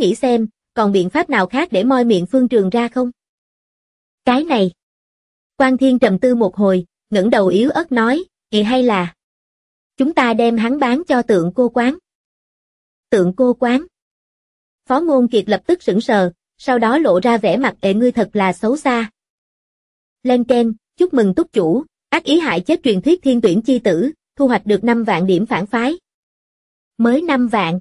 nghĩ xem, còn biện pháp nào khác để moi miệng Phương Trường ra không? Cái này. Quan Thiên trầm tư một hồi, ngẩng đầu yếu ớt nói, hay là chúng ta đem hắn bán cho Tượng Cô quán. Tượng Cô quán. Phó Ngôn Kiệt lập tức sững sờ, sau đó lộ ra vẻ mặt ngươi thật là xấu xa. Lên keng, chúc mừng túc chủ, ác ý hại chết truyền thuyết thiên tuyển chi tử, thu hoạch được 5 vạn điểm phản phái. Mới 5 vạn.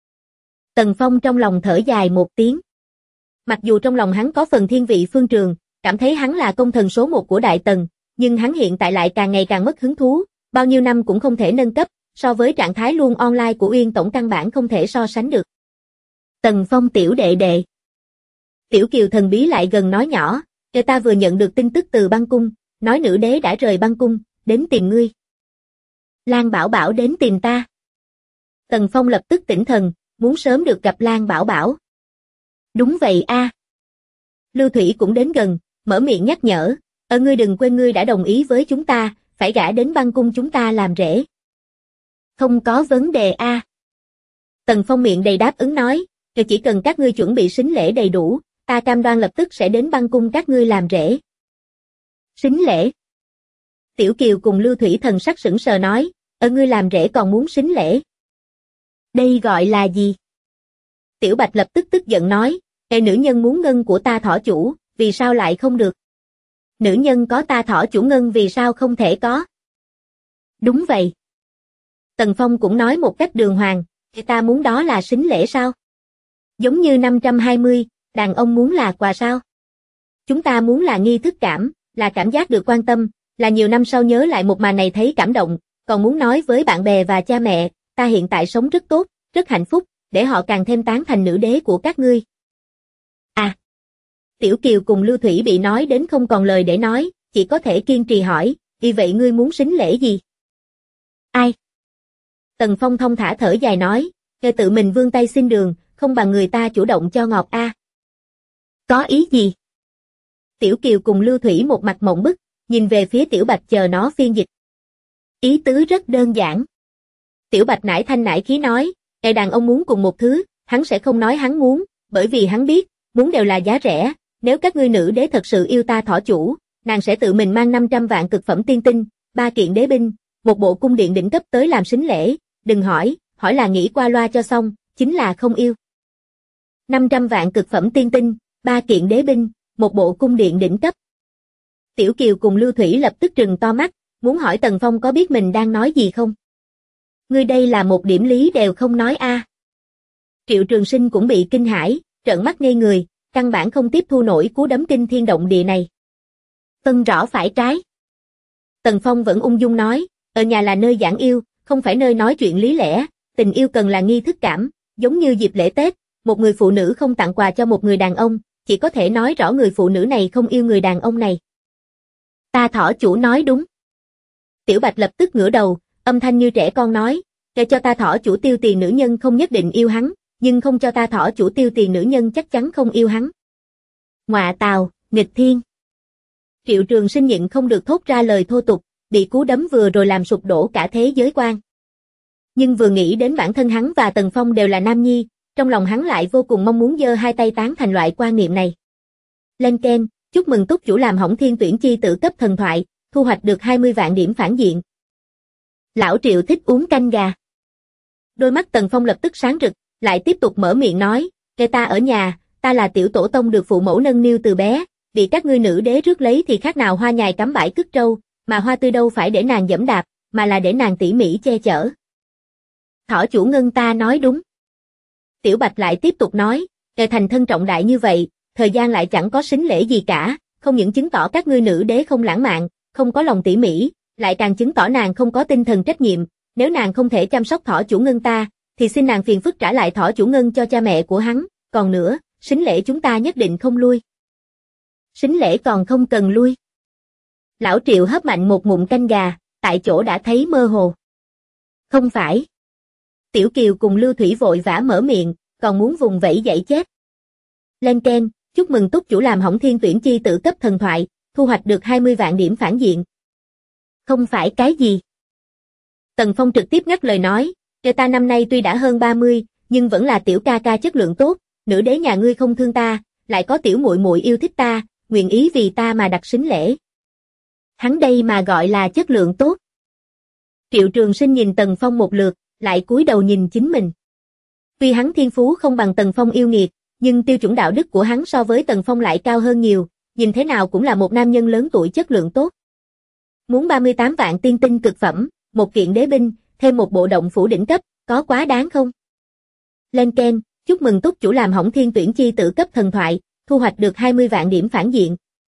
Tần Phong trong lòng thở dài một tiếng. Mặc dù trong lòng hắn có phần thiên vị Phương Trường, cảm thấy hắn là công thần số 1 của Đại Tần, nhưng hắn hiện tại lại càng ngày càng mất hứng thú, bao nhiêu năm cũng không thể nâng cấp, so với trạng thái luôn online của Uyên Tổng căn bản không thể so sánh được. Tần Phong tiểu đệ đệ. Tiểu Kiều thần bí lại gần nói nhỏ, ta vừa nhận được tin tức từ băng cung, nói nữ đế đã rời băng cung, đến tìm ngươi. Lan Bảo Bảo đến tìm ta. Tần Phong lập tức tỉnh thần, muốn sớm được gặp Lan Bảo Bảo. Đúng vậy a. Lưu Thủy cũng đến gần, mở miệng nhắc nhở, ngươi đừng quên ngươi đã đồng ý với chúng ta, phải gả đến băng cung chúng ta làm rể. Không có vấn đề a. Tần Phong miệng đầy đáp ứng nói, chỉ cần các ngươi chuẩn bị sính lễ đầy đủ, ta cam đoan lập tức sẽ đến băng cung các ngươi làm rể. Sính lễ. Tiểu Kiều cùng Lưu Thủy thần sắc sững sờ nói, ngươi làm rể còn muốn sính lễ. Đây gọi là gì? Tiểu Bạch lập tức tức giận nói, nữ nhân muốn ngân của ta thỏ chủ, vì sao lại không được? Nữ nhân có ta thỏ chủ ngân vì sao không thể có? Đúng vậy. Tần Phong cũng nói một cách đường hoàng, ta muốn đó là sính lễ sao? Giống như 520, đàn ông muốn là quà sao? Chúng ta muốn là nghi thức cảm, là cảm giác được quan tâm, là nhiều năm sau nhớ lại một màn này thấy cảm động, còn muốn nói với bạn bè và cha mẹ, ta hiện tại sống rất tốt, rất hạnh phúc, để họ càng thêm tán thành nữ đế của các ngươi. À! Tiểu Kiều cùng Lưu Thủy bị nói đến không còn lời để nói, chỉ có thể kiên trì hỏi, vì vậy ngươi muốn sính lễ gì? Ai? Tần Phong thong thả thở dài nói, tự mình vươn tay xin đường, không bằng người ta chủ động cho ngọt a. Có ý gì? Tiểu Kiều cùng Lưu Thủy một mặt mộng bức, nhìn về phía Tiểu Bạch chờ nó phiên dịch. Ý tứ rất đơn giản. Tiểu Bạch nải thanh nải khí nói, đàn ông muốn cùng một thứ, hắn sẽ không nói hắn muốn, bởi vì hắn biết, muốn đều là giá rẻ, nếu các ngươi nữ đế thật sự yêu ta thỏ chủ, nàng sẽ tự mình mang 500 vạn cực phẩm tiên tinh, 3 kiện đế binh, một bộ cung điện đỉnh cấp tới làm sính lễ, đừng hỏi, hỏi là nghĩ qua loa cho xong, chính là không yêu. 500 vạn cực phẩm tiên tinh, 3 kiện đế binh, một bộ cung điện đỉnh cấp. Tiểu Kiều cùng Lưu Thủy lập tức trừng to mắt, muốn hỏi Tần Phong có biết mình đang nói gì không? Ngươi đây là một điểm lý đều không nói a. Triệu Trường Sinh cũng bị kinh hãi, trợn mắt ngây người, căn bản không tiếp thu nổi cú đấm kinh thiên động địa này. Phân rõ phải trái. Tần Phong vẫn ung dung nói, ở nhà là nơi giảng yêu, không phải nơi nói chuyện lý lẽ, tình yêu cần là nghi thức cảm, giống như dịp lễ Tết, một người phụ nữ không tặng quà cho một người đàn ông, chỉ có thể nói rõ người phụ nữ này không yêu người đàn ông này. Ta thỏ chủ nói đúng. Tiểu Bạch lập tức ngửa đầu, âm thanh như trẻ con nói, để cho ta thỏ chủ tiêu tiền nữ nhân không nhất định yêu hắn, nhưng không cho ta thỏ chủ tiêu tiền nữ nhân chắc chắn không yêu hắn. Ngọa tào, nghịch thiên. Triệu Trường Sinh nhịn không được thốt ra lời thô tục, bị cú đấm vừa rồi làm sụp đổ cả thế giới quan. Nhưng vừa nghĩ đến bản thân hắn và Tần Phong đều là nam nhi, trong lòng hắn lại vô cùng mong muốn giơ hai tay tán thành loại quan niệm này. Lên keng, chúc mừng túc chủ làm hỏng thiên tuyển chi tử cấp thần thoại, thu hoạch được 20 vạn điểm phản diện. Lão Triệu thích uống canh gà. Đôi mắt Tần Phong lập tức sáng rực, lại tiếp tục mở miệng nói, ta ở nhà, ta là tiểu tổ tông được phụ mẫu nâng niu từ bé, bị các ngươi nữ đế rước lấy thì khác nào hoa nhài cắm bãi cứt trâu, mà hoa tươi đâu phải để nàng dẫm đạp, mà là để nàng tỉ mỉ che chở. Thỏ chủ Ngân ta nói đúng. Tiểu Bạch lại tiếp tục nói, thành thân trọng đại như vậy, thời gian lại chẳng có sính lễ gì cả, không những chứng tỏ các ngươi nữ đế không lãng mạn, không có lòng tỉ mỉ, lại càng chứng tỏ nàng không có tinh thần trách nhiệm, nếu nàng không thể chăm sóc thỏ chủ Ngân ta, thì xin nàng phiền phức trả lại thỏ chủ Ngân cho cha mẹ của hắn, còn nữa, sính lễ chúng ta nhất định không lui. Sính lễ còn không cần lui. Lão Triệu hớp mạnh một ngụm canh gà, tại chỗ đã thấy mơ hồ. Không phải. Tiểu Kiều cùng Lưu Thủy vội vã mở miệng, còn muốn vùng vẫy dãy chết. Lên keng, chúc mừng túc chủ làm hỏng thiên tuyển chi tử cấp thần thoại, thu hoạch được 20 vạn điểm phản diện. Không phải cái gì. Tần Phong trực tiếp ngắt lời nói, ta năm nay tuy đã hơn 30, nhưng vẫn là tiểu ca ca chất lượng tốt, nữ đế nhà ngươi không thương ta, lại có tiểu muội muội yêu thích ta, nguyện ý vì ta mà đặt sính lễ. Hắn đây mà gọi là chất lượng tốt. Triệu Trường Sinh nhìn Tần Phong một lượt, lại cúi đầu nhìn chính mình. Tuy hắn thiên phú không bằng Tần Phong yêu nghiệt, nhưng tiêu chuẩn đạo đức của hắn so với Tần Phong lại cao hơn nhiều, nhìn thế nào cũng là một nam nhân lớn tuổi chất lượng tốt. Muốn 38 vạn tiên tinh cực phẩm, một kiện đế binh, thêm một bộ động phủ đỉnh cấp, có quá đáng không? Lên Ken, chúc mừng túc chủ làm hỏng thiên tuyển chi tử cấp thần thoại, thu hoạch được 20 vạn điểm phản diện.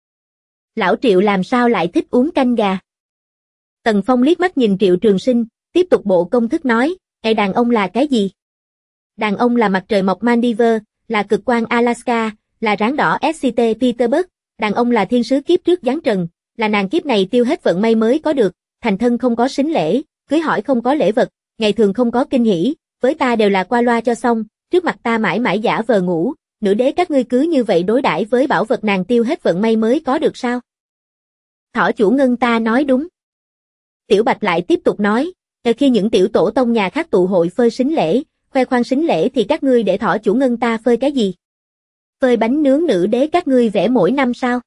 Lão Triệu làm sao lại thích uống canh gà? Tần Phong liếc mắt nhìn Triệu Trường Sinh, tiếp tục bộ công thức nói, đàn ông là cái gì? Đàn ông là mặt trời mọc Maldives, là cực quang Alaska, là ráng đỏ SCT Petersburg, đàn ông là thiên sứ kiếp trước giáng trần, là nàng kiếp này tiêu hết vận may mới có được, thành thân không có sính lễ, cưới hỏi không có lễ vật, ngày thường không có kinh hỉ, với ta đều là qua loa cho xong, trước mặt ta mãi mãi giả vờ ngủ, nữ đế các ngươi cứ như vậy đối đãi với bảo vật nàng tiêu hết vận may mới có được sao? Thỏ chủ Ngân ta nói đúng. Tiểu Bạch lại tiếp tục nói, khi những tiểu tổ tông nhà khác tụ hội phơi sính lễ, khoe khoang sính lễ thì các ngươi để thỏ chủ Ngân ta phơi cái gì? Phơi bánh nướng nữ đế các ngươi vẽ mỗi năm sao?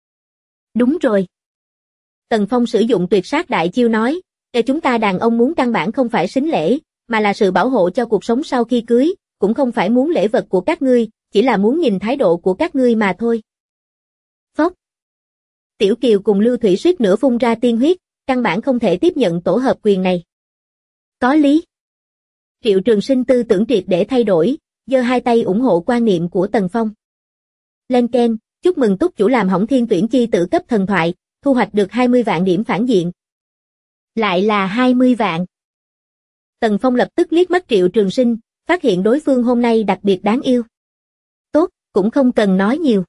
Đúng rồi. Tần Phong sử dụng tuyệt sát đại chiêu nói, chúng ta đàn ông muốn căn bản không phải sính lễ, mà là sự bảo hộ cho cuộc sống sau khi cưới, cũng không phải muốn lễ vật của các ngươi, chỉ là muốn nhìn thái độ của các ngươi mà thôi. Phốc. Tiểu Kiều cùng Lưu Thủy suýt nữa phun ra tiên huyết, căn bản không thể tiếp nhận tổ hợp quyền này. Có lý. Triệu Trường Sinh tư tưởng triệt để thay đổi, giơ hai tay ủng hộ quan niệm của Tần Phong. Lên Ken, chúc mừng túc chủ làm hỏng thiên tuyển chi tử cấp thần thoại, thu hoạch được 20 vạn điểm phản diện. Lại là 20 vạn. Tần Phong lập tức liếc mắt Triệu Trường Sinh, phát hiện đối phương hôm nay đặc biệt đáng yêu. Tốt, cũng không cần nói nhiều.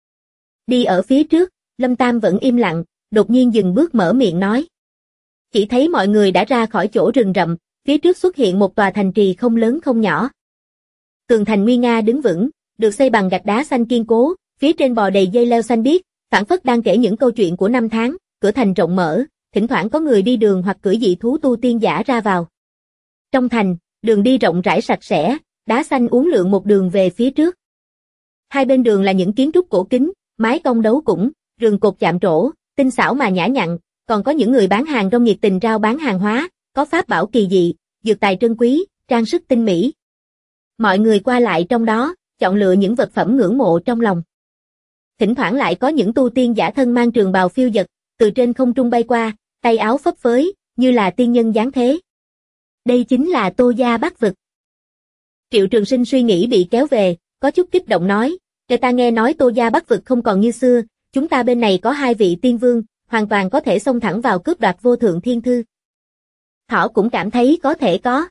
Đi ở phía trước, Lâm Tam vẫn im lặng, đột nhiên dừng bước mở miệng nói. Chỉ thấy mọi người đã ra khỏi chỗ rừng rậm, phía trước xuất hiện một tòa thành trì không lớn không nhỏ. Tường thành nguy nga đứng vững, được xây bằng gạch đá xanh kiên cố, phía trên bò đầy dây leo xanh biếc, phảng phất đang kể những câu chuyện của năm tháng, cửa thành rộng mở, thỉnh thoảng có người đi đường hoặc cưỡi dị thú tu tiên giả ra vào. Trong thành, đường đi rộng rãi sạch sẽ, đá xanh uốn lượn một đường về phía trước. Hai bên đường là những kiến trúc cổ kính, mái cong đấu cũng, rường cột chạm trổ, tinh xảo mà nhã nhặn, còn có những người bán hàng rong nhiệt tình rao bán hàng hóa, có pháp bảo kỳ dị, dược tài trân quý, trang sức tinh mỹ. Mọi người qua lại trong đó, chọn lựa những vật phẩm ngưỡng mộ trong lòng. Thỉnh thoảng lại có những tu tiên giả thân mang trường bào phiêu dật, từ trên không trung bay qua, tay áo phấp phới, như là tiên nhân giáng thế. Đây chính là Tô Gia Bắc Vực. Triệu Trường Sinh suy nghĩ bị kéo về, có chút kích động nói, người ta nghe nói Tô Gia Bắc Vực không còn như xưa, chúng ta bên này có 2 vị tiên vương, hoàn toàn có thể xông thẳng vào cướp đoạt vô thượng thiên thư. Thỏ cũng cảm thấy có thể có.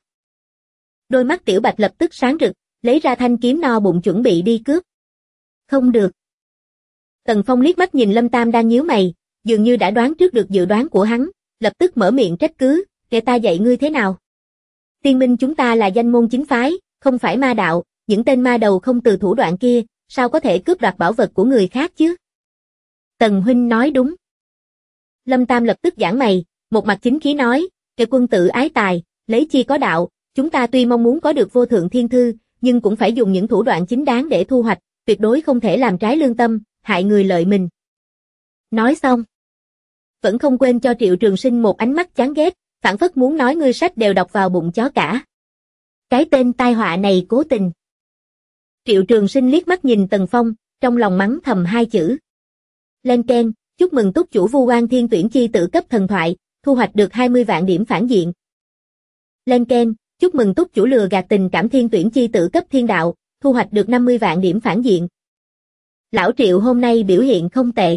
Đôi mắt Tiểu Bạch lập tức sáng rực, lấy ra thanh kiếm no bụng chuẩn bị đi cướp. Không được. Tần Phong liếc mắt nhìn Lâm Tam đang nhíu mày, dường như đã đoán trước được dự đoán của hắn, lập tức mở miệng trách cứ, để ta dạy ngươi thế nào? Tiên minh chúng ta là danh môn chính phái, không phải ma đạo, những tên ma đầu không từ thủ đoạn kia, sao có thể cướp đoạt bảo vật của người khác chứ? Tần huynh nói đúng. Lâm Tam lập tức giãn mày, một mặt chính khí nói, kẻ quân tử ái tài, lấy chi có đạo, chúng ta tuy mong muốn có được vô thượng thiên thư, nhưng cũng phải dùng những thủ đoạn chính đáng để thu hoạch, tuyệt đối không thể làm trái lương tâm, hại người lợi mình. Nói xong, vẫn không quên cho Triệu Trường Sinh một ánh mắt chán ghét, phảng phất muốn nói ngươi sách đều đọc vào bụng chó cả. Cái tên tai họa này cố tình. Triệu Trường Sinh liếc mắt nhìn Tần Phong, trong lòng mắng thầm 2 chữ. Lên Ken, chúc mừng túc chủ Vu Oan Thiên Tuyển chi tử cấp thần thoại, thu hoạch được 20 vạn điểm phản diện. Lên Ken, chúc mừng túc chủ lừa gạt tình cảm Thiên Tuyển chi tử cấp thiên đạo, thu hoạch được 50 vạn điểm phản diện. Lão Triệu hôm nay biểu hiện không tệ.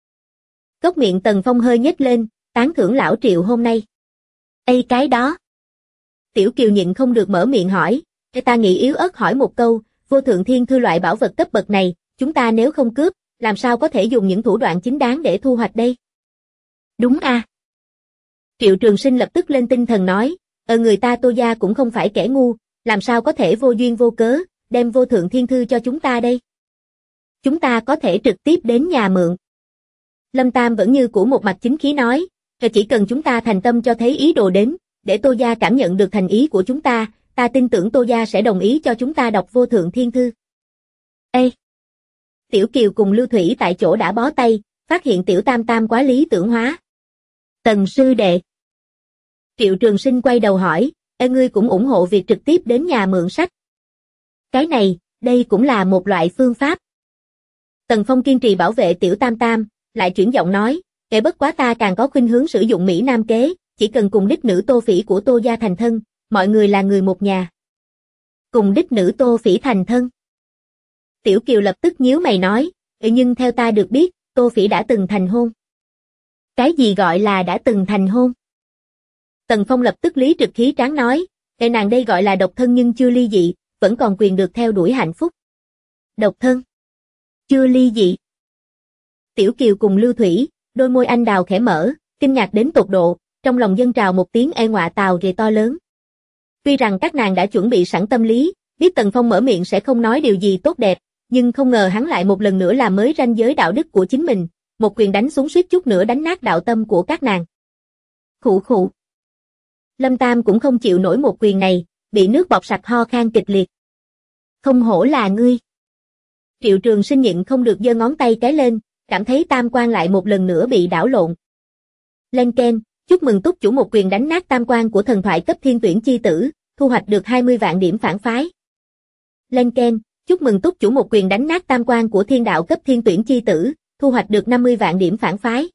Cốc miệng Tần Phong hơi nhếch lên, tán thưởng lão Triệu hôm nay. Ê cái đó. Tiểu Kiều nhịn không được mở miệng hỏi, ta nghĩ yếu ớt hỏi một câu, vô thượng thiên thư loại bảo vật cấp bậc này, chúng ta nếu không cướp, làm sao có thể dùng những thủ đoạn chính đáng để thu hoạch đây? Đúng a. Triệu Trường Sinh lập tức lên tinh thần nói, người ta Tô Gia cũng không phải kẻ ngu, làm sao có thể vô duyên vô cớ, đem vô thượng thiên thư cho chúng ta đây? Chúng ta có thể trực tiếp đến nhà mượn. Lâm Tam vẫn như cũ một mặt chính khí nói, chỉ cần chúng ta thành tâm cho thấy ý đồ đến, để Tô Gia cảm nhận được thành ý của chúng ta, ta tin tưởng Tô Gia sẽ đồng ý cho chúng ta đọc vô thượng thiên thư. Ê! Tiểu Kiều cùng Lưu Thủy tại chỗ đã bó tay, phát hiện Tiểu Tam Tam quá lý tưởng hóa. Tần sư đệ. Triệu Trường Sinh quay đầu hỏi, ê ngươi cũng ủng hộ việc trực tiếp đến nhà mượn sách. Cái này, đây cũng là một loại phương pháp. Tần Phong kiên trì bảo vệ Tiểu Tam Tam, lại chuyển giọng nói, kể bất quá ta càng có khuynh hướng sử dụng Mỹ Nam kế, chỉ cần cùng đích nữ Tô Phỉ của Tô gia thành thân, mọi người là người một nhà. Cùng đích nữ Tô Phỉ thành thân. Tiểu Kiều lập tức nhíu mày nói, nhưng theo ta được biết, Tô Phỉ đã từng thành hôn. Cái gì gọi là đã từng thành hôn? Tần Phong lập tức lý trực khí tráng nói, cái nàng đây gọi là độc thân nhưng chưa ly dị, vẫn còn quyền được theo đuổi hạnh phúc. Độc thân? Chưa ly dị? Tiểu Kiều cùng Lưu Thủy, đôi môi anh đào khẽ mở, kinh ngạc đến tột độ, trong lòng dâng trào một tiếng ê ngọa tào ghê to lớn. Tuy rằng các nàng đã chuẩn bị sẵn tâm lý, biết Tần Phong mở miệng sẽ không nói điều gì tốt đẹp, nhưng không ngờ hắn lại một lần nữa làm mới ranh giới đạo đức của chính mình, một quyền đánh xuống suýt chút nữa đánh nát đạo tâm của các nàng. Khụ khụ. Lâm Tam cũng không chịu nổi một quyền này, bị nước bọt sặc ho khan kịch liệt. Không hổ là ngươi. Triệu Trường Sinh nhịn không được giơ ngón tay cái lên, cảm thấy tam quan lại một lần nữa bị đảo lộn. Lên ken, chúc mừng túc chủ một quyền đánh nát tam quan của thần thoại cấp thiên tuyển chi tử, thu hoạch được 20 vạn điểm phản phái. Lên ken, chúc mừng túc chủ một quyền đánh nát tam quan của thiên đạo cấp thiên tuyển chi tử, thu hoạch được 50 vạn điểm phản phái.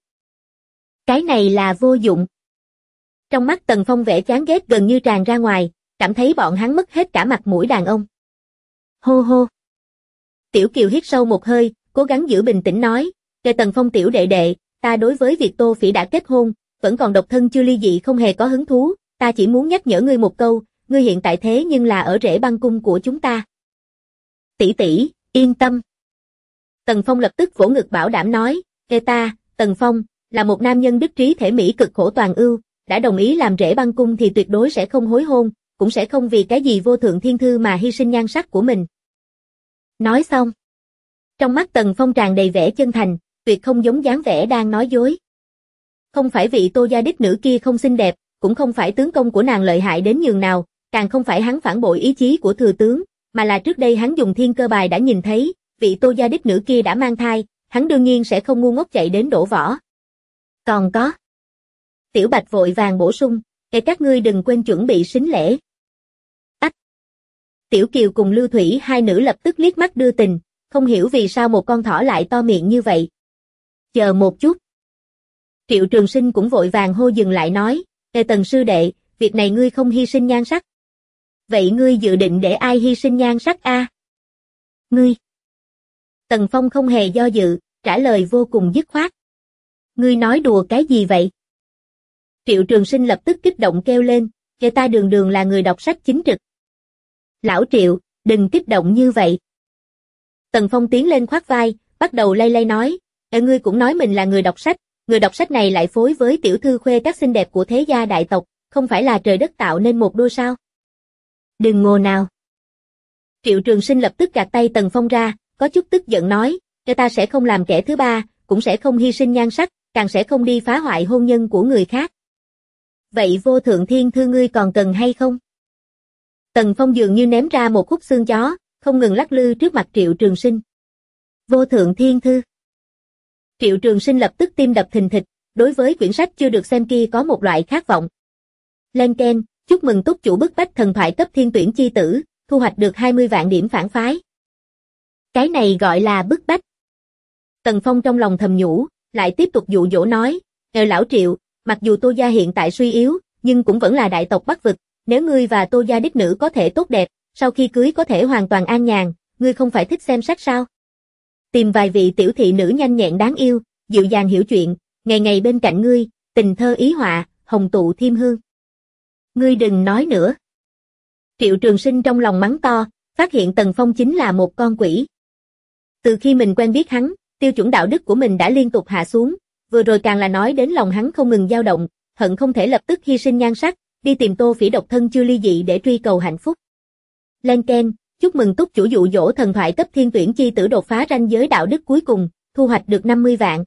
Cái này là vô dụng. Trong mắt Tần Phong vẻ chán ghét gần như tràn ra ngoài, cảm thấy bọn hắn mất hết cả mặt mũi đàn ông. Hô hô. Tiểu Kiều hít sâu một hơi, cố gắng giữ bình tĩnh nói, kể Tần Phong tiểu đệ đệ, ta đối với việc Tô Phỉ đã kết hôn, vẫn còn độc thân chưa ly dị không hề có hứng thú, ta chỉ muốn nhắc nhở ngươi một câu, ngươi hiện tại thế nhưng là ở rễ băng cung của chúng ta. Tỷ tỷ, yên tâm. Tần Phong lập tức vỗ ngực bảo đảm nói, kể ta, Tần Phong, là một nam nhân đức trí thể mỹ cực khổ toàn ưu, đã đồng ý làm rễ băng cung thì tuyệt đối sẽ không hối hôn, cũng sẽ không vì cái gì vô thượng thiên thư mà hy sinh nhan sắc của mình. Nói xong. Trong mắt Tần Phong tràn đầy vẻ chân thành, tuyệt không giống dáng vẻ đang nói dối. Không phải vị Tô gia đích nữ kia không xinh đẹp, cũng không phải tướng công của nàng lợi hại đến nhường nào, càng không phải hắn phản bội ý chí của thừa tướng, mà là trước đây hắn dùng thiên cơ bài đã nhìn thấy, vị Tô gia đích nữ kia đã mang thai, hắn đương nhiên sẽ không ngu ngốc chạy đến đổ vỏ. Còn có. Tiểu Bạch vội vàng bổ sung, kể các ngươi đừng quên chuẩn bị sính lễ. Ách. Tiểu Kiều cùng Lưu Thủy hai nữ lập tức liếc mắt đưa tình, không hiểu vì sao một con thỏ lại to miệng như vậy. Chờ một chút. Triệu Trường Sinh cũng vội vàng hô dừng lại nói, kể Tần sư đệ, việc này ngươi không hy sinh nhan sắc. Vậy ngươi dự định để ai hy sinh nhan sắc a? Ngươi. Tần Phong không hề do dự, trả lời vô cùng dứt khoát. Ngươi nói đùa cái gì vậy? Triệu Trường Sinh lập tức kích động kêu lên, kể ta đường đường là người đọc sách chính trực. Lão Triệu, đừng kích động như vậy. Tần Phong tiến lên khoác vai, bắt đầu lay lay nói, ngươi cũng nói mình là người đọc sách này lại phối với tiểu thư khuê các xinh đẹp của thế gia đại tộc, không phải là trời đất tạo nên một đôi sao? Đừng ngô nào. Triệu Trường Sinh lập tức gạt tay Tần Phong ra, có chút tức giận nói, ta sẽ không làm kẻ thứ ba, cũng sẽ không hy sinh nhan sắc, càng sẽ không đi phá hoại hôn nhân của người khác. Vậy vô thượng thiên thư ngươi còn cần hay không? Tần Phong dường như ném ra một khúc xương chó, không ngừng lắc lư trước mặt Triệu Trường Sinh. Vô thượng thiên thư. Triệu Trường Sinh lập tức tim đập thình thịch, đối với quyển sách chưa được xem kia có một loại khát vọng. Lên ken, chúc mừng túc chủ bức bách thần thoại cấp thiên tuyển chi tử, thu hoạch được 20 vạn điểm phản phái. Cái này gọi là bức bách. Tần Phong trong lòng thầm nhủ, lại tiếp tục dụ dỗ nói, lão Triệu, mặc dù Tô gia hiện tại suy yếu, nhưng cũng vẫn là đại tộc Bắc vực, nếu ngươi và Tô gia đích nữ có thể tốt đẹp, sau khi cưới có thể hoàn toàn an nhàn, ngươi không phải thích xem sách sao? Tìm vài vị tiểu thị nữ nhanh nhẹn đáng yêu, dịu dàng hiểu chuyện, ngày ngày bên cạnh ngươi, tình thơ ý họa, hồng tụ thiêm hương. Ngươi đừng nói nữa. Triệu Trường Sinh trong lòng mắng to, phát hiện Tần Phong chính là một con quỷ. Từ khi mình quen biết hắn, tiêu chuẩn đạo đức của mình đã liên tục hạ xuống, vừa rồi càng là nói đến lòng hắn không ngừng dao động, hận không thể lập tức hy sinh nhan sắc, đi tìm Tô Phỉ độc thân chưa ly dị để truy cầu hạnh phúc. Lên ken, chúc mừng túc chủ dụ dỗ thần thoại cấp thiên tuyển chi tử đột phá ranh giới đạo đức cuối cùng, thu hoạch được 50 vạn.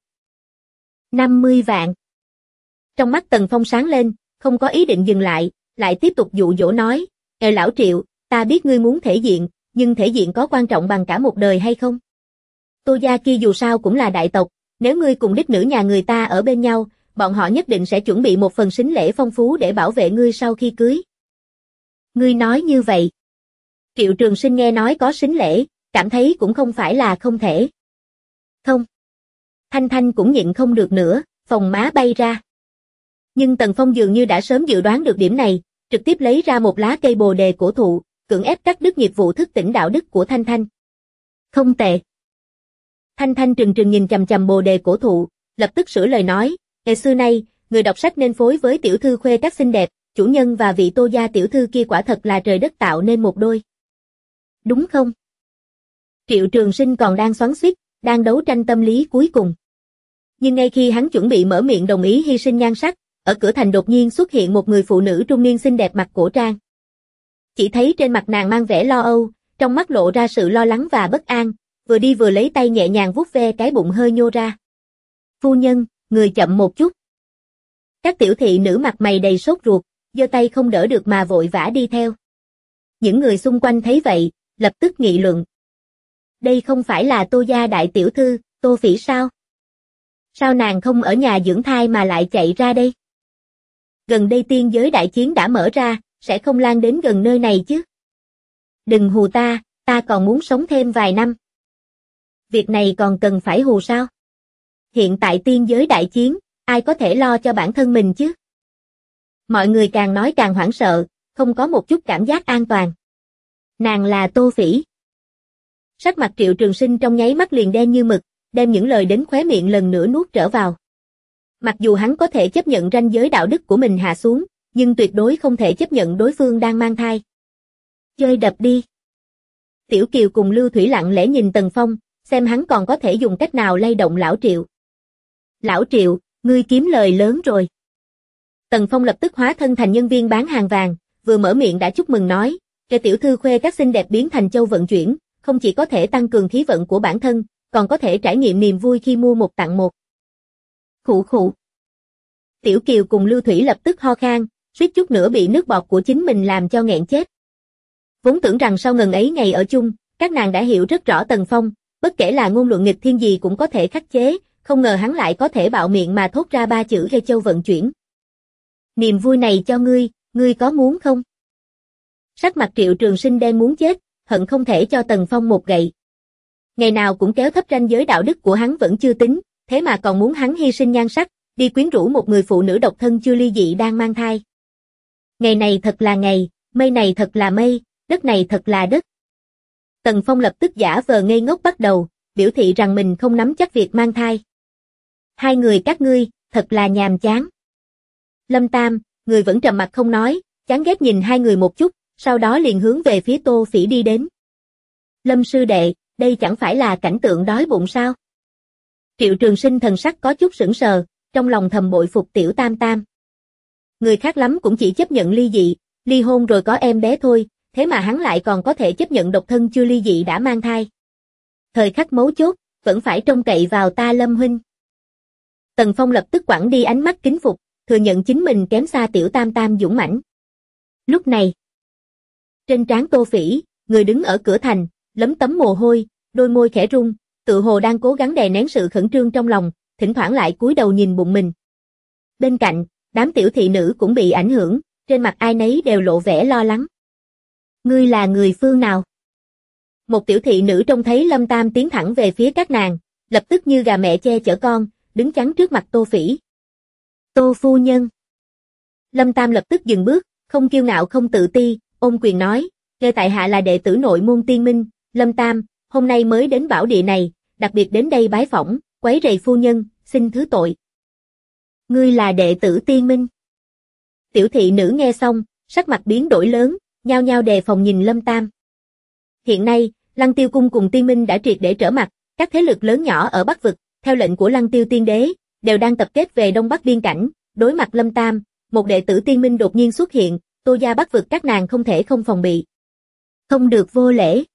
50 vạn. Trong mắt Tần Phong sáng lên, không có ý định dừng lại, lại tiếp tục dụ dỗ nói, lão Triệu, ta biết ngươi muốn thể diện, nhưng thể diện có quan trọng bằng cả một đời hay không? Tô gia kia dù sao cũng là đại tộc, nếu ngươi cùng đích nữ nhà người ta ở bên nhau, bọn họ nhất định sẽ chuẩn bị một phần sính lễ phong phú để bảo vệ ngươi sau khi cưới. Ngươi nói như vậy. Triệu Trường Sinh nghe nói có sính lễ, cảm thấy cũng không phải là không thể. Không. Thanh Thanh cũng nhịn không được nữa, phồng má bay ra. Nhưng Tần Phong dường như đã sớm dự đoán được điểm này, trực tiếp lấy ra một lá cây bồ đề cổ thụ, cưỡng ép cắt đứt nghiệp vụ thức tỉnh đạo đức của Thanh Thanh. Không tệ. Thanh Thanh trừng trừng nhìn chằm chằm bồ đề cổ thụ, lập tức sửa lời nói, ngày xưa nay, người đọc sách nên phối với tiểu thư khuê các xinh đẹp, chủ nhân và vị Tô gia tiểu thư kia quả thật là trời đất tạo nên một đôi. Đúng không? Triệu Trường Sinh còn đang xoắn xuýt, đang đấu tranh tâm lý cuối cùng. Nhưng ngay khi hắn chuẩn bị mở miệng đồng ý hy sinh nhan sắc, ở cửa thành đột nhiên xuất hiện một người phụ nữ trung niên xinh đẹp mặc cổ trang. Chỉ thấy trên mặt nàng mang vẻ lo âu, trong mắt lộ ra sự lo lắng và bất an, vừa đi vừa lấy tay nhẹ nhàng vuốt ve cái bụng hơi nhô ra. Phu nhân, người chậm một chút. Các tiểu thị nữ mặt mày đầy sốt ruột, giơ tay không đỡ được mà vội vã đi theo. Những người xung quanh thấy vậy, lập tức nghị luận. Đây không phải là Tô gia đại tiểu thư, Tô Phỉ sao? Sao nàng không ở nhà dưỡng thai mà lại chạy ra đây? Gần đây tiên giới đại chiến đã mở ra, sẽ không lan đến gần nơi này chứ? Đừng hù ta còn muốn sống thêm vài năm. Việc này còn cần phải hù sao? Hiện tại tiên giới đại chiến, ai có thể lo cho bản thân mình chứ? Mọi người càng nói càng hoảng sợ, không có một chút cảm giác an toàn. Nàng là Tô Phỉ. Sắc mặt Triệu Trường Sinh trong nháy mắt liền đen như mực, đem những lời đến khóe miệng lần nữa nuốt trở vào. Mặc dù hắn có thể chấp nhận ranh giới đạo đức của mình hạ xuống, nhưng tuyệt đối không thể chấp nhận đối phương đang mang thai. Chơi đập đi. Tiểu Kiều cùng Lưu Thủy lặng lẽ nhìn Tần Phong, xem hắn còn có thể dùng cách nào lay động lão Triệu. Lão Triệu, ngươi kiếm lời lớn rồi. Tần Phong lập tức hóa thân thành nhân viên bán hàng vàng, vừa mở miệng đã chúc mừng nói, cho tiểu thư khuê các xinh đẹp biến thành châu vận chuyển, không chỉ có thể tăng cường khí vận của bản thân, còn có thể trải nghiệm niềm vui khi mua một tặng một. Khụ khụ. Tiểu Kiều cùng Lưu Thủy lập tức ho khan, suýt chút nữa bị nước bọt của chính mình làm cho nghẹn chết. Vốn tưởng rằng sau ngần ấy ngày ở chung, các nàng đã hiểu rất rõ Tần Phong, bất kể là ngôn luận nghịch thiên gì cũng có thể khắc chế, không ngờ hắn lại có thể bạo miệng mà thốt ra ba chữ gây châu vận chuyển. Niềm vui này cho ngươi có muốn không? Sắc mặt Triệu Trường Sinh đen muốn chết, hận không thể cho Tần Phong một gậy. Ngày nào cũng kéo thấp ranh giới đạo đức của hắn vẫn chưa tính, thế mà còn muốn hắn hy sinh nhan sắc, đi quyến rũ một người phụ nữ độc thân chưa ly dị đang mang thai. Ngày này thật là ngày, mây này thật là mây, đất này thật là đất. Tần Phong lập tức giả vờ ngây ngốc bắt đầu, biểu thị rằng mình không nắm chắc việc mang thai. Hai người các ngươi, thật là nhàm chán. Lâm Tam, người vẫn trầm mặc không nói, chán ghét nhìn hai người một chút, sau đó liền hướng về phía Tô Phỉ đi đến. Lâm sư đệ, đây chẳng phải là cảnh tượng đói bụng sao? Triệu Trường Sinh thần sắc có chút sững sờ, trong lòng thầm bội phục tiểu Tam Tam. Người khác lắm cũng chỉ chấp nhận ly dị, ly hôn rồi có em bé thôi, thế mà hắn lại còn có thể chấp nhận độc thân chưa ly dị đã mang thai. Thời khắc mấu chốt, vẫn phải trông cậy vào ta Lâm huynh. Tần Phong lập tức quẳng đi ánh mắt kính phục, thừa nhận chính mình kém xa tiểu Tam Tam dũng mãnh. Lúc này, trên trán Tô Phỉ, người đứng ở cửa thành, lấm tấm mồ hôi, đôi môi khẽ run, tự hồ đang cố gắng đè nén sự khẩn trương trong lòng, thỉnh thoảng lại cúi đầu nhìn bụng mình. Bên cạnh, đám tiểu thị nữ cũng bị ảnh hưởng, trên mặt ai nấy đều lộ vẻ lo lắng. Ngươi là người phương nào? Một tiểu thị nữ trông thấy Lâm Tam tiến thẳng về phía các nàng, lập tức như gà mẹ che chở con, đứng chắn trước mặt Tô Phỉ. Tô phu nhân. Lâm Tam lập tức dừng bước, không kiêu ngạo không tự ti, ôm quyền nói, nghe tại hạ là đệ tử nội môn Tiên Minh, Lâm Tam, hôm nay mới đến bảo địa này, đặc biệt đến đây bái phỏng, quấy rầy phu nhân, xin thứ tội. Ngươi là đệ tử Tiên Minh. Tiểu thị nữ nghe xong, sắc mặt biến đổi lớn, nhao nhao đề phòng nhìn Lâm Tam. Hiện nay, Lăng Tiêu Cung cùng Tiên Minh đã triệt để trở mặt, các thế lực lớn nhỏ ở Bắc Vực, theo lệnh của Lăng Tiêu Tiên Đế, đều đang tập kết về Đông Bắc biên cảnh, đối mặt Lâm Tam, một đệ tử Tiên Minh đột nhiên xuất hiện, Tô gia Bắc Vực các nàng không thể không phòng bị. Không được vô lễ.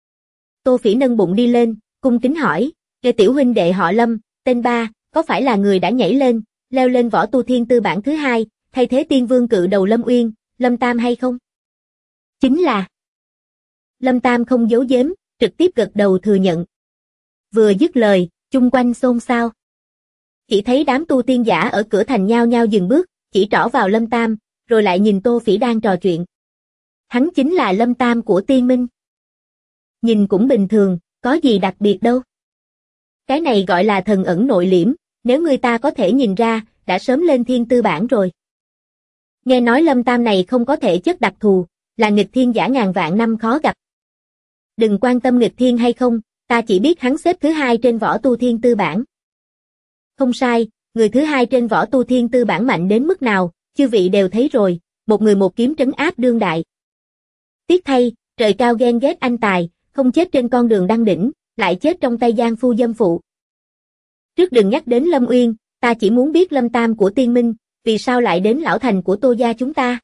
Tô Phỉ nâng bụng đi lên, cung kính hỏi, nghe tiểu huynh đệ họ Lâm, tên Ba, có phải là người đã nhảy lên, leo lên võ tu thiên tư bản thứ 2, thay thế tiên vương cự đầu Lâm Uyên, Lâm Tam hay không? Chính là. Lâm Tam không giấu giếm, trực tiếp gật đầu thừa nhận. Vừa dứt lời, chung quanh xôn xao. Chỉ thấy đám tu tiên giả ở cửa thành nhao nhao dừng bước, chỉ trỏ vào Lâm Tam, rồi lại nhìn Tô Phỉ đang trò chuyện. Hắn chính là Lâm Tam của Tiên Minh. Nhìn cũng bình thường, có gì đặc biệt đâu. Cái này gọi là thần ẩn nội liễm, nếu người ta có thể nhìn ra, đã sớm lên thiên tư bản rồi. Nghe nói Lâm Tam này không có thể chất đặc thù, là nghịch thiên giả ngàn vạn năm khó gặp. Đừng quan tâm nghịch thiên hay không, ta chỉ biết hắn xếp thứ 2 trên võ tu thiên tư bản. Không sai, người thứ 2 trên võ tu thiên tư bản mạnh đến mức nào, chư vị đều thấy rồi, một người một kiếm trấn áp đương đại. Tiếc thay, trời cao ghen ghét anh tài, không chết trên con đường đăng đỉnh, lại chết trong tay giang phu dâm phụ. Trước đừng nhắc đến Lâm Uyên, ta chỉ muốn biết Lâm Tam của Tiên Minh, vì sao lại đến lão thành của Tô gia chúng ta.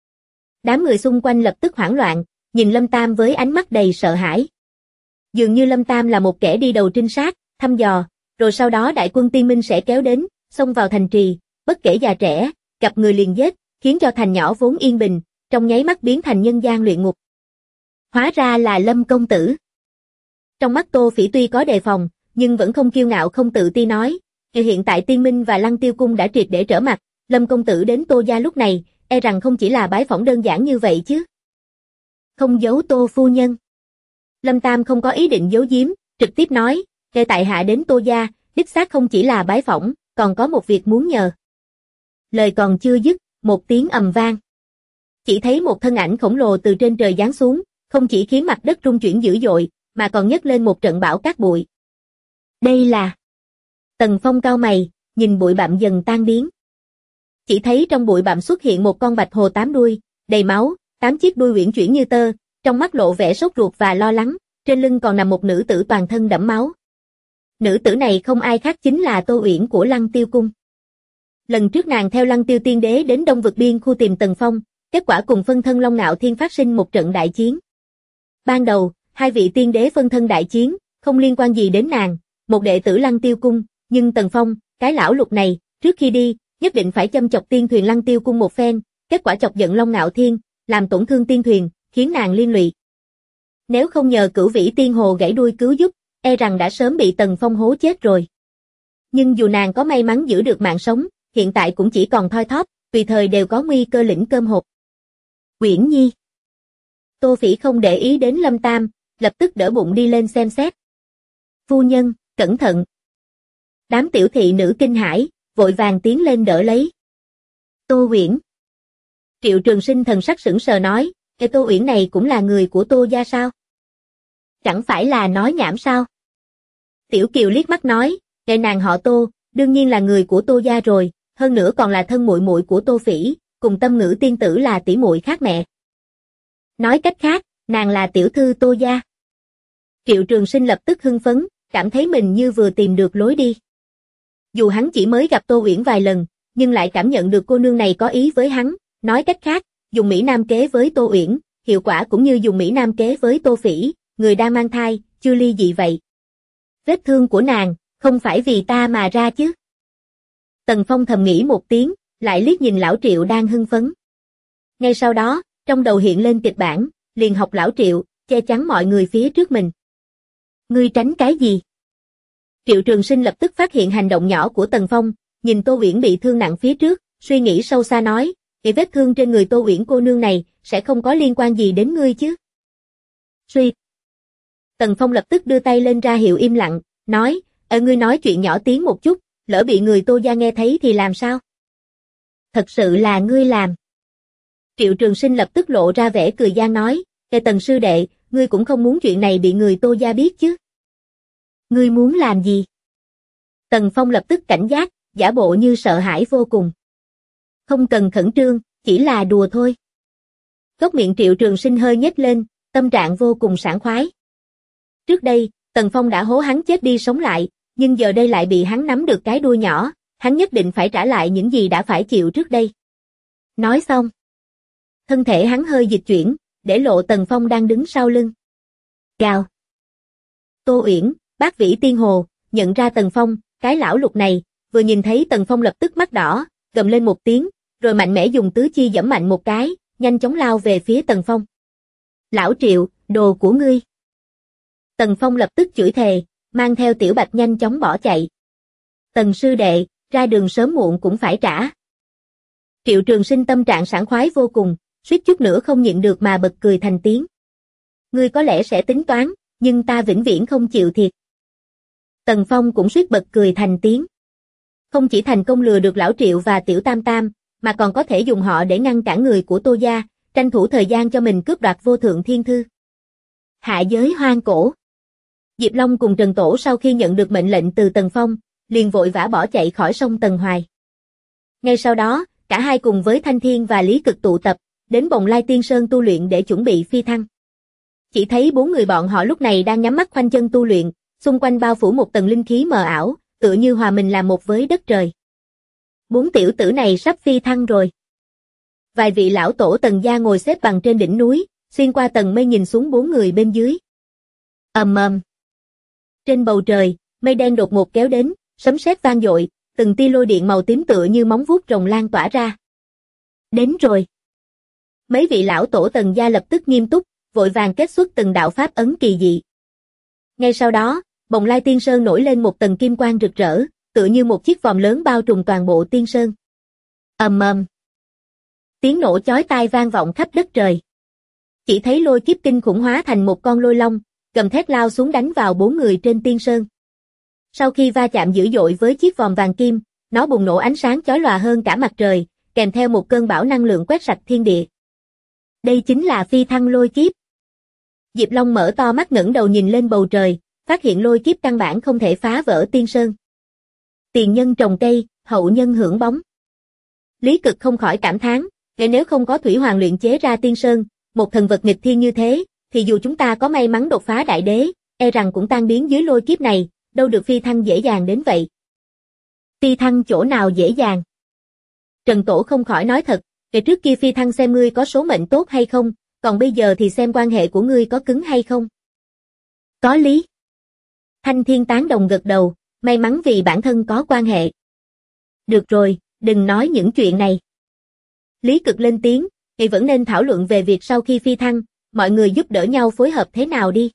Đám người xung quanh lập tức hoảng loạn, nhìn Lâm Tam với ánh mắt đầy sợ hãi. Dường như Lâm Tam là một kẻ đi đầu trinh sát, thăm dò, rồi sau đó đại quân Tiên Minh sẽ kéo đến, xông vào thành trì, bất kể già trẻ, gặp người liền giết, khiến cho thành nhỏ vốn yên bình, trong nháy mắt biến thành nhân gian luyện ngục. Hóa ra là Lâm công tử. Trong mắt Tô Phỉ tuy có đề phòng, nhưng vẫn không kiêu ngạo không tự ti nói, hiện tại Tiên Minh và Lăng Tiêu cung đã triệt để trở mặt, Lâm công tử đến Tô gia lúc này, e rằng không chỉ là bái phỏng đơn giản như vậy chứ. Không giấu Tô phu nhân. Lâm Tam không có ý định giấu giếm, trực tiếp nói, tại hạ đến Tô gia, đích xác không chỉ là bái phỏng, còn có một việc muốn nhờ. Lời còn chưa dứt, một tiếng ầm vang. Chỉ thấy một thân ảnh khổng lồ từ trên trời giáng xuống, không chỉ khiến mặt đất rung chuyển dữ dội, mà còn nhấc lên một trận bão cát bụi. Đây là... Tần Phong cau mày, nhìn bụi bặm dần tan biến. Chỉ thấy trong bụi bặm xuất hiện một con bạch hồ 8 đuôi, đầy máu, 8 chiếc đuôi uyển chuyển như tơ, trong mắt lộ vẻ sốt ruột và lo lắng, trên lưng còn nằm một nữ tử toàn thân đẫm máu. Nữ tử này không ai khác chính là Tô Uyển của Lăng Tiêu cung. Lần trước nàng theo Lăng Tiêu tiên đế đến Đông vực biên khu tìm Tần Phong, kết quả cùng phân thân Long Nạo Thiên phát sinh một trận đại chiến. Ban đầu, hai vị tiên đế phân thân đại chiến, không liên quan gì đến nàng, một đệ tử Lăng Tiêu cung, nhưng Tần Phong, cái lão lục này, trước khi đi, nhất định phải châm chọc tiên thuyền Lăng Tiêu cung một phen, kết quả chọc giận Long Nạo Thiên, làm tổn thương tiên thuyền, khiến nàng liên lụy. Nếu không nhờ Cửu Vĩ Tiên Hồ gãy đuôi cứu giúp, e rằng đã sớm bị Tần Phong hố chết rồi. Nhưng dù nàng có may mắn giữ được mạng sống, hiện tại cũng chỉ còn thoi thóp, tùy thời đều có nguy cơ lĩnh cơm hộp. Uyển Nhi. Tô Phỉ không để ý đến Lâm Tam, lập tức đỡ bụng đi lên xem xét. Phu nhân, cẩn thận. Đám tiểu thị nữ kinh hãi, vội vàng tiến lên đỡ lấy. Tô Uyển. Triệu Trường Sinh thần sắc sững sờ nói, Tô Uyển này cũng là người của Tô gia sao? Chẳng phải là nói nhảm sao? Tiểu Kiều liếc mắt nói, nàng họ Tô, đương nhiên là người của Tô gia rồi, hơn nữa còn là thân muội muội của Tô Phỉ, cùng Tâm Ngữ tiên tử là tỷ muội khác mẹ. Nói cách khác, nàng là tiểu thư Tô gia. Triệu Trường Sinh lập tức hưng phấn, cảm thấy mình như vừa tìm được lối đi. Dù hắn chỉ mới gặp Tô Uyển vài lần, nhưng lại cảm nhận được cô nương này có ý với hắn, nói cách khác, dùng Mỹ Nam kế với Tô Uyển, hiệu quả cũng như dùng Mỹ Nam kế với Tô Phỉ, người đang mang thai, chưa ly dị vậy. Vết thương của nàng, không phải vì ta mà ra chứ. Tần Phong thầm nghĩ một tiếng, lại liếc nhìn lão Triệu đang hưng phấn. Ngay sau đó, trong đầu hiện lên kịch bản, liền học lão Triệu, che chắn mọi người phía trước mình. Ngươi tránh cái gì? Triệu Trường Sinh lập tức phát hiện hành động nhỏ của Tần Phong, nhìn Tô Uyển bị thương nặng phía trước, suy nghĩ sâu xa nói, vết thương trên người Tô Uyển cô nương này, sẽ không có liên quan gì đến ngươi chứ? Suy. Tần Phong lập tức đưa tay lên ra hiệu im lặng, nói, ngươi nói chuyện nhỏ tiếng một chút, lỡ bị người Tô gia nghe thấy thì làm sao? Thật sự là ngươi làm. Triệu Trường Sinh lập tức lộ ra vẻ cười gian nói, Tần sư đệ, ngươi cũng không muốn chuyện này bị người Tô gia biết chứ? Ngươi muốn làm gì? Tần Phong lập tức cảnh giác, giả bộ như sợ hãi vô cùng. Không cần khẩn trương, chỉ là đùa thôi. Góc miệng Triệu Trường Sinh hơi nhếch lên, tâm trạng vô cùng sảng khoái. Trước đây, Tần Phong đã hố hắn chết đi sống lại, nhưng giờ đây lại bị hắn nắm được cái đuôi nhỏ, hắn nhất định phải trả lại những gì đã phải chịu trước đây. Nói xong, thân thể hắn hơi dịch chuyển, để lộ Tần Phong đang đứng sau lưng. Gào. Tô Uyển, Bát Vĩ Tiên Hồ, nhận ra Tần Phong, cái lão lục này, vừa nhìn thấy Tần Phong lập tức mắt đỏ, gầm lên một tiếng, rồi mạnh mẽ dùng tứ chi giẫm mạnh một cái, nhanh chóng lao về phía Tần Phong. Lão Triệu, Đồ của ngươi. Tần Phong lập tức chửi thề, mang theo Tiểu Bạch nhanh chóng bỏ chạy. Tần sư đệ, ra đường sớm muộn cũng phải trả. Triệu Trường Sinh tâm trạng sảng khoái vô cùng, suýt chút nữa không nhịn được mà bật cười thành tiếng. Ngươi có lẽ sẽ tính toán, nhưng ta vĩnh viễn không chịu thiệt. Tần Phong cũng suýt bật cười thành tiếng. Không chỉ thành công lừa được lão Triệu và Tiểu Tam Tam, mà còn có thể dùng họ để ngăn cản người của Tô gia, tranh thủ thời gian cho mình cướp đoạt vô thượng thiên thư. Hạ giới hoang cổ. Diệp Long cùng Trần Tổ sau khi nhận được mệnh lệnh từ Tần Phong, liền vội vã bỏ chạy khỏi sông Tần Hoài. Ngay sau đó, cả hai cùng với Thanh Thiên và Lý Cực tụ tập, đến Bồng Lai Tiên Sơn tu luyện để chuẩn bị phi thăng. Chỉ thấy 4 người bọn họ lúc này đang nhắm mắt khoanh chân tu luyện, xung quanh bao phủ một tầng linh khí mờ ảo, tựa như hòa mình làm một với đất trời. 4 tiểu tử này sắp phi thăng rồi. Vài vị lão tổ Tần gia ngồi xếp bằng trên đỉnh núi, xuyên qua tầng mây nhìn xuống 4 người bên dưới. Ầm ầm. Trên bầu trời, mây đen đột ngột kéo đến, sấm sét vang dội, từng tia lôi điện màu tím tựa như móng vuốt rồng lan tỏa ra. Đến rồi. Mấy vị lão tổ Tần gia lập tức nghiêm túc, vội vàng kết xuất từng đạo pháp ấn kỳ dị. Ngay sau đó, Bồng Lai Tiên Sơn nổi lên một tầng kim quang rực rỡ, tựa như một chiếc vòm lớn bao trùm toàn bộ Tiên Sơn. Ầm ầm. Tiếng nổ chói tai vang vọng khắp đất trời. Chỉ thấy lôi kiếp kinh khủng hóa thành một con lôi long, gầm thét lao xuống đánh vào 4 người trên Tiên Sơn. Sau khi va chạm dữ dội với chiếc vòm vàng kim, nó bùng nổ ánh sáng chói lòa hơn cả mặt trời, kèm theo một cơn bão năng lượng quét sạch thiên địa. Đây chính là phi thăng lôi kiếp. Diệp Long mở to mắt ngẩng đầu nhìn lên bầu trời, phát hiện lôi kiếp căn bản không thể phá vỡ Tiên Sơn. Tiền nhân trồng cây, hậu nhân hưởng bóng. Lý Cực không khỏi cảm thán, nếu không có Thủy Hoàng luyện chế ra Tiên Sơn, một thần vật nghịch thiên như thế, thì dù chúng ta có may mắn đột phá đại đế, e rằng cũng tan biến dưới lôi kiếp này, đâu được phi thăng dễ dàng đến vậy. Phi thăng chỗ nào dễ dàng? Trần Tổ không khỏi nói thật, trước kia phi thăng xem ngươi có số mệnh tốt hay không, còn bây giờ thì xem quan hệ của ngươi có cứng hay không. Có lý. Thanh Thiên tán đồng gật đầu, may mắn vì bản thân có quan hệ. Được rồi, đừng nói những chuyện này. Lý Cực lên tiếng, thì vẫn nên thảo luận về việc sau khi phi thăng, mọi người giúp đỡ nhau phối hợp thế nào đi.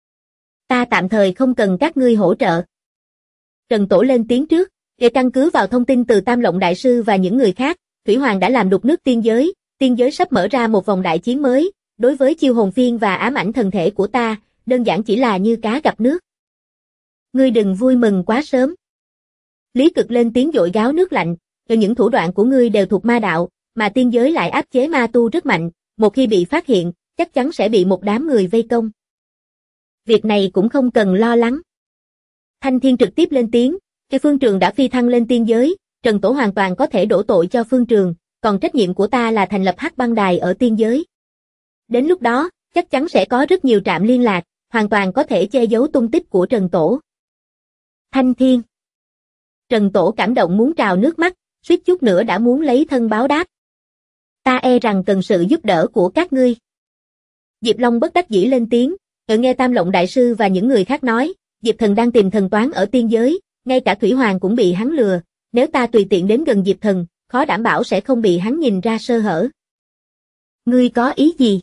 Ta tạm thời không cần các ngươi hỗ trợ. Trần Tổ lên tiếng trước, để căn cứ vào thông tin từ Tam Lộng Đại Sư và những người khác, Thủy Hoàng đã làm đục nước tiên giới sắp mở ra một vòng đại chiến mới, đối với chiêu hồn phiên và ám ảnh thần thể của ta, đơn giản chỉ là như cá gặp nước. Ngươi đừng vui mừng quá sớm. Lý Cực lên tiếng dội gáo nước lạnh, những thủ đoạn của ngươi đều thuộc ma đạo, mà tiên giới lại áp chế ma tu rất mạnh, một khi bị phát hiện, chắc chắn sẽ bị một đám người vây công. Việc này cũng không cần lo lắng. Thanh Thiên trực tiếp lên tiếng, cái Phương Trường đã phi thăng lên tiên giới, Trần Tổ hoàn toàn có thể đổ tội cho Phương Trường, còn trách nhiệm của ta là thành lập Hắc Băng Đài ở tiên giới. Đến lúc đó, chắc chắn sẽ có rất nhiều trạm liên lạc, hoàn toàn có thể che giấu tung tích của Trần Tổ. Thanh Thiên. Trần Tổ cảm động muốn trào nước mắt, suýt chút nữa đã muốn lấy thân báo đáp. Ta e rằng cần sự giúp đỡ của các ngươi. Diệp Long bất đắc dĩ lên tiếng, nghe Tam Lộng Đại Sư và những người khác nói, Diệp Thần đang tìm thần toán ở tiên giới, ngay cả Thủy Hoàng cũng bị hắn lừa, nếu ta tùy tiện đến gần Diệp Thần, khó đảm bảo sẽ không bị hắn nhìn ra sơ hở. Ngươi có ý gì?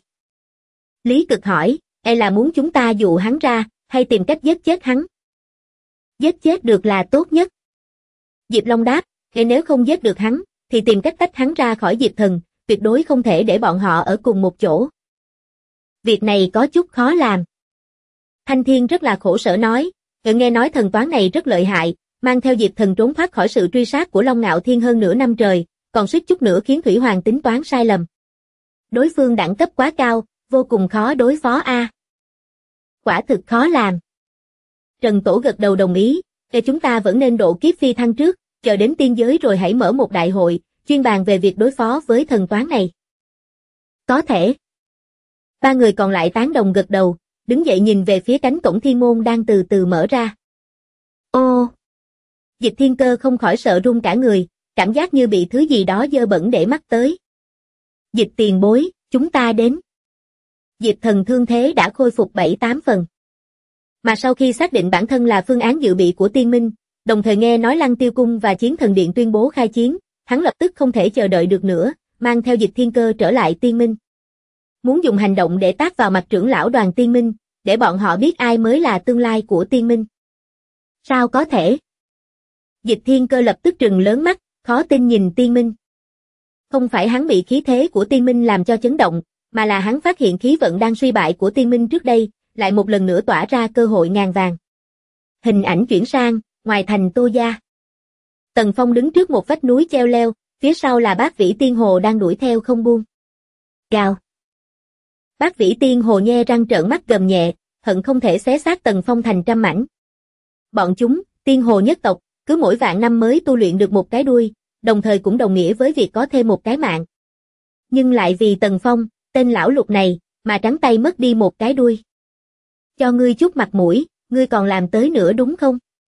Lý Cực hỏi, e là muốn chúng ta dụ hắn ra, hay tìm cách giết chết hắn? Giết chết được là tốt nhất. Diệp Long đáp, nếu không giết được hắn, thì tìm cách tách hắn ra khỏi Diệp Thần, tuyệt đối không thể để bọn họ ở cùng một chỗ. Việc này có chút khó làm. Thanh Thiên rất là khổ sở nói, nghe nói thần toán này rất lợi hại, mang theo Diệp Thần trốn thoát khỏi sự truy sát của Long Ngạo Thiên hơn nửa năm trời, còn suýt chút nữa khiến Thủy Hoàng tính toán sai lầm. Đối phương đẳng cấp quá cao, vô cùng khó đối phó a. Quả thực khó làm. Trần Tổ gật đầu đồng ý, chúng ta vẫn nên độ kiếp phi thăng trước, chờ đến tiên giới rồi hãy mở một đại hội, chuyên bàn về việc đối phó với thần toán này. Có thể. 3 người còn lại tán đồng gật đầu, đứng dậy nhìn về phía cánh cổng thiên môn đang từ từ mở ra. Ô! Dịch Thiên Cơ không khỏi sợ run cả người, cảm giác như bị thứ gì đó dơ bẩn để mắt tới. Dịch tiền bối, chúng ta đến. Diệp Thần thương thế đã khôi phục 7-8 phần. Mà sau khi xác định bản thân là phương án dự bị của Tiên Minh, đồng thời nghe nói Lăng Tiêu Cung và Chiến Thần Điện tuyên bố khai chiến, hắn lập tức không thể chờ đợi được nữa, mang theo Dịch Thiên Cơ trở lại Tiên Minh. Muốn dùng hành động để tát vào mặt trưởng lão đoàn tiên minh, để bọn họ biết ai mới là tương lai của tiên minh. Sao có thể? Dịch Thiên Cơ lập tức trừng lớn mắt, khó tin nhìn tiên minh. Không phải hắn bị khí thế của tiên minh làm cho chấn động, mà là hắn phát hiện khí vận đang suy bại của tiên minh trước đây, lại một lần nữa tỏa ra cơ hội ngàn vàng. Hình ảnh chuyển sang, ngoài thành Tô gia. Tần Phong đứng trước một vách núi treo leo, phía sau là Bát Vĩ Tiên Hồ đang đuổi theo không buông. Gào. Bát Vĩ Tiên Hồ nhe răng trợn mắt gầm nhẹ, hận không thể xé xác Tần Phong thành trăm mảnh. Bọn chúng, Tiên Hồ nhất tộc, cứ mỗi vạn năm mới tu luyện được một cái đuôi, đồng thời cũng đồng nghĩa với việc có thêm một cái mạng. Nhưng lại vì Tần Phong, tên lão lục này, mà trắng tay mất đi một cái đuôi. Cho ngươi chút mặt mũi, ngươi còn làm tới nữa đúng không?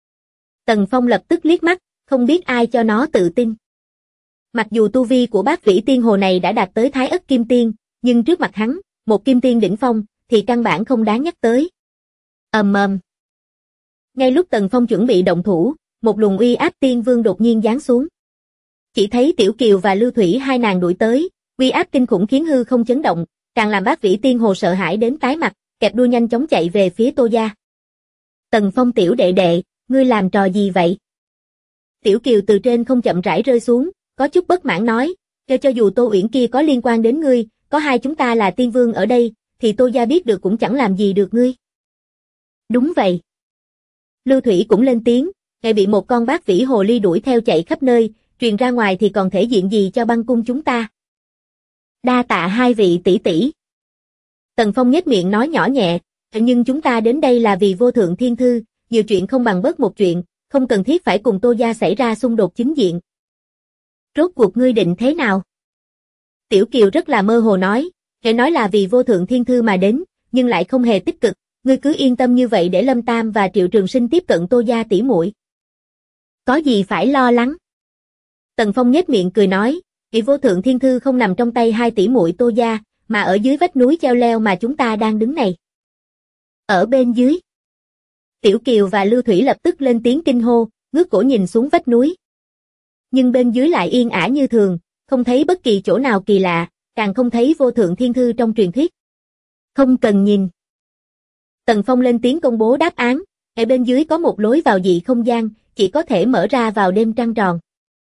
Tần Phong lập tức liếc mắt, không biết ai cho nó tự tin. Mặc dù tu vi của Bát Vĩ Tiên Hồ này đã đạt tới Thái Ất Kim Tiên, nhưng trước mặt hắn, một Kim Tiên đỉnh phong, thì căn bản không đáng nhắc tới. Ầm ầm. Ngay lúc Tần Phong chuẩn bị động thủ, một luồng uy áp tiên vương đột nhiên giáng xuống. Chỉ thấy Tiểu Kiều và Lưu Thủy hai nàng đuổi tới, uy áp kinh khủng khiến hư không chấn động, càng làm Bát Vĩ Tiên Hồ sợ hãi đến tái mặt, kẹp đuôi nhanh chóng chạy về phía Tô gia. Tần Phong tiểu đệ đệ, ngươi làm trò gì vậy? Tiểu Kiều từ trên không chậm rãi rơi xuống, có chút bất mãn nói, cho dù Tô Uyển kia có liên quan đến ngươi, có hai chúng ta là tiên vương ở đây, thì Tô gia biết được cũng chẳng làm gì được ngươi. Đúng vậy. Lưu Thủy cũng lên tiếng, ngài bị một con Bát Vĩ hồ ly đuổi theo chạy khắp nơi, truyền ra ngoài thì còn thể diện gì cho băng cung chúng ta. Đa tạ hai vị tỷ tỷ. Tần Phong nhếch miệng nói nhỏ nhẹ, nhưng chúng ta đến đây là vì vô thượng thiên thư, nhiều chuyện không bằng bớt một chuyện, không cần thiết phải cùng Tô gia xảy ra xung đột chính diện. Rốt cuộc ngươi định thế nào? Tiểu Kiều rất là mơ hồ nói, kẻ nói là vì vô thượng thiên thư mà đến, nhưng lại không hề tích cực, ngươi cứ yên tâm như vậy để Lâm Tam và Triệu Trường Sinh tiếp cận Tô gia tỷ muội. Có gì phải lo lắng? Tần Phong nhếch miệng cười nói, vì vô thượng thiên thư không nằm trong tay hai tỷ muội Tô gia, mà ở dưới vách núi treo leo mà chúng ta đang đứng này. Ở bên dưới. Tiểu Kiều và Lưu Thủy lập tức lên tiếng kinh hô, ngước cổ nhìn xuống vách núi. Nhưng bên dưới lại yên ả như thường, không thấy bất kỳ chỗ nào kỳ lạ, càng không thấy vô thượng thiên thư trong truyền thuyết. Không cần nhìn. Tần Phong lên tiếng công bố đáp án, ở bên dưới có một lối vào dị không gian, chỉ có thể mở ra vào đêm trăng tròn.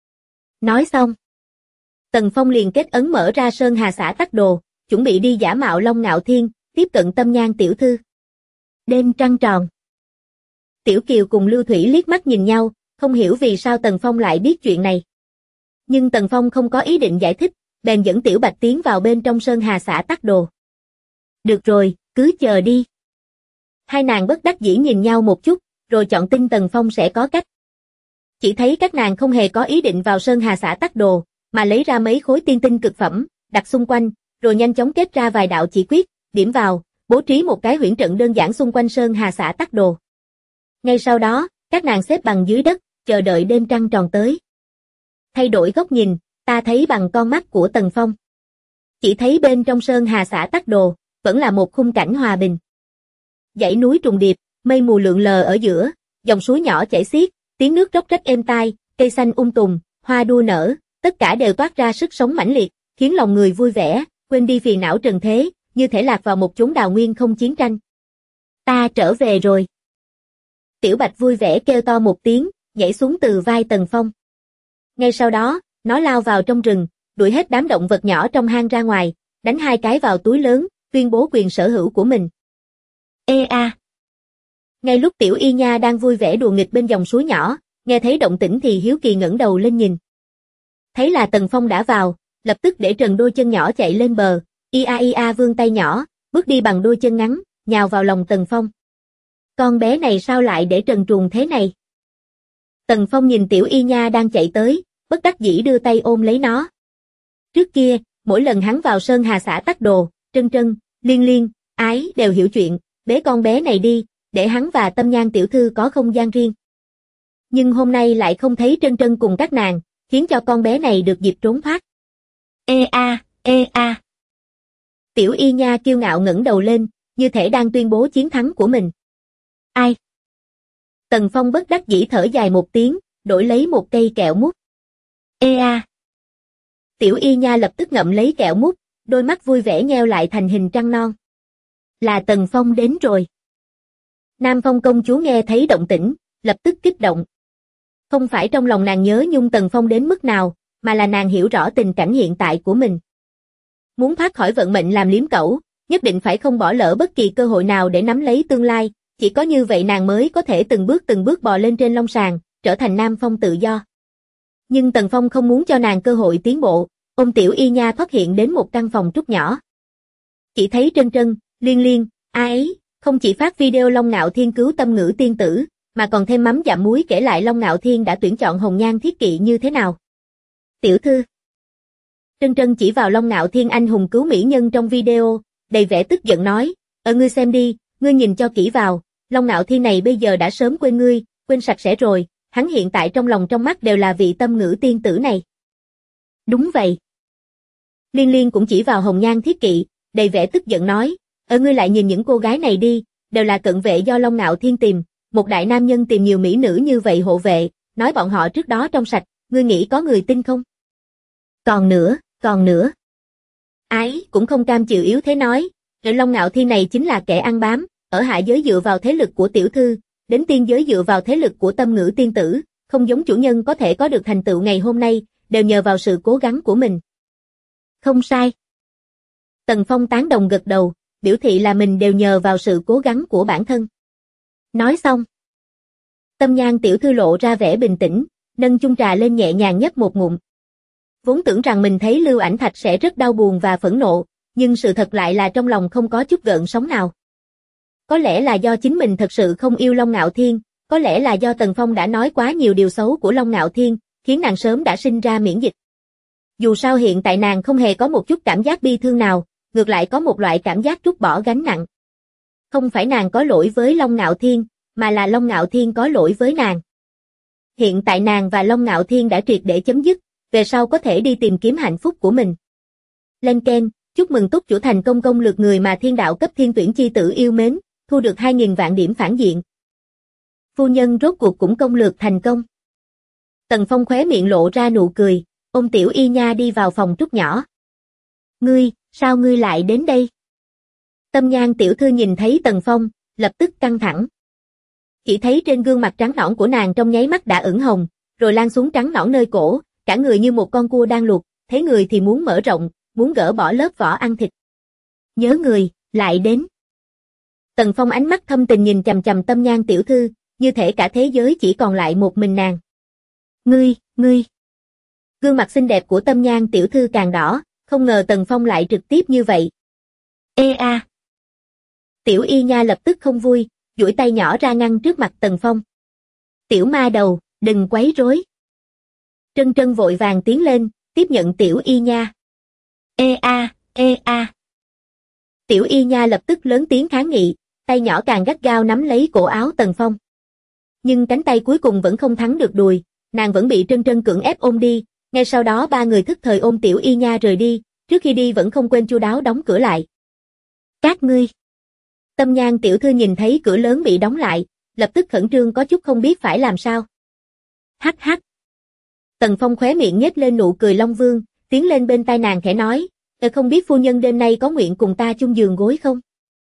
Nói xong. Tần Phong liền kết ấn mở ra Sơn Hà Xã Tắc Đồ, chuẩn bị đi giả mạo Long Ngạo Thiên, tiếp cận Tâm Nhan tiểu thư. Đêm trăng tròn. Tiểu Kiều cùng Lưu Thủy liếc mắt nhìn nhau, không hiểu vì sao Tần Phong lại biết chuyện này. Nhưng Tần Phong không có ý định giải thích, bèn dẫn Tiểu Bạch tiến vào bên trong Sơn Hà Xã Tắc Đồ. Được rồi, cứ chờ đi. Hai nàng bất đắc dĩ nhìn nhau một chút, rồi chọn tin Tần Phong sẽ có cách. Chỉ thấy các nàng không hề có ý định vào Sơn Hà Xã Tắc Đồ, mà lấy ra mấy khối tiên tinh cực phẩm, đặt xung quanh, rồi nhanh chóng kết ra vài đạo chỉ quyết, điểm vào, bố trí một cái huyễn trận đơn giản xung quanh Sơn Hà Xã Tắc Đồ. Ngay sau đó, các nàng xếp bằng dưới đất, chờ đợi đêm trăng tròn tới. Thay đổi góc nhìn, ta thấy bằng con mắt của Tần Phong. Chỉ thấy bên trong Sơn Hà Xã Tắc Đồ, vẫn là một khung cảnh hòa bình. Dãy núi trùng điệp, mây mù lượn lờ ở giữa, dòng suối nhỏ chảy xiết, tiếng nước róc rách êm tai, cây xanh tùng, hoa đua nở, tất cả đều toát ra sức sống mãnh liệt, khiến lòng người vui vẻ, quên đi phiền não trần thế, như thể lạc vào một chốn đào nguyên không chiến tranh. Ta trở về rồi. Tiểu Bạch vui vẻ kêu to một tiếng, nhảy xuống từ vai Tần Phong. Ngay sau đó, nó lao vào trong rừng, đuổi hết đám động vật nhỏ trong hang ra ngoài, đánh hai cái vào túi lớn, tuyên bố quyền sở hữu của mình. Ê a! Ngay lúc Tiểu Y Nha đang vui vẻ đùa nghịch bên dòng suối nhỏ, nghe thấy động tĩnh thì hiếu kỳ ngẩng đầu lên nhìn. Thấy là Tần Phong đã vào, lập tức để trần đôi chân nhỏ chạy lên bờ, ia vươn tay nhỏ, bước đi bằng đôi chân ngắn, nhào vào lòng Tần Phong. Con bé này sao lại để trần truồng thế này? Tần Phong nhìn Tiểu Y Nha đang chạy tới, bất đắc dĩ đưa tay ôm lấy nó. Trước kia, mỗi lần hắn vào Sơn Hà Xã Tắc Đồ, Trân Trân, Liên Liên, Ái đều hiểu chuyện, bế con bé này đi, để hắn và Tâm Nhan tiểu thư có không gian riêng. Nhưng hôm nay lại không thấy Trân Trân cùng các nàng, khiến cho con bé này được dịp trốn thoát. Ê a. Tiểu Y Nha kiêu ngạo ngẩng đầu lên, như thể đang tuyên bố chiến thắng của mình. Ai? Tần Phong bất đắc dĩ thở dài một tiếng, đổi lấy một cây kẹo mút. Ê a. Tiểu Y Nha lập tức ngậm lấy kẹo mút, đôi mắt vui vẻ nheo lại thành hình trăng non. Là Tần Phong đến rồi. Nam Phong công chúa nghe thấy động tĩnh, lập tức kích động. Không phải trong lòng nàng nhớ nhung Tần Phong đến mức nào, mà là nàng hiểu rõ tình cảnh hiện tại của mình. Muốn thoát khỏi vận mệnh làm liếm cẩu, nhất định phải không bỏ lỡ bất kỳ cơ hội nào để nắm lấy tương lai, chỉ có như vậy nàng mới có thể từng bước bò lên trên long sàng, trở thành Nam Phong tự do. Nhưng Tần Phong không muốn cho nàng cơ hội tiến bộ, ôm Tiểu Y Nha thoát hiện đến một căn phòng trúc nhỏ. Chỉ thấy Trân Trân, Liên Liên, ấy, không chỉ phát video Long Ngạo Thiên cứu Tâm Ngữ tiên tử, mà còn thêm mắm dặm muối kể lại Long Ngạo Thiên đã tuyển chọn Hồng Nhan Thiết Kỵ như thế nào. Tiểu thư. Trân Trân chỉ vào Long Ngạo Thiên anh hùng cứu mỹ nhân trong video, đầy vẻ tức giận nói, ngươi xem đi, ngươi nhìn cho kỹ vào, Long Ngạo Thiên này bây giờ đã sớm quên ngươi, quên sạch sẽ rồi, hắn hiện tại trong lòng trong mắt đều là vị Tâm Ngữ tiên tử này. Đúng vậy. Liên Liên cũng chỉ vào Hồng Nhan Thiết Kỵ, đầy vẻ tức giận nói, ngươi lại nhìn những cô gái này đi, đều là cận vệ do Long Ngạo Thiên tìm, một đại nam nhân tìm nhiều mỹ nữ như vậy hộ vệ, nói bọn họ trước đó trong sạch, ngươi nghĩ có người tin không? Còn nữa. Ái cũng không cam chịu yếu thế nói, Long Ngạo Thiên này chính là kẻ ăn bám, ở hạ giới dựa vào thế lực của tiểu thư, đến tiên giới dựa vào thế lực của Tâm Ngữ tiên tử, không giống chủ nhân có thể có được thành tựu ngày hôm nay, đều nhờ vào sự cố gắng của mình. Không sai. Tần Phong tán đồng gật đầu, biểu thị là mình đều nhờ vào sự cố gắng của bản thân. Nói xong. Tâm Nhan tiểu thư lộ ra vẻ bình tĩnh, nâng chung trà lên nhẹ nhàng nhấp một ngụm. Vốn tưởng rằng mình thấy Lưu Ảnh Thạch sẽ rất đau buồn và phẫn nộ, nhưng sự thật lại là trong lòng không có chút gợn sóng nào. Có lẽ là do chính mình thật sự không yêu Long Ngạo Thiên, có lẽ là do Tần Phong đã nói quá nhiều điều xấu của Long Ngạo Thiên, khiến nàng sớm đã sinh ra miễn dịch. Dù sao hiện tại nàng không hề có một chút cảm giác bi thương nào, ngược lại có một loại cảm giác trút bỏ gánh nặng. Không phải nàng có lỗi với Long Ngạo Thiên, mà là Long Ngạo Thiên có lỗi với nàng. Hiện tại nàng và Long Ngạo Thiên đã triệt để chấm dứt, về sau có thể đi tìm kiếm hạnh phúc của mình. Lên keng, chúc mừng túc chủ thành công công lược người mà thiên đạo cấp thiên tuyển chi tử yêu mến, thu được 2.000 vạn điểm phản diện. Phu nhân rốt cuộc cũng công lược thành công. Tần Phong khóe miệng lộ ra nụ cười, ôm Tiểu Y Nha đi vào phòng trúc nhỏ. Ngươi, sao ngươi lại đến đây? Tâm Nhan tiểu thư nhìn thấy Tần Phong, lập tức căng thẳng. Chỉ thấy trên gương mặt trắng nõn của nàng trong nháy mắt đã ửng hồng, rồi lan xuống trắng nõn nơi cổ, cả người như một con cua đang luộc, thấy người thì muốn mở rộng, muốn gỡ bỏ lớp vỏ ăn thịt. Nhớ người, lại đến. Tần Phong ánh mắt thâm tình nhìn chằm chằm Tâm Nhan tiểu thư, như thể cả thế giới chỉ còn lại một mình nàng. Ngươi. Gương mặt xinh đẹp của Tâm Nhan tiểu thư càng đỏ, không ngờ Tần Phong lại trực tiếp như vậy. Ê a. Tiểu Y Nha lập tức không vui, duỗi tay nhỏ ra ngăn trước mặt Tần Phong. Tiểu ma đầu, đừng quấy rối. Trân Trân vội vàng tiến lên, tiếp nhận Tiểu Y Nha. Ê a. Tiểu Y Nha lập tức lớn tiếng kháng nghị, tay nhỏ càng gắt gao nắm lấy cổ áo Tần Phong. Nhưng cánh tay cuối cùng vẫn không thắng được đùi, nàng vẫn bị Trân Trân cưỡng ép ôm đi, ngay sau đó ba người thức thời ôm Tiểu Y Nha rời đi, trước khi đi vẫn không quên chu đáo đóng cửa lại. Các ngươi. Tâm Nhan tiểu thư nhìn thấy cửa lớn bị đóng lại, lập tức khẩn trương có chút không biết phải làm sao. Hắc hắc. Tần Phong khóe miệng nhếch lên nụ cười Long Vương, tiến lên bên tai nàng khẽ nói, không biết phu nhân đêm nay có nguyện cùng ta chung giường gối không?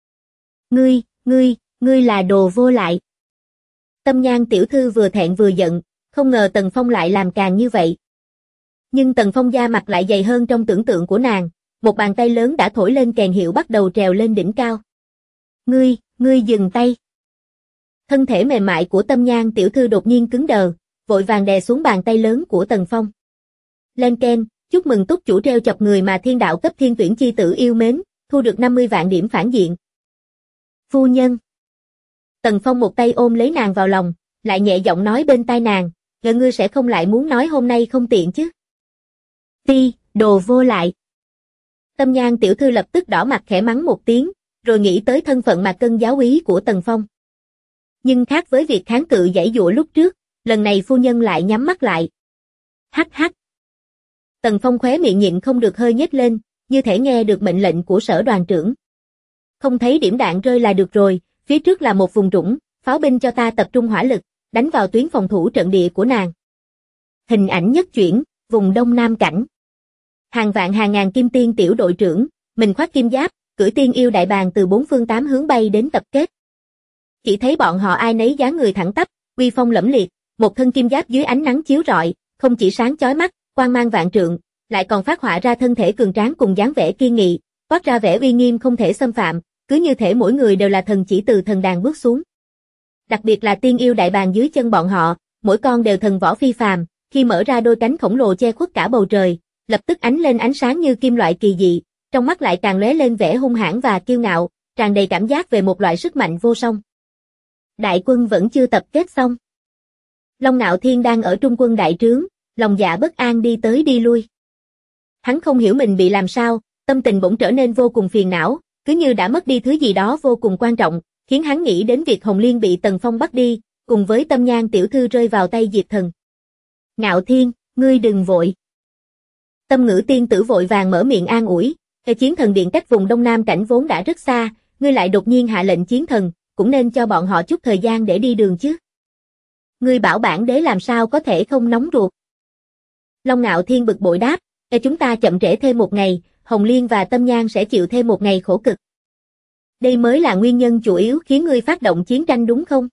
Ngươi là đồ vô lại. Tâm Nhan tiểu thư vừa thẹn vừa giận, không ngờ Tần Phong lại làm càng như vậy. Nhưng Tần Phong da mặt lại dày hơn trong tưởng tượng của nàng, một bàn tay lớn đã thổi lên kèn hiệu bắt đầu trèo lên đỉnh cao. Ngươi dừng tay. Thân thể mềm mại của Tâm Nhan tiểu thư đột nhiên cứng đờ, vội vàng đè xuống bàn tay lớn của Tần Phong. Lên keng, chúc mừng túc chủ treo chọc người mà thiên đạo cấp thiên tuyển chi tử yêu mến, thu được 50 vạn điểm phản diện. Phu nhân. Tần Phong một tay ôm lấy nàng vào lòng, lại nhẹ giọng nói bên tai nàng, ngươi sẽ không lại muốn nói hôm nay không tiện chứ? Đồ vô lại. Tâm Nhan tiểu thư lập tức đỏ mặt khẽ mắng một tiếng, rồi nghĩ tới thân phận mà cân giáo úy của Tần Phong. Nhưng khác với việc kháng cự giãy giụa lúc trước, lần này phu nhân lại nhắm mắt lại. Hắc hắc. Tần Phong khóe miệng nhịn không được hơi nhếch lên, như thể nghe được mệnh lệnh của Sở đoàn trưởng. Không thấy điểm đạn rơi là được rồi, phía trước là một vùng trũng, pháo binh cho ta tập trung hỏa lực, đánh vào tuyến phòng thủ trận địa của nàng. Hình ảnh nhất chuyển, vùng Đông Nam cảnh. Hàng vạn hàng ngàn kim tiên tiểu đội trưởng, mình khoác kim giáp, cưỡi tiên yêu đại bàng từ bốn phương tám hướng bay đến tập kết. Chỉ thấy bọn họ ai nấy dáng người thẳng tắp, uy phong lẫm liệt, một thân kim giáp dưới ánh nắng chiếu rọi, không chỉ sáng chói mắt, quang mang vạn trượng, lại còn phát họa ra thân thể cường tráng cùng dáng vẻ kiên nghị, toát ra vẻ uy nghiêm không thể xâm phạm, cứ như thể mỗi người đều là thần chỉ từ thần đàn bước xuống. Đặc biệt là tiên yêu đại bàng dưới chân bọn họ, mỗi con đều thần võ phi phàm, khi mở ra đôi cánh khổng lồ che khuất cả bầu trời, lập tức ánh lên ánh sáng như kim loại kỳ dị, trong mắt lại càng lóe lên vẻ hung hãn và kiêu ngạo, tràn đầy cảm giác về một loại sức mạnh vô song. Đại quân vẫn chưa tập kết xong. Long Nạo Thiên đang ở trung quân đại trướng, lòng dạ bất an đi tới đi lui. Hắn không hiểu mình bị làm sao, tâm tình bỗng trở nên vô cùng phiền não, cứ như đã mất đi thứ gì đó vô cùng quan trọng, khiến hắn nghĩ đến việc Hồng Liên bị Tần Phong bắt đi, cùng với Tâm Nhan tiểu thư rơi vào tay Diệp Thần. Ngạo Thiên, ngươi đừng vội. Tâm Ngữ tiên tử vội vàng mở miệng an ủi, Chiến Thần Điện cách vùng Đông Nam cảnh vốn đã rất xa, ngươi lại đột nhiên hạ lệnh chiến thần, cũng nên cho bọn họ chút thời gian để đi đường chứ. Ngươi bảo bản đế làm sao có thể không nóng ruột. Long Nạo Thiên bực bội đáp, chúng ta chậm trễ thêm một ngày, Hồng Liên và Tâm Nhan sẽ chịu thêm một ngày khổ cực. Đây mới là nguyên nhân chủ yếu khiến ngươi phát động chiến tranh đúng không?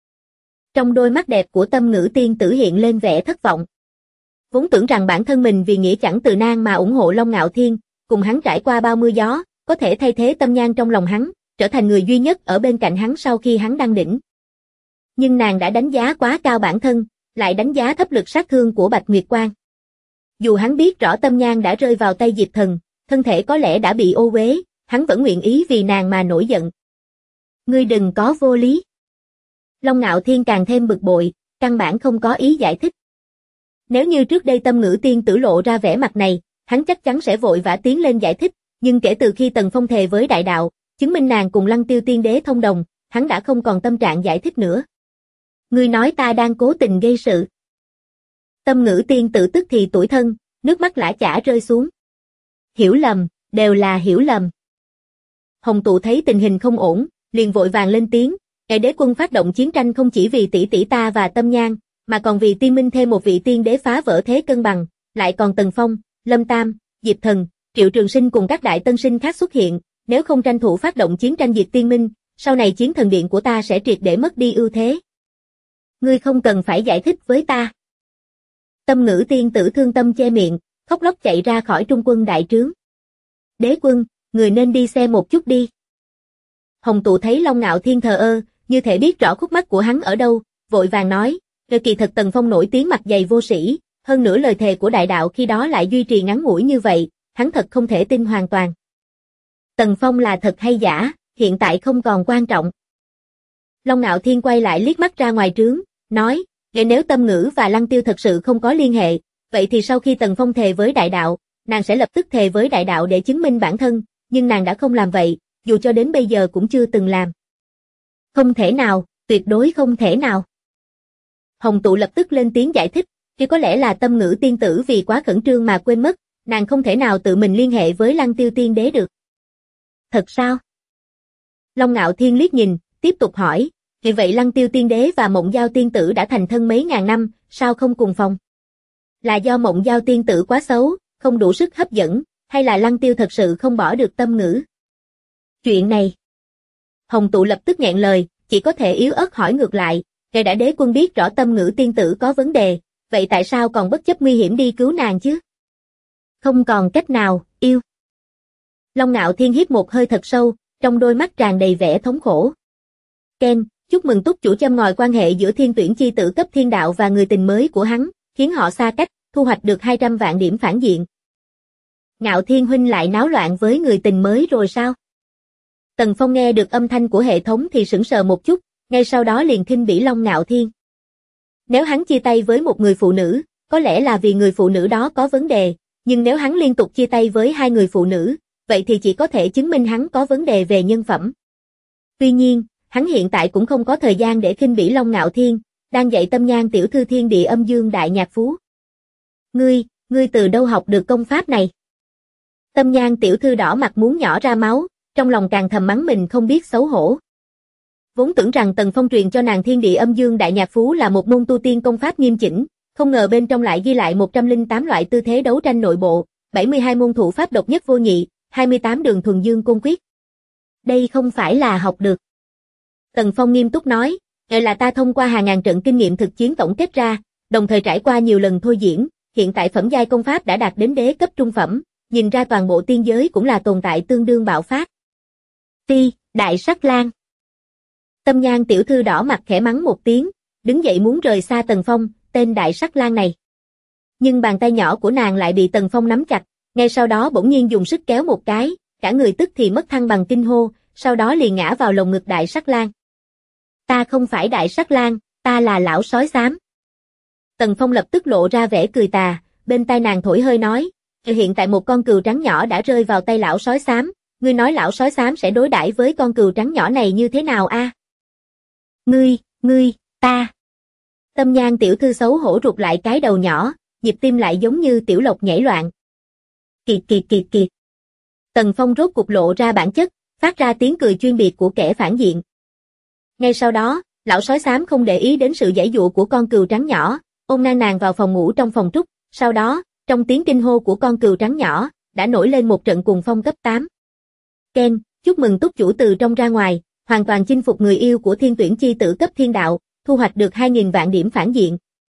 Trong đôi mắt đẹp của Tâm Ngữ tiên tử hiện lên vẻ thất vọng. Vốn tưởng rằng bản thân mình vì nghĩa chẳng từ nan mà ủng hộ Long Nạo Thiên, cùng hắn trải qua bao mưa gió, có thể thay thế Tâm Nhan trong lòng hắn, trở thành người duy nhất ở bên cạnh hắn sau khi hắn đăng đỉnh. Nhưng nàng đã đánh giá quá cao bản thân, lại đánh giá thấp lực sát thương của Bạch Nguyệt Quang. Dù hắn biết rõ Tâm Nhan đã rơi vào tay Diệp Thần, thân thể có lẽ đã bị ô uế, hắn vẫn nguyện ý vì nàng mà nổi giận. Ngươi đừng có vô lý. Long Nạo Thiên càng thêm bực bội, căn bản không có ý giải thích. Nếu như trước đây Tâm Ngữ tiên tử lộ ra vẻ mặt này, hắn chắc chắn sẽ vội vã tiến lên giải thích, nhưng kể từ khi Tần Phong thề với đại đạo, chứng minh nàng cùng Lăng Tiêu tiên đế thông đồng, hắn đã không còn tâm trạng giải thích nữa. Ngươi nói ta đang cố tình gây sự. Tâm Ngữ tiên tử tức thì tủi thân, nước mắt lã chã rơi xuống. Hiểu lầm, đều là hiểu lầm. Hồng Tụ thấy tình hình không ổn, liền vội vàng lên tiếng, đế quân phát động chiến tranh không chỉ vì tỷ tỷ ta và Tâm Nhan, mà còn vì tiên minh thêm một vị tiên đế phá vỡ thế cân bằng, lại còn Tần Phong, Lâm Tam, Diệp Thần, Triệu Trường Sinh cùng các đại tân sinh khác xuất hiện, nếu không tranh thủ phát động chiến tranh diệt tiên minh, sau này chiến thần điện của ta sẽ triệt để mất đi ưu thế. Ngươi không cần phải giải thích với ta. Tâm Ngữ tiên tử thương tâm che miệng, khóc lóc chạy ra khỏi trung quân đại trướng. Đế quân, người nên đi xem một chút đi. Hồng Tụ thấy Long Nạo Thiên thờ ơ, như thể biết rõ khúc mắc của hắn ở đâu, vội vàng nói, kỳ thật Tần Phong nổi tiếng mặt dày vô sĩ, hơn nữa lời thề của đại đạo khi đó lại duy trì ngắn ngủi như vậy, hắn thật không thể tin hoàn toàn. Tần Phong là thật hay giả, hiện tại không còn quan trọng. Long Nạo Thiên quay lại liếc mắt ra ngoài trướng, nói, nếu Tâm Ngữ và Lăng Tiêu thật sự không có liên hệ, vậy thì sau khi Tần Phong thề với đại đạo, nàng sẽ lập tức thề với đại đạo để chứng minh bản thân, nhưng nàng đã không làm vậy, dù cho đến bây giờ cũng chưa từng làm. Không thể nào, tuyệt đối không thể nào. Hồng Tụ lập tức lên tiếng giải thích, chứ có lẽ là Tâm Ngữ tiên tử vì quá khẩn trương mà quên mất, nàng không thể nào tự mình liên hệ với Lăng Tiêu tiên đế được. Thật sao? Long Nạo Thiên liếc nhìn, tiếp tục hỏi, vậy Lăng Tiêu tiên đế và Mộng Giao tiên tử đã thành thân mấy ngàn năm, sao không cùng phòng? Là do Mộng Giao tiên tử quá xấu, không đủ sức hấp dẫn, hay là Lăng Tiêu thật sự không bỏ được Tâm Ngữ? Chuyện này. Hồng Tụ lập tức nghẹn lời, chỉ có thể yếu ớt hỏi ngược lại, đã đế quân biết rõ Tâm Ngữ tiên tử có vấn đề, vậy tại sao còn bất chấp nguy hiểm đi cứu nàng chứ? Không còn cách nào, yêu. Long Nạo Thiên hít một hơi thật sâu, trong đôi mắt tràn đầy vẻ thống khổ. Ken, chúc mừng túc chủ châm ngòi quan hệ giữa thiên tuyển chi tử cấp thiên đạo và người tình mới của hắn, khiến họ xa cách, thu hoạch được 200 vạn điểm phản diện. Ngạo Thiên huynh lại náo loạn với người tình mới rồi sao? Tần Phong nghe được âm thanh của hệ thống thì sững sờ một chút, ngay sau đó liền khinh bỉ Long Nạo Thiên. Nếu hắn chia tay với một người phụ nữ, có lẽ là vì người phụ nữ đó có vấn đề, nhưng nếu hắn liên tục chia tay với hai người phụ nữ, vậy thì chỉ có thể chứng minh hắn có vấn đề về nhân phẩm. Tuy nhiên, hắn hiện tại cũng không có thời gian để khinh bỉ Long Nạo Thiên, đang dạy Tâm Nhan tiểu thư thiên địa âm dương đại nhạc phú. Ngươi từ đâu học được công pháp này? Tâm Nhan tiểu thư đỏ mặt muốn nhỏ ra máu, trong lòng càng thầm mắng mình không biết xấu hổ. Vốn tưởng rằng Tần Phong truyền cho nàng thiên địa âm dương đại nhạc phú là một môn tu tiên công pháp nghiêm chỉnh, không ngờ bên trong lại ghi lại 108 loại tư thế đấu tranh nội bộ, 72 môn thủ pháp độc nhất vô nhị, 28 đường thuần dương côn quyết. Đây không phải là học được. Tần Phong nghiêm túc nói, là ta thông qua hàng ngàn trận kinh nghiệm thực chiến tổng kết ra, đồng thời trải qua nhiều lần thôi diễn, hiện tại phẩm giai công pháp đã đạt đến đế cấp trung phẩm, nhìn ra toàn bộ tiên giới cũng là tồn tại tương đương bạo phát. Ti, Đại Sắc Lang. Tâm Nhan tiểu thư đỏ mặt khẽ mắng một tiếng, đứng dậy muốn rời xa Tần Phong, tên Đại Sắc Lang này. Nhưng bàn tay nhỏ của nàng lại bị Tần Phong nắm chặt, ngay sau đó bỗng nhiên dùng sức kéo một cái, cả người tức thì mất thăng bằng kinh hô, sau đó liền ngã vào lồng ngực Đại Sắc Lang. Ta không phải Đại Sắc Lang, ta là lão sói xám. Tần Phong lập tức lộ ra vẻ cười tà, bên tai nàng thổi hơi nói, hiện tại một con cừu trắng nhỏ đã rơi vào tay lão sói xám, ngươi nói lão sói xám sẽ đối đãi với con cừu trắng nhỏ này như thế nào a? Ngươi, ta. Tâm Nhan tiểu thư xấu hổ rụt lại cái đầu nhỏ, nhịp tim lại giống như tiểu lộc nhảy loạn. Kiệt. Tần Phong rốt cục lộ ra bản chất, phát ra tiếng cười chuyên biệt của kẻ phản diện. Ngay sau đó, lão sói xám không để ý đến sự giãy giụa của con cừu trắng nhỏ, ôm nàng vào phòng ngủ trong phòng trúc, sau đó, trong tiếng kinh hô của con cừu trắng nhỏ, đã nổi lên một trận cuồng phong cấp 8. Ken, chúc mừng túc chủ từ trong ra ngoài, hoàn toàn chinh phục người yêu của thiên tuyển chi tử cấp thiên đạo, thu hoạch được 2.000 vạn điểm phản diện.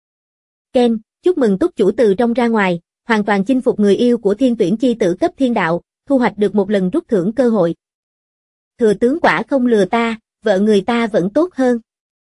Ken, chúc mừng túc chủ từ trong ra ngoài, hoàn toàn chinh phục người yêu của thiên tuyển chi tử cấp thiên đạo, thu hoạch được một lần rút thưởng cơ hội. Thừa tướng quả không lừa ta, vợ người ta vẫn tốt hơn.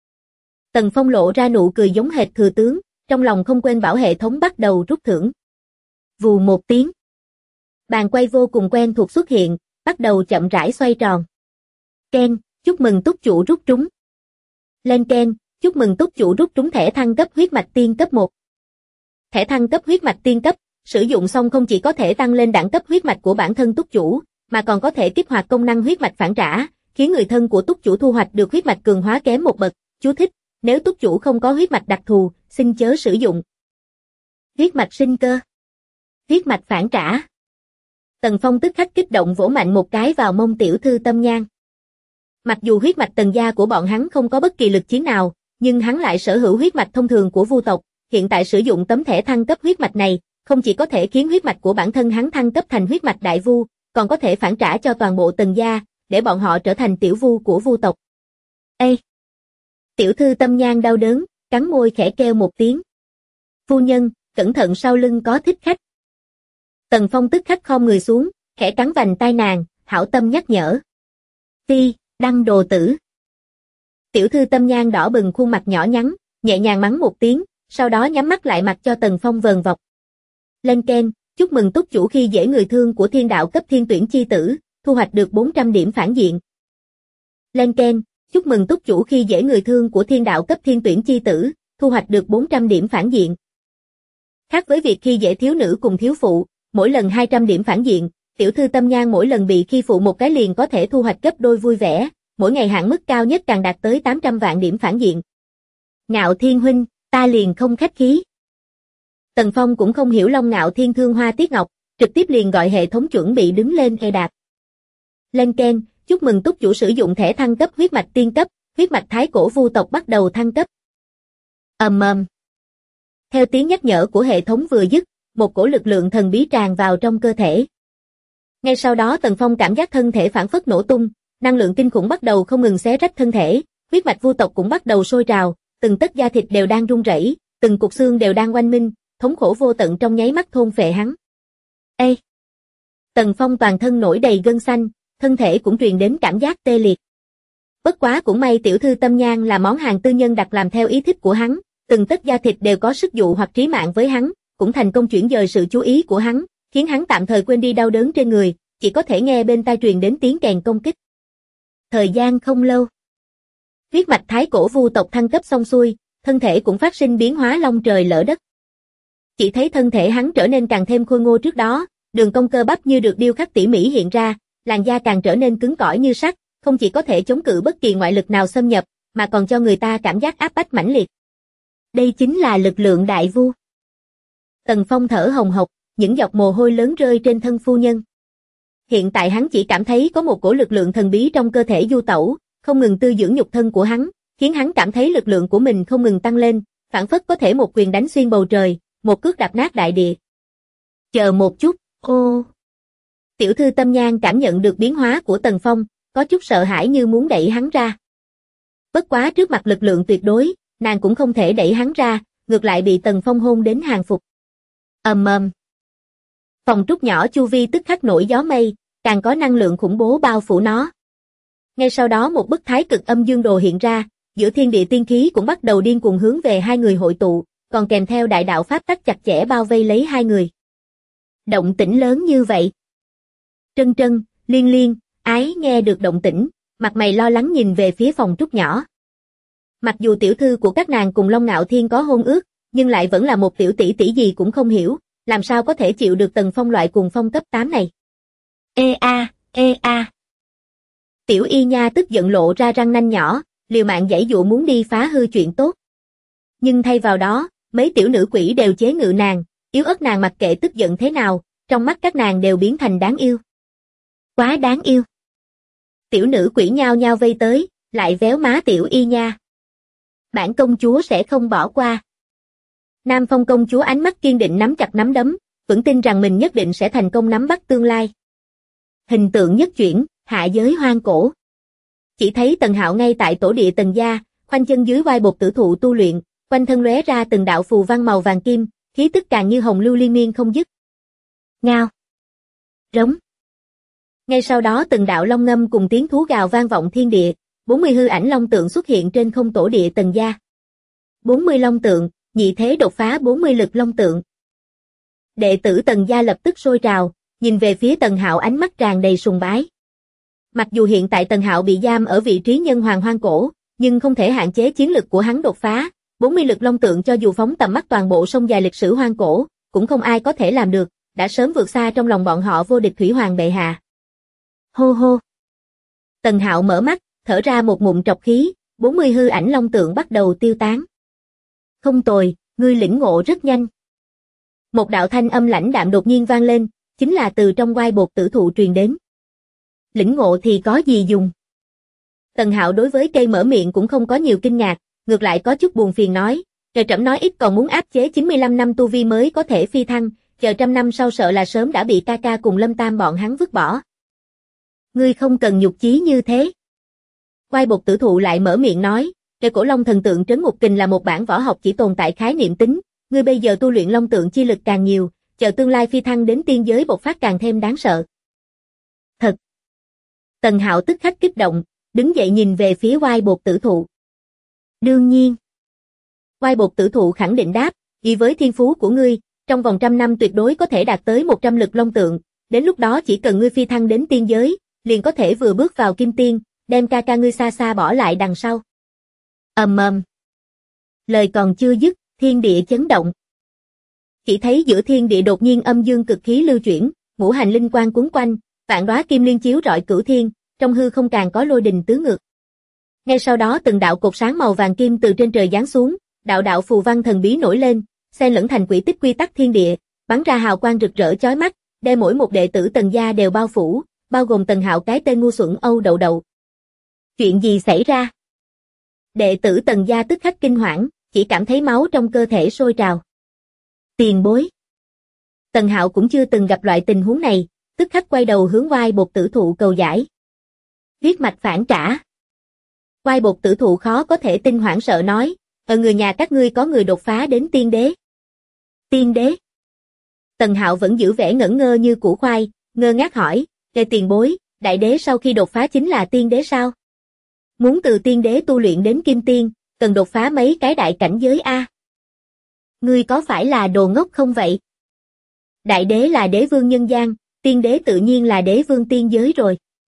Tần Phong lộ ra nụ cười giống hệt thừa tướng, trong lòng không quên bảo hệ thống bắt đầu rút thưởng. Vù một tiếng. Bàn quay vô cùng quen thuộc xuất hiện, bắt đầu chậm rãi xoay tròn. Ken, chúc mừng túc chủ rút trúng. Lên Ken, chúc mừng túc chủ rút trúng thẻ thăng cấp huyết mạch tiên cấp 1. Thẻ thăng cấp huyết mạch tiên cấp, sử dụng xong không chỉ có thể tăng lên đẳng cấp huyết mạch của bản thân túc chủ, mà còn có thể kích hoạt công năng huyết mạch phản trả, khiến người thân của túc chủ thu hoạch được huyết mạch cường hóa kém một bậc. Chú thích, nếu túc chủ không có huyết mạch đặc thù, xin chớ sử dụng. Huyết mạch sinh cơ. Huyết mạch phản trả. Tần Phong tức khắc kích động vỗ mạnh một cái vào mông tiểu thư Tâm Nhan. Mặc dù huyết mạch Tần gia của bọn hắn không có bất kỳ lực chiến nào, nhưng hắn lại sở hữu huyết mạch thông thường của Vu tộc, hiện tại sử dụng tấm thẻ thăng cấp huyết mạch này, không chỉ có thể khiến huyết mạch của bản thân hắn thăng cấp thành huyết mạch đại vu, còn có thể phản trả cho toàn bộ Tần gia, để bọn họ trở thành tiểu vu của Vu tộc. Ê! Tiểu thư Tâm Nhan đau đớn, cắn môi khẽ kêu một tiếng. Phu nhân, cẩn thận sau lưng có thích khách. Tần Phong tức khắc khom người xuống, khẽ cắn vành tai nàng, hảo tâm nhắc nhở. Ti, đăng đồ tử. Tiểu thư Tâm Nhan đỏ bừng khuôn mặt nhỏ nhắn, nhẹ nhàng mắng một tiếng, sau đó nhắm mắt lại mặc cho Tần Phong vờn vọc. Lên Ken, chúc mừng túc chủ khi dễ người thương của thiên đạo cấp thiên tuyển chi tử, thu hoạch được 400 điểm phản diện. Lên Ken, chúc mừng túc chủ khi dễ người thương của thiên đạo cấp thiên tuyển chi tử, thu hoạch được 400 điểm phản diện. Khác với việc khi dễ thiếu nữ cùng thiếu phụ, mỗi lần 200 điểm phản diện, tiểu thư Tâm Nhan mỗi lần bị khi phụ một cái liền có thể thu hoạch gấp đôi vui vẻ, mỗi ngày hạn mức cao nhất càng đạt tới 800 vạn điểm phản diện. Ngạo Thiên huynh, ta liền không khách khí. Tần Phong cũng không hiểu Long Ngạo Thiên thương hoa tiếc ngọc, trực tiếp liền gọi hệ thống chuẩn bị đứng lên e đạp. Lên Ken, chúc mừng túc chủ sử dụng thẻ thăng cấp huyết mạch tiên cấp, huyết mạch thái cổ vu tộc bắt đầu thăng cấp. Theo tiếng nhắc nhở của hệ thống vừa dứt, một cổ lực lượng thần bí tràn vào trong cơ thể. Ngay sau đó Tần Phong cảm giác thân thể phản phất nổ tung, năng lượng kinh khủng bắt đầu không ngừng xé rách thân thể, huyết mạch vu tộc cũng bắt đầu sôi trào, từng tấc da thịt đều đang rung rẩy, từng cục xương đều đang oanh minh, thống khổ vô tận trong nháy mắt thôn phệ hắn. Ê! Tần Phong toàn thân nổi đầy gân xanh, thân thể cũng truyền đến cảm giác tê liệt. Bất quá cũng may tiểu thư Tâm Nhan là món hàng tư nhân đặt làm theo ý thích của hắn, từng tấc da thịt đều có sức dụ hoặc trí mạng với hắn, cũng thành công chuyển dời sự chú ý của hắn, khiến hắn tạm thời quên đi đau đớn trên người, chỉ có thể nghe bên tai truyền đến tiếng kèn công kích. Thời gian không lâu. Huyết mạch thái cổ vu tộc thăng cấp xong xuôi, thân thể cũng phát sinh biến hóa long trời lở đất. Chỉ thấy thân thể hắn trở nên càng thêm khôi ngô trước đó, đường cong cơ bắp như được điêu khắc tỉ mỉ hiện ra, làn da càng trở nên cứng cỏi như sắt, không chỉ có thể chống cự bất kỳ ngoại lực nào xâm nhập, mà còn cho người ta cảm giác áp bách mãnh liệt. Đây chính là lực lượng đại vu. Tần Phong thở hồng hộc, những giọt mồ hôi lớn rơi trên thân phu nhân. Hiện tại hắn chỉ cảm thấy có một cổ lực lượng thần bí trong cơ thể du tẩu, không ngừng tư dưỡng nhục thân của hắn, khiến hắn cảm thấy lực lượng của mình không ngừng tăng lên, phảng phất có thể một quyền đánh xuyên bầu trời, một cước đạp nát đại địa. Chờ một chút, Ô! Tiểu thư Tâm Nhan cảm nhận được biến hóa của Tần Phong, có chút sợ hãi như muốn đẩy hắn ra. Bất quá trước mặt lực lượng tuyệt đối, nàng cũng không thể đẩy hắn ra, ngược lại bị Tần Phong hôn đến hàng phục. Ầm ầm. Phòng trúc nhỏ chu vi tức khắc nổi gió mây, càng có năng lượng khủng bố bao phủ nó. Ngay sau đó một bức thái cực âm dương đồ hiện ra, giữa thiên địa tiên khí cũng bắt đầu điên cuồng hướng về hai người hội tụ, còn kèm theo đại đạo pháp tắc chặt chẽ bao vây lấy hai người. Động tĩnh lớn như vậy. Trân Trân, Liên Liên, Ái nghe được động tĩnh, mặt mày lo lắng nhìn về phía phòng trúc nhỏ. Mặc dù tiểu thư của các nàng cùng Long Ngạo Thiên có hôn ước, nhưng lại vẫn là một tiểu tỷ tỷ gì cũng không hiểu, làm sao có thể chịu được Tần Phong loại cùng phong cấp 8 này. Ê a. Tiểu Y Nha tức giận lộ ra răng nanh nhỏ, liều mạng giãy dụa muốn đi phá hư chuyện tốt. Nhưng thay vào đó, mấy tiểu nữ quỷ đều chế ngự nàng, yếu ớt nàng mặc kệ tức giận thế nào, trong mắt các nàng đều biến thành đáng yêu. Quá đáng yêu. Tiểu nữ quỷ nhao nhao vây tới, lại véo má Tiểu Y Nha. Bản công chúa sẽ không bỏ qua. Nam Phong công chúa ánh mắt kiên định nắm chặt nắm đấm, vững tin rằng mình nhất định sẽ thành công nắm bắt tương lai. Hình tượng nhất chuyển, hạ giới hoang cổ. Chỉ thấy Tần Hạo ngay tại tổ địa Tần gia, khoanh chân dưới vai bột tử thụ tu luyện, quanh thân lóe ra từng đạo phù văn màu vàng kim, khí tức càng như hồng lưu liên miên không dứt. Ngao. Rống. Ngay sau đó từng đạo long ngâm cùng tiếng thú gào vang vọng thiên địa, 40 hư ảnh long tượng xuất hiện trên không tổ địa Tần gia. 40 long tượng, nhị thế đột phá 40 lực long tượng. Đệ tử Tần gia lập tức sôi trào, nhìn về phía Tần Hạo ánh mắt tràn đầy sùng bái. Mặc dù hiện tại Tần Hạo bị giam ở vị trí nhân hoàng hoang cổ, nhưng không thể hạn chế chiến lực của hắn đột phá, 40 lực long tượng cho dù phóng tầm mắt toàn bộ sông dài lịch sử hoang cổ, cũng không ai có thể làm được, đã sớm vượt xa trong lòng bọn họ vô địch thủy hoàng bệ hạ. Hô hô. Tần Hạo mở mắt, thở ra một ngụm trọc khí, 40 hư ảnh long tượng bắt đầu tiêu tán. Không tồi, ngươi lĩnh ngộ rất nhanh. Một đạo thanh âm lãnh đạm đột nhiên vang lên, chính là từ trong oai bột tử thụ truyền đến. Lĩnh ngộ thì có gì dùng? Tần Hạo đối với cây mở miệng cũng không có nhiều kinh ngạc, ngược lại có chút buồn phiền nói, trời trẫm nói ít còn muốn áp chế 95 năm tu vi mới có thể phi thăng, chờ 100 năm sau sợ là sớm đã bị ca ca cùng Lâm Tam bọn hắn vứt bỏ. Ngươi không cần nhục chí như thế. Oai bột tử thụ lại mở miệng nói, trời cổ long thần tượng trấn ngục kình là một bản võ học chỉ tồn tại khái niệm tính, ngươi bây giờ tu luyện long tượng chi lực càng nhiều, chờ tương lai phi thăng đến tiên giới bộc phát càng thêm đáng sợ. Thật. Tần Hạo tức khắc kích động, đứng dậy nhìn về phía oai bột tử thụ. Đương nhiên. Oai bột tử thụ khẳng định đáp, vì với thiên phú của ngươi, trong vòng 100 năm tuyệt đối có thể đạt tới 100 lực long tượng, đến lúc đó chỉ cần ngươi phi thăng đến tiên giới, liền có thể vừa bước vào kim tiên, đem ca ca ngươi xa xa bỏ lại đằng sau. Ầm ầm. Lời còn chưa dứt, thiên địa chấn động. Chỉ thấy giữa thiên địa đột nhiên âm dương cực khí lưu chuyển, ngũ hành linh quang cuốn quanh, vạn đóa kim liên chiếu rọi cửu thiên, trong hư không càng có lôi đình tứ ngược. Ngay sau đó từng đạo cột sáng màu vàng kim từ trên trời giáng xuống, đạo đạo phù văn thần bí nổi lên, xen lẫn thành quỹ tích quy tắc thiên địa, bắn ra hào quang rực rỡ chói mắt, đem mỗi một đệ tử Tần gia đều bao phủ, bao gồm Tần Hạo cái tên ngu xuẩn Âu Đậu Đậu. Chuyện gì xảy ra? Đệ tử Tần gia tức khắc kinh hoảng, chỉ cảm thấy máu trong cơ thể sôi trào. Tiền bối. Tần Hạo cũng chưa từng gặp loại tình huống này, tức khắc quay đầu hướng oai bột tử thụ cầu giải. Huyết mạch phản trả. Oai bột tử thụ khó có thể tin hoảng sợ nói, ở người nhà các ngươi có người đột phá đến tiên đế. Tiên đế. Tần Hạo vẫn giữ vẻ ngẩn ngơ như củ khoai, ngơ ngác hỏi, kề tiền bối, đại đế sau khi đột phá chính là tiên đế sao? Muốn từ tiên đế tu luyện đến kim tiên, cần đột phá mấy cái đại cảnh giới a? Ngươi có phải là đồ ngốc không vậy? Đại đế là đế vương nhân gian, tiên đế tự nhiên là đế vương tiên giới rồi.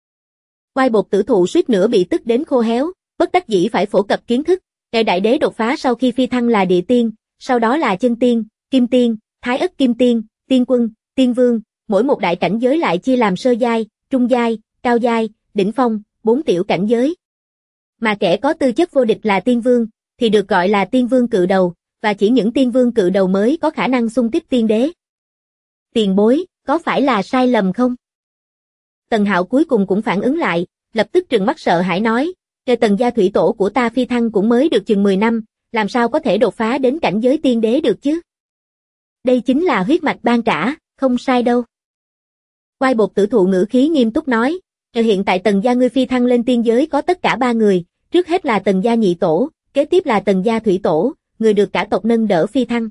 Oai bột tử thụ suýt nữa bị tức đến khô héo, bất đắc dĩ phải phổ cập kiến thức, kẻ đại đế đột phá sau khi phi thăng là địa tiên, sau đó là chân tiên, kim tiên, thái ất kim tiên, tiên quân, tiên vương, mỗi một đại cảnh giới lại chia làm sơ giai, trung giai, cao giai, đỉnh phong, 4 tiểu cảnh giới. Mà kẻ có tư chất vô địch là tiên vương, thì được gọi là tiên vương cự đầu, và chỉ những tiên vương cự đầu mới có khả năng xung kích tiên đế. Tiền bối, có phải là sai lầm không? Tần Hạo cuối cùng cũng phản ứng lại, lập tức trừng mắt sợ hãi nói, trời Tần gia thủy tổ của ta phi thăng cũng mới được chừng 10 năm, làm sao có thể đột phá đến cảnh giới tiên đế được chứ? Đây chính là huyết mạch ban trả, không sai đâu. Oai Bột Tử Thụ ngữ khí nghiêm túc nói, hiện tại Tần gia ngươi phi thăng lên tiên giới có tất cả 3 người, trước hết là Tần gia nhị tổ, kế tiếp là Tần gia thủy tổ, người được cả tộc nâng đỡ phi thăng.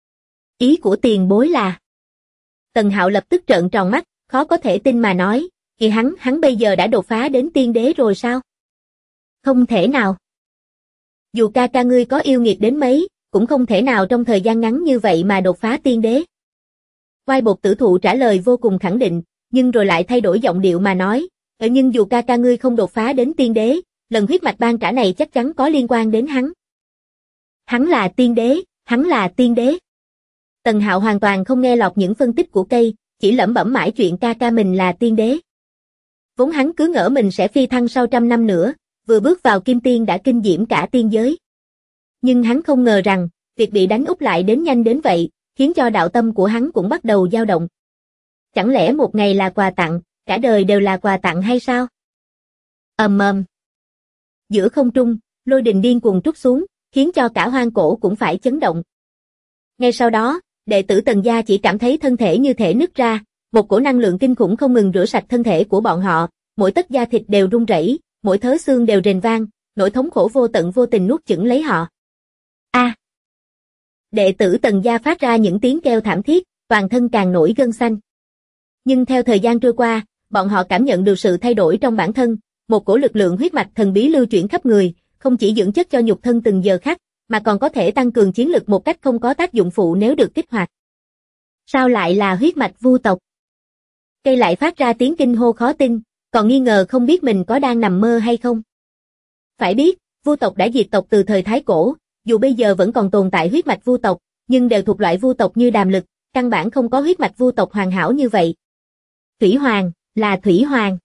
Ý của tiền bối là? Tần Hạo lập tức trợn tròn mắt, khó có thể tin mà nói, thì hắn bây giờ đã đột phá đến tiên đế rồi sao? Không thể nào. Dù ca ca ngươi có yêu nghiệt đến mấy, cũng không thể nào trong thời gian ngắn như vậy mà đột phá tiên đế. Oai Bột Tử Thụ trả lời vô cùng khẳng định, nhưng rồi lại thay đổi giọng điệu mà nói, nhưng dù ca ca ngươi không đột phá đến tiên đế, lần huyết mạch ban trả này chắc chắn có liên quan đến hắn. Hắn là tiên đế, hắn là tiên đế. Tần Hạo hoàn toàn không nghe lọt những phân tích của cây, chỉ lẩm bẩm mãi chuyện ca ca mình là tiên đế. Vốn hắn cứ ngỡ mình sẽ phi thăng sau 100 năm nữa, vừa bước vào kim tiên đã kinh diễm cả tiên giới. Nhưng hắn không ngờ rằng, việc bị đánh úp lại đến nhanh đến vậy, khiến cho đạo tâm của hắn cũng bắt đầu dao động. Chẳng lẽ một ngày là quà tặng, cả đời đều là quà tặng hay sao? Ầm ầm. Giữa không trung, lôi đình điên cuồng trút xuống, khiến cho cả hoang cổ cũng phải chấn động. Ngay sau đó, đệ tử Tần gia chỉ cảm thấy thân thể như thể nứt ra, một cổ năng lượng kinh khủng không ngừng rửa sạch thân thể của bọn họ, mỗi tấc da thịt đều rung rẩy, mỗi thớ xương đều rền vang, nỗi thống khổ vô tận vô tình nuốt chửng lấy họ. A! Đệ tử Tần gia phát ra những tiếng kêu thảm thiết, toàn thân càng nổi gân xanh. Nhưng theo thời gian trôi qua, bọn họ cảm nhận được sự thay đổi trong bản thân, một cổ lực lượng huyết mạch thần bí lưu chuyển khắp người, không chỉ dưỡng chất cho nhục thân từng giờ khắc, mà còn có thể tăng cường chiến lực một cách không có tác dụng phụ nếu được kích hoạt. Sao lại là huyết mạch vu tộc? Cây lại phát ra tiếng kinh hô khó tin, còn nghi ngờ không biết mình có đang nằm mơ hay không. Phải biết, vu tộc đã diệt tộc từ thời Thái Cổ, dù bây giờ vẫn còn tồn tại huyết mạch vu tộc, nhưng đều thuộc loại vu tộc như Đàm Lực, căn bản không có huyết mạch vu tộc hoàn hảo như vậy. Thủy Hoàng, là Thủy Hoàng.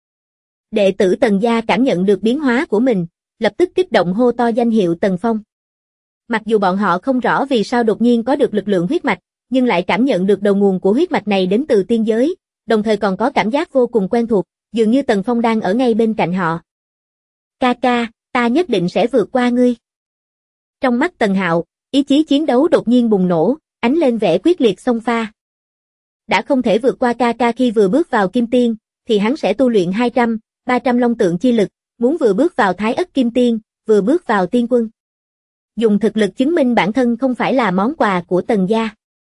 Đệ tử Tần gia cảm nhận được biến hóa của mình, lập tức kích động hô to danh hiệu Tần Phong. Mặc dù bọn họ không rõ vì sao đột nhiên có được lực lượng huyết mạch, nhưng lại cảm nhận được đầu nguồn của huyết mạch này đến từ tiên giới, đồng thời còn có cảm giác vô cùng quen thuộc, dường như Tần Phong đang ở ngay bên cạnh họ. Ca ca, ta nhất định sẽ vượt qua ngươi. Trong mắt Tần Hạo, ý chí chiến đấu đột nhiên bùng nổ, ánh lên vẻ quyết liệt xông pha. Đã không thể vượt qua ca ca khi vừa bước vào kim tiên, thì hắn sẽ tu luyện 200, 300 long tượng chi lực, muốn vừa bước vào thái ất kim tiên, vừa bước vào tiên quân. Dùng thực lực chứng minh bản thân không phải là món quà của Tần gia.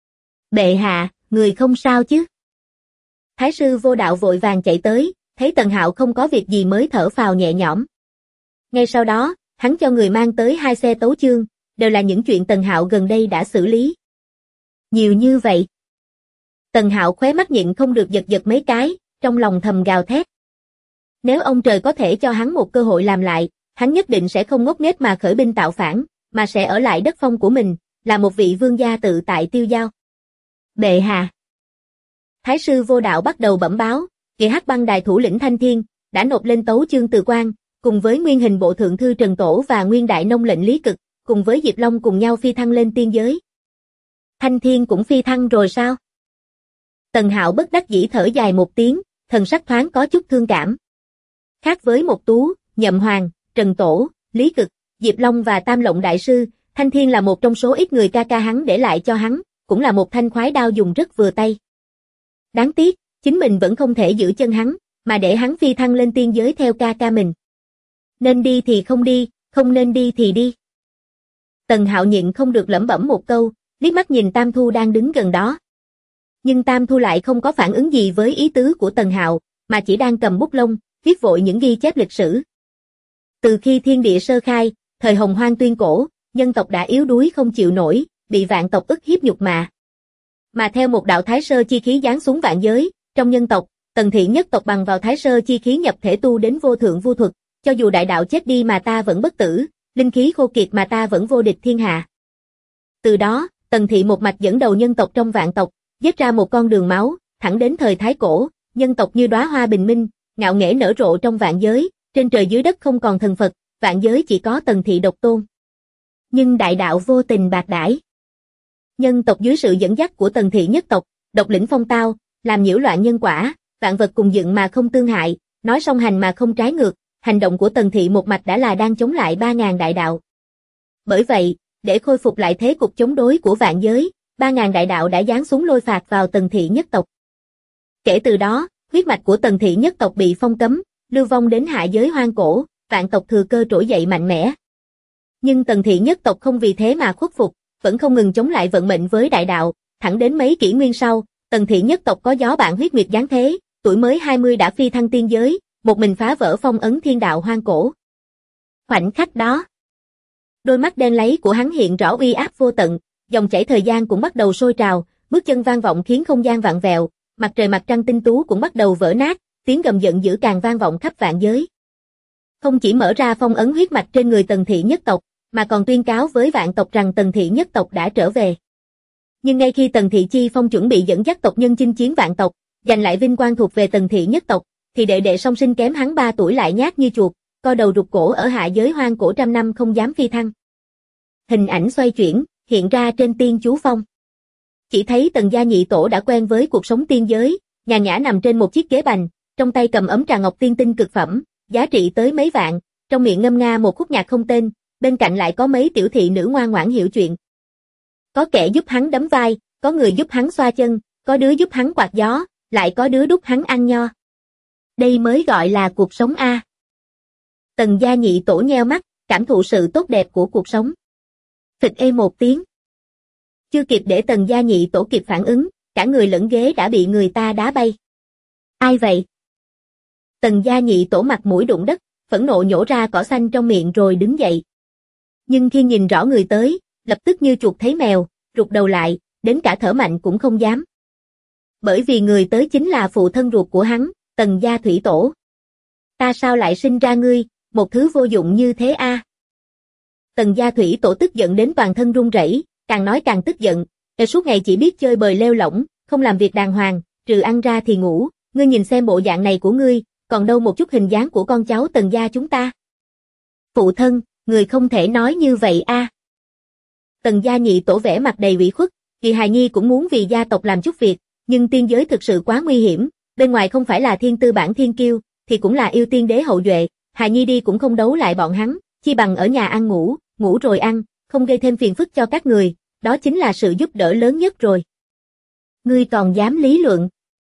Bệ hạ, người không sao chứ? Thái sư Vô Đạo vội vàng chạy tới, thấy Tần Hạo không có việc gì mới thở phào nhẹ nhõm. Ngay sau đó, hắn cho người mang tới 2 xe tấu chương, đều là những chuyện Tần Hạo gần đây đã xử lý. Nhiều như vậy. Tần Hạo khóe mắt nhịn không được giật giật mấy cái, trong lòng thầm gào thét. Nếu ông trời có thể cho hắn một cơ hội làm lại, hắn nhất định sẽ không ngốc nghếch mà khởi binh tạo phản, mà sẽ ở lại đất phong của mình, là một vị vương gia tự tại tiêu dao. Bệ hạ. Thái sư Vô Đạo bắt đầu bẩm báo, Kỳ Hắc Băng Đài thủ lĩnh Thanh Thiên đã nộp lên tấu chương từ quan, cùng với nguyên hình bộ thượng thư Trần Tổ và nguyên đại nông lệnh Lý Cực, cùng với Diệp Long cùng nhau phi thăng lên tiên giới. Thanh Thiên cũng phi thăng rồi sao? Tần Hạo bất đắc dĩ thở dài một tiếng, thần sắc thoáng có chút thương cảm. Khác với Mộc Tú, Nhậm Hoàng, Trần Tổ, Lý Cực, Diệp Long và Tam Lộng Đại Sư, Thanh Thiên là một trong số ít người ca ca hắn để lại cho hắn, cũng là một thanh khoái đao dùng rất vừa tay. Đáng tiếc, chính mình vẫn không thể giữ chân hắn, mà để hắn phi thăng lên tiên giới theo ca ca mình. Nên đi thì không đi, không nên đi thì đi. Tần Hạo nhịn không được lẩm bẩm một câu, liếc mắt nhìn Tam Thu đang đứng gần đó. Nhưng Tam Thu lại không có phản ứng gì với ý tứ của Tần Hạo, mà chỉ đang cầm bút lông, viết vội những ghi chép lịch sử. Từ khi thiên địa sơ khai, thời Hồng Hoang tuyên cổ, nhân tộc đã yếu đuối không chịu nổi, bị vạn tộc ức hiếp nhục mạ. Mà theo một đạo thái sơ chi khí giáng xuống vạn giới, trong nhân tộc, Tần Thị nhất tộc bằng vào thái sơ chi khí nhập thể tu đến vô thượng vu thuật, cho dù đại đạo chết đi mà ta vẫn bất tử, linh khí khô kiệt mà ta vẫn vô địch thiên hạ. Từ đó, Tần Thị một mạch dẫn đầu nhân tộc trong vạn tộc, giết ra một con đường máu, thẳng đến thời Thái Cổ, nhân tộc như đóa hoa bình minh, ngạo nghễ nở rộ trong vạn giới, trên trời dưới đất không còn thần Phật, vạn giới chỉ có Tần Thị độc tôn. Nhưng đại đạo vô tình bạc đãi. Nhân tộc dưới sự dẫn dắt của Tần Thị nhất tộc, độc lĩnh phong tao, làm nhiễu loạn nhân quả, vạn vật cùng dựng mà không tương hại, nói song hành mà không trái ngược, hành động của Tần Thị một mạch đã là đang chống lại 3.000 đại đạo. Bởi vậy, để khôi phục lại thế cục chống đối của vạn giới, 3.000 đại đạo đã giáng xuống lôi phạt vào Tần Thị nhất tộc. Kể từ đó, huyết mạch của Tần thị nhất tộc bị phong cấm, lưu vong đến hạ giới hoang cổ, vạn tộc thừa cơ trỗi dậy mạnh mẽ. Nhưng Tần thị nhất tộc không vì thế mà khuất phục, vẫn không ngừng chống lại vận mệnh với đại đạo, thẳng đến mấy kỷ nguyên sau, Tần thị nhất tộc có gió bạn huyết nguyệt giáng thế, tuổi mới 20 đã phi thăng tiên giới, một mình phá vỡ phong ấn thiên đạo hoang cổ. Khoảnh khắc đó, đôi mắt đen láy của hắn hiện rõ uy áp vô tận, dòng chảy thời gian cũng bắt đầu sôi trào, bước chân vang vọng khiến không gian vặn vẹo, mặt trời mặt trăng tinh tú cũng bắt đầu vỡ nát, tiếng gầm giận dữ càng vang vọng khắp vạn giới. Không chỉ mở ra phong ấn huyết mạch trên người Tần thị nhất tộc, mà còn tuyên cáo với vạn tộc rằng Tần thị nhất tộc đã trở về. Nhưng ngay khi Tần thị chi phong chuẩn bị dẫn dắt tộc nhân chinh chiến vạn tộc, giành lại vinh quang thuộc về Tần thị nhất tộc, thì đệ đệ song sinh kém hắn 3 tuổi lại nhát như chuột, co đầu rụt cổ ở hạ giới hoang cổ trăm năm không dám phi thăng. Hình ảnh xoay chuyển, hiện ra trên tiên chú phong. Chỉ thấy Tần gia nhị tổ đã quen với cuộc sống tiên giới, nhàn nhã nằm trên một chiếc ghế bành, trong tay cầm ấm trà ngọc tiên tinh cực phẩm, giá trị tới mấy vạn, trong miệng ngâm nga một khúc nhạc không tên, bên cạnh lại có mấy tiểu thị nữ ngoan ngoãn hiểu chuyện. Có kẻ giúp hắn đấm vai, có người giúp hắn xoa chân, có đứa giúp hắn quạt gió, lại có đứa đút hắn ăn nho. Đây mới gọi là cuộc sống a. Tần gia nhị tổ nheo mắt, cảm thụ sự tốt đẹp của cuộc sống. Phịch ê một tiếng. Chưa kịp để Tần gia nhị tổ kịp phản ứng, cả người lẫn ghế đã bị người ta đá bay. Ai vậy? Tần gia nhị tổ mặt mũi đụng đất, phẫn nộ nhổ ra cỏ xanh trong miệng rồi đứng dậy. Nhưng khi nhìn rõ người tới, lập tức như chuột thấy mèo, rụt đầu lại, đến cả thở mạnh cũng không dám. Bởi vì người tới chính là phụ thân ruột của hắn, Tần gia thủy tổ. Ta sao lại sinh ra ngươi, một thứ vô dụng như thế a? Tần gia thủy tổ tức giận đến toàn thân run rẩy, càng nói càng tức giận, suốt ngày chỉ biết chơi bời lêu lỏng, không làm việc đàng hoàng, trừ ăn ra thì ngủ, ngươi nhìn xem bộ dạng này của ngươi, còn đâu một chút hình dáng của con cháu Tần gia chúng ta. Phụ thân, người không thể nói như vậy a. Tần gia nhị tổ vẻ mặt đầy ủy khuất, vì hài nhi cũng muốn vì gia tộc làm chút việc, nhưng tiên giới thực sự quá nguy hiểm, bên ngoài không phải là thiên tư bản thiên kiêu, thì cũng là yêu tiên đế hậu duệ, hài nhi đi cũng không đấu lại bọn hắn, chi bằng ở nhà ăn ngủ, ngủ rồi ăn, không gây thêm phiền phức cho các người, đó chính là sự giúp đỡ lớn nhất rồi. Ngươi còn dám lý luận?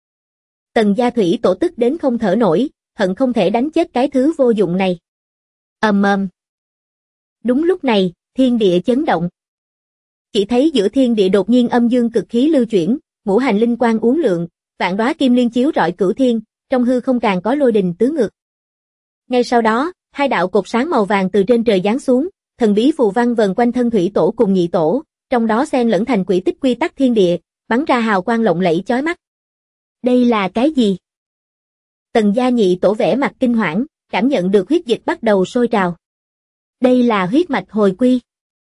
Tần gia thủy tổ tức đến không thở nổi, hận không thể đánh chết cái thứ vô dụng này. Ầm ầm. Đúng lúc này, thiên địa chấn động. Chỉ thấy giữa thiên địa đột nhiên âm dương cực khí lưu chuyển, ngũ hành linh quang uốn lượn, vạn đóa kim liên chiếu rọi cửu thiên, trong hư không càng có lôi đình tứ ngược. Ngay sau đó, hai đạo cột sáng màu vàng từ trên trời giáng xuống, thần bí phù văn vần quanh thân thủy tổ cùng nhị tổ, trong đó xen lẫn thành quỹ tích quy tắc thiên địa, bắn ra hào quang lộng lẫy chói mắt. Đây là cái gì? Tần gia nhị tổ vẻ mặt kinh hoảng, cảm nhận được huyết dịch bắt đầu sôi trào. Đây là huyết mạch hồi quy.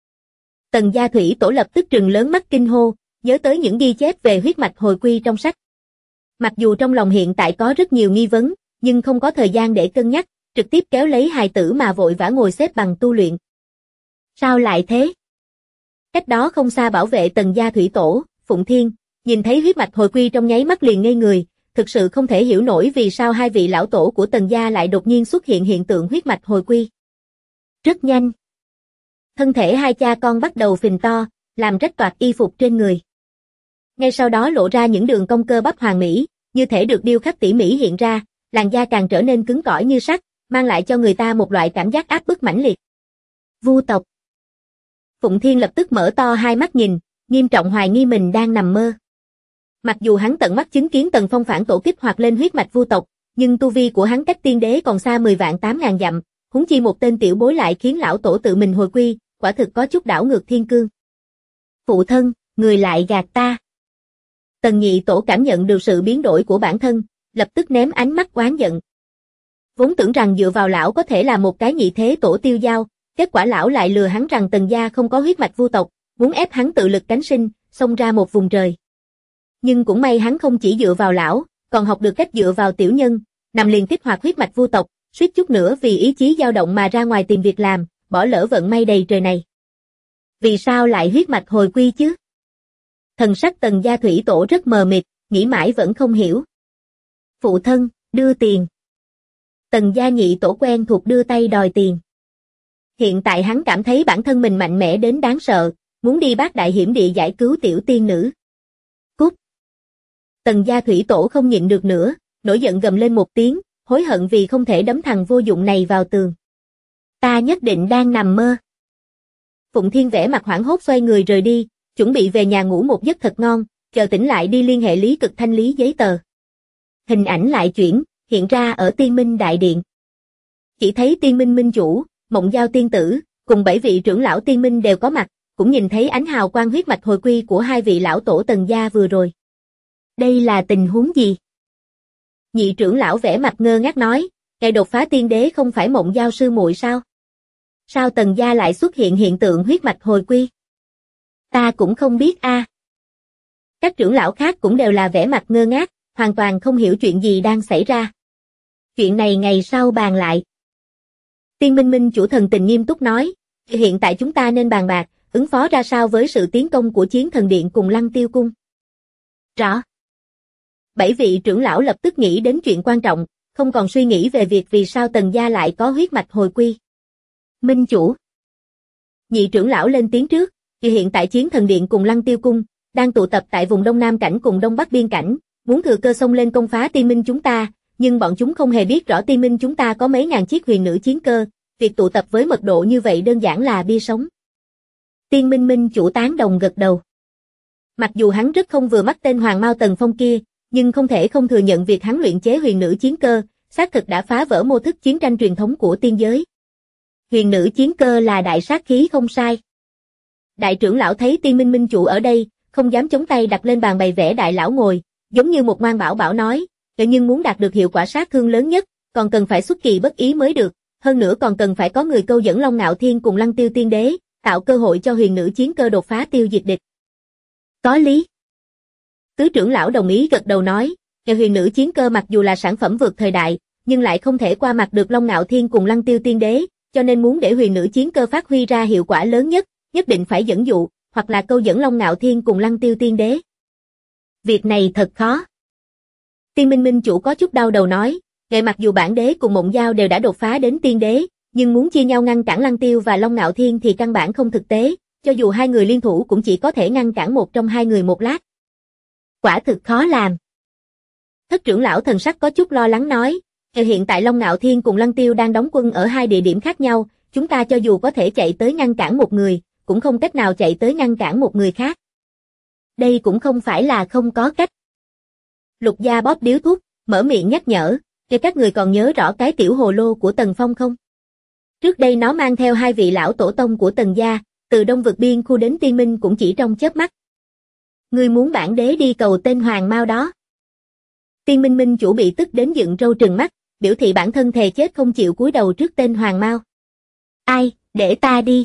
Tần gia thủy tổ lập tức trừng lớn mắt kinh hô, nhớ tới những ghi chép về huyết mạch hồi quy trong sách. Mặc dù trong lòng hiện tại có rất nhiều nghi vấn, nhưng không có thời gian để cân nhắc, trực tiếp kéo lấy hài tử mà vội vã ngồi xếp bằng tu luyện. Sao lại thế? Cách đó không xa bảo vệ Tần gia thủy tổ, Phụng Thiên, nhìn thấy huyết mạch hồi quy trong nháy mắt liền ngây người, thực sự không thể hiểu nổi vì sao hai vị lão tổ của Tần gia lại đột nhiên xuất hiện hiện tượng huyết mạch hồi quy. Rất nhanh, thân thể hai cha con bắt đầu phình to, làm rách toạc y phục trên người. Ngay sau đó lộ ra những đường cong cơ bắp hoàn mỹ, như thể được điêu khắc tỉ mỉ hiện ra, làn da càng trở nên cứng cỏi như sắt, mang lại cho người ta một loại cảm giác áp bức mãnh liệt. Vu tộc. Phụng Thiên lập tức mở to hai mắt nhìn, nghiêm trọng hoài nghi mình đang nằm mơ. Mặc dù hắn tận mắt chứng kiến Tần Phong phản tổ kích hoạt lên huyết mạch vu tộc, nhưng tu vi của hắn cách tiên đế còn xa 10 vạn 8.000 dặm, huống chi một tên tiểu bối lại khiến lão tổ tự mình hồi quy, quả thực có chút đảo ngược thiên cương. Phụ thân, người lại gạt ta. Tần nhị tổ cảm nhận được sự biến đổi của bản thân, lập tức ném ánh mắt oán giận. Vốn tưởng rằng dựa vào lão có thể là một cái nhị thế tổ tiêu dao, kết quả lão lại lừa hắn rằng Tần gia không có huyết mạch vu tộc, muốn ép hắn tự lực cánh sinh, xông ra một vùng trời. Nhưng cũng may hắn không chỉ dựa vào lão, còn học được cách dựa vào tiểu nhân, nằm liền kích hoạt huyết mạch vu tộc, suýt chút nữa vì ý chí dao động mà ra ngoài tìm việc làm, bỏ lỡ vận may đầy trời này. Vì sao lại huyết mạch hồi quy chứ? Thần sắc Tần gia thủy tổ rất mờ mịt, nghĩ mãi vẫn không hiểu. Phụ thân, đưa tiền. Tần gia nhị tổ quen thuộc đưa tay đòi tiền. Hiện tại hắn cảm thấy bản thân mình mạnh mẽ đến đáng sợ, muốn đi bát đại hiểm địa giải cứu tiểu tiên nữ. Cút. Tần gia thủy tổ không nhịn được nữa, nổi giận gầm lên một tiếng, hối hận vì không thể đấm thằng vô dụng này vào tường. Ta nhất định đang nằm mơ. Phụng Thiên vẻ mặt hoảng hốt xoay người rời đi, chuẩn bị về nhà ngủ một giấc thật ngon, chờ tỉnh lại đi liên hệ Lý Cực thanh lý giấy tờ. Hình ảnh lại chuyển, hiện ra ở Tiên Minh Đại Điện. Chỉ thấy Tiên Minh Minh chủ, Mộng Giao tiên tử, cùng 7 vị trưởng lão Tiên Minh đều có mặt, cũng nhìn thấy ánh hào quang huyết mạch hồi quy của hai vị lão tổ Tần gia vừa rồi. Đây là tình huống gì? Nhị trưởng lão vẻ mặt ngơ ngác nói, ngày đột phá tiên đế không phải Mộng Giao sư muội sao? Sao Tần gia lại xuất hiện hiện tượng huyết mạch hồi quy? Ta cũng không biết a. Các trưởng lão khác cũng đều là vẻ mặt ngơ ngác, hoàn toàn không hiểu chuyện gì đang xảy ra. Chuyện này ngày sau bàn lại. Tiên Minh Minh chủ thần tình nghiêm túc nói, hiện tại chúng ta nên bàn bạc, ứng phó ra sao với sự tiến công của Chiến Thần Điện cùng Lăng Tiêu Cung. Rõ. 7 vị trưởng lão lập tức nghĩ đến chuyện quan trọng, không còn suy nghĩ về việc vì sao Tần gia lại có huyết mạch hồi quy. Minh chủ. Nhị trưởng lão lên tiếng trước, hiện tại Chiến Thần Điện cùng Lăng Tiêu Cung đang tụ tập tại vùng Đông Nam cảnh cùng Đông Bắc biên cảnh, muốn thừa cơ xông lên công phá Tiên Minh chúng ta, nhưng bọn chúng không hề biết rõ Tiên Minh chúng ta có mấy ngàn chiếc huyền nữ chiến cơ, việc tụ tập với mật độ như vậy đơn giản là bia sống. Tiên Minh Minh chủ tán đồng gật đầu. Mặc dù hắn rất không vừa mắt tên Hoàng Mao Tần Phong kia, nhưng không thể không thừa nhận việc hắn luyện chế huyền nữ chiến cơ, xác thực đã phá vỡ mô thức chiến tranh truyền thống của tiên giới. Huyền nữ chiến cơ là đại sát khí không sai. Đại trưởng lão thấy Tiên Minh Minh chủ ở đây, không dám chống tay đặt lên bàn bày vẽ đại lão ngồi, giống như một ngoan bảo bảo nói, nhưng muốn đạt được hiệu quả sát thương lớn nhất, còn cần phải xuất kỳ bất ý mới được, hơn nữa còn cần phải có người câu dẫn Long Ngạo Thiên cùng Lăng Tiêu tiên đế, tạo cơ hội cho huyền nữ chiến cơ đột phá tiêu diệt địch. Có lý. Tứ trưởng lão đồng ý gật đầu nói, huyền nữ chiến cơ mặc dù là sản phẩm vượt thời đại, nhưng lại không thể qua mặt được Long Ngạo Thiên cùng Lăng Tiêu tiên đế, cho nên muốn để huyền nữ chiến cơ phát huy ra hiệu quả lớn nhất, nhất định phải dẫn dụ, hoặc là câu dẫn Long Ngạo Thiên cùng Lăng Tiêu tiên đế. Việc này thật khó. Tiên Minh Minh chủ có chút đau đầu nói, mặc dù bản đế cùng Mộng Giao đều đã đột phá đến tiên đế, nhưng muốn chia nhau ngăn cản Lăng Tiêu và Long Ngạo Thiên thì căn bản không thực tế, cho dù hai người liên thủ cũng chỉ có thể ngăn cản một trong hai người một lát. Quả thực khó làm. Thất trưởng lão thần sắc có chút lo lắng nói, hiện tại Long Ngạo Thiên cùng Lăng Tiêu đang đóng quân ở hai địa điểm khác nhau, chúng ta cho dù có thể chạy tới ngăn cản một người, cũng không cách nào chạy tới ngăn cản một người khác. Đây cũng không phải là không có cách. Lục Gia bóp điếu thuốc, mở miệng nhắc nhở, các người còn nhớ rõ cái tiểu hồ lô của Tần Phong không? Trước đây nó mang theo hai vị lão tổ tông của Tần gia, từ Đông Vực Biên khu đến Tiên Minh cũng chỉ trong chớp mắt. Ngươi muốn bản đế đi cầu tên Hoàng Mao đó? Tiên Minh Minh chủ bị tức đến dựng râu trừng mắt, biểu thị bản thân thề chết không chịu cúi đầu trước tên Hoàng Mao. Ai, để ta đi.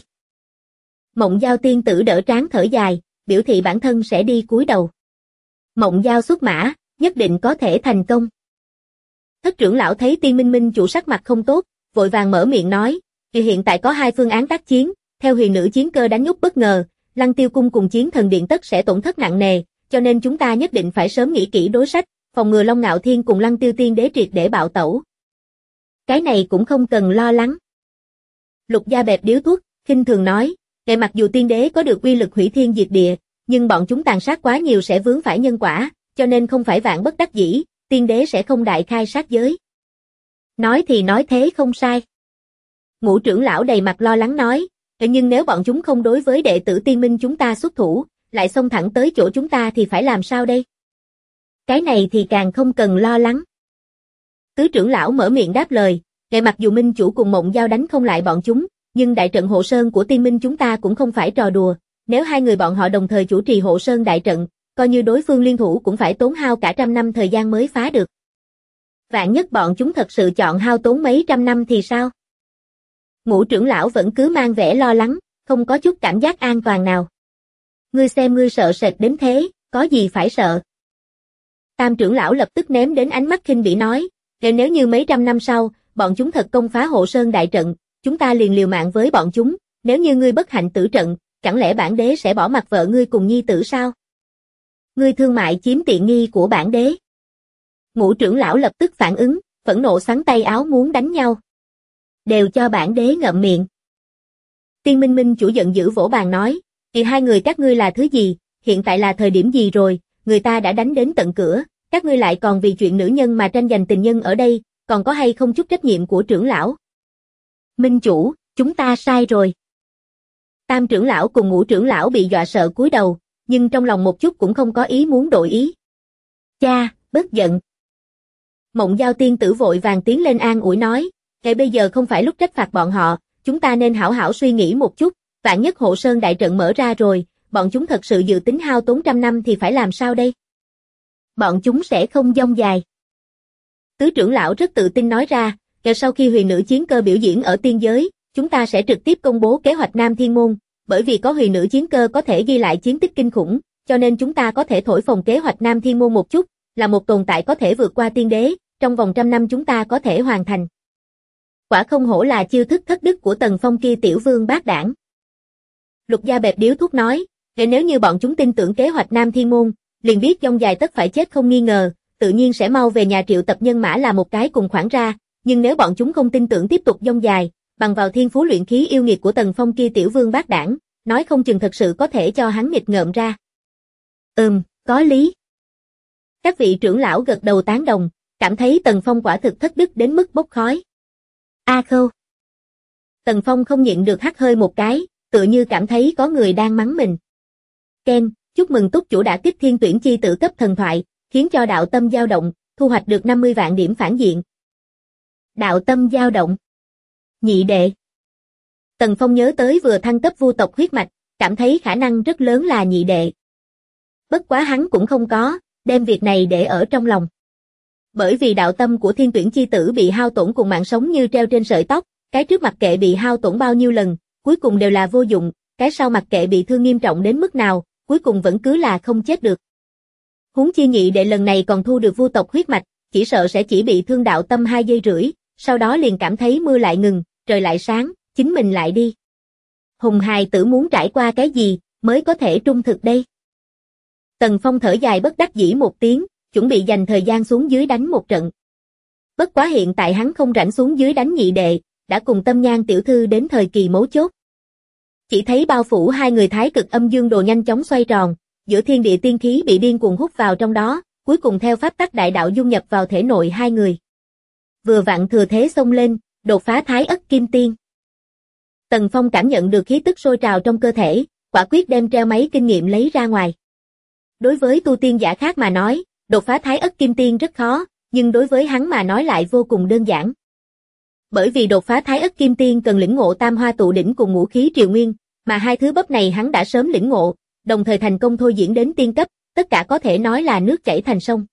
Mộng Giao tiên tử đỡ trán thở dài, biểu thị bản thân sẽ đi cúi đầu. Mộng Giao xuất mã, nhất định có thể thành công. Thất trưởng lão thấy Tiên Minh Minh chủ sắc mặt không tốt, vội vàng mở miệng nói, hiện tại có hai phương án tác chiến, theo huyền nữ chiến cơ đánh nhúc bất ngờ, Lăng Tiêu cung cùng Chiến Thần Điện tất sẽ tổn thất nặng nề, cho nên chúng ta nhất định phải sớm nghĩ kỹ đối sách, phòng ngừa Long Ngạo Thiên cùng Lăng Tiêu tiên đế triệt để bạo tẩu. Cái này cũng không cần lo lắng. Lục Gia bẹp điếu thuốc, khinh thường nói, mặc dù tiên đế có được uy lực hủy thiên diệt địa, nhưng bọn chúng tàn sát quá nhiều sẽ vướng phải nhân quả, cho nên không phải vạn bất đắc dĩ, tiên đế sẽ không đại khai sát giới. Nói thì nói thế không sai. Ngũ trưởng lão đầy mặt lo lắng nói, nhưng nếu bọn chúng không đối với đệ tử Tiên Minh chúng ta xuất thủ, lại xông thẳng tới chỗ chúng ta thì phải làm sao đây? Cái này thì càng không cần lo lắng. Tứ trưởng lão mở miệng đáp lời, mặc dù Minh chủ cùng Mộng Giao đánh không lại bọn chúng, nhưng đại trận hộ sơn của Tiên Minh chúng ta cũng không phải trò đùa, nếu hai người bọn họ đồng thời chủ trì hộ sơn đại trận, coi như đối phương liên thủ cũng phải tốn hao cả trăm năm thời gian mới phá được. Vạn nhất bọn chúng thật sự chọn hao tốn mấy trăm năm thì sao? Ngũ trưởng lão vẫn cứ mang vẻ lo lắng, không có chút cảm giác an toàn nào. Ngươi xem ngươi sợ sệt đến thế, có gì phải sợ? Tam trưởng lão lập tức ném đến ánh mắt khinh bỉ nói, nếu như mấy trăm năm sau, bọn chúng thật công phá hộ sơn đại trận, chúng ta liền liều mạng với bọn chúng, nếu như ngươi bất hạnh tử trận, chẳng lẽ bản đế sẽ bỏ mặc vợ ngươi cùng nhi tử sao? Ngươi thương mại chiếm tiện nghi của bản đế. Ngũ trưởng lão lập tức phản ứng, phẫn nộ xắn tay áo muốn đánh nhau. Đều cho bản đế ngậm miệng. Tiên Minh Minh chủ giận dữ vỗ bàn nói, hai người các ngươi là thứ gì, hiện tại là thời điểm gì rồi, người ta đã đánh đến tận cửa, các ngươi lại còn vì chuyện nữ nhân mà tranh giành tình nhân ở đây, còn có hay không chút trách nhiệm của trưởng lão? Minh chủ, chúng ta sai rồi. Tam trưởng lão cùng Ngũ trưởng lão bị dọa sợ cúi đầu, nhưng trong lòng một chút cũng không có ý muốn đổi ý. Cha, bớt giận. Mộng Giao tiên tử vội vàng tiến lên an ủi nói, ngay bây giờ không phải lúc trách phạt bọn họ, chúng ta nên hảo hảo suy nghĩ một chút, vạn nhất Hộ Sơn đại trận mở ra rồi, bọn chúng thật sự dự tính hao tốn trăm năm thì phải làm sao đây? Bọn chúng sẽ không dông dài. Tứ trưởng lão rất tự tin nói ra, kể sau khi huyền nữ chiến cơ biểu diễn ở tiên giới, chúng ta sẽ trực tiếp công bố kế hoạch Nam Thiên Môn, bởi vì có huyền nữ chiến cơ có thể ghi lại chiến tích kinh khủng, cho nên chúng ta có thể thổi phồng kế hoạch Nam Thiên Môn một chút, là một tồn tại có thể vượt qua tiên đế, trong vòng 100 năm chúng ta có thể hoàn thành. Quả không hổ là chiêu thức thất đức của Tần Phong kia tiểu vương bát đảng. Lục Gia bẹp điếu thuốc nói, nếu như bọn chúng tin tưởng kế hoạch Nam Thiên Môn, liền biết dông dài tất phải chết không nghi ngờ, tự nhiên sẽ mau về nhà triệu tập nhân mã là một cái cùng khoản ra, nhưng nếu bọn chúng không tin tưởng tiếp tục dông dài, bằng vào thiên phú luyện khí yêu nghiệt của Tần Phong kia tiểu vương bát đảng, nói không chừng thật sự có thể cho hắn nghịch ngợm ra. Có lý. Các vị trưởng lão gật đầu tán đồng, cảm thấy Tần Phong quả thực thất đức đến mức bốc khói. A Khâu. Tần Phong không nhịn được hắt hơi một cái, tựa như cảm thấy có người đang mắng mình. Ken, chúc mừng túc chủ đã kích thiên tuyển chi tử cấp thần thoại, khiến cho đạo tâm dao động, thu hoạch được 50 vạn điểm phản diện. Đạo tâm dao động. Nhị đệ. Tần Phong nhớ tới vừa thăng cấp vu tộc huyết mạch, cảm thấy khả năng rất lớn là nhị đệ. Bất quá hắn cũng không có, đem việc này để ở trong lòng. Bởi vì đạo tâm của thiên tuyển chi tử bị hao tổn cùng mạng sống như treo trên sợi tóc, cái trước mặc kệ bị hao tổn bao nhiêu lần, cuối cùng đều là vô dụng, cái sau mặc kệ bị thương nghiêm trọng đến mức nào, cuối cùng vẫn cứ là không chết được. Huống chi nhị đệ lần này còn thu được vu tộc huyết mạch, chỉ sợ sẽ chỉ bị thương đạo tâm 2 giây rưỡi, sau đó liền cảm thấy mưa lại ngừng, trời lại sáng, chính mình lại đi. Hùng hài tử muốn trải qua cái gì, mới có thể trung thực đây? Tần Phong thở dài bất đắc dĩ một tiếng, chuẩn bị dành thời gian xuống dưới đánh một trận. Bất quá hiện tại hắn không rảnh xuống dưới đánh nhị đệ, đã cùng Tâm Nhan tiểu thư đến thời kỳ mấu chốt. Chỉ thấy bao phủ hai người thái cực âm dương đồ nhanh chóng xoay tròn, giữa thiên địa tiên khí bị điên cuồng hút vào trong đó, cuối cùng theo pháp tắc đại đạo dung nhập vào thể nội hai người. Vừa vặn thừa thế xông lên, đột phá thái ất kim tiên. Tần Phong cảm nhận được khí tức sôi trào trong cơ thể, quả quyết đem treo máy kinh nghiệm lấy ra ngoài. Đối với tu tiên giả khác mà nói, đột phá thái ất kim tiên rất khó, nhưng đối với hắn mà nói lại vô cùng đơn giản. Bởi vì đột phá thái ất kim tiên cần lĩnh ngộ tam hoa tụ đỉnh cùng ngũ khí triều nguyên, mà hai thứ bắp này hắn đã sớm lĩnh ngộ, đồng thời thành công thôi diễn đến tiên cấp, tất cả có thể nói là nước chảy thành sông.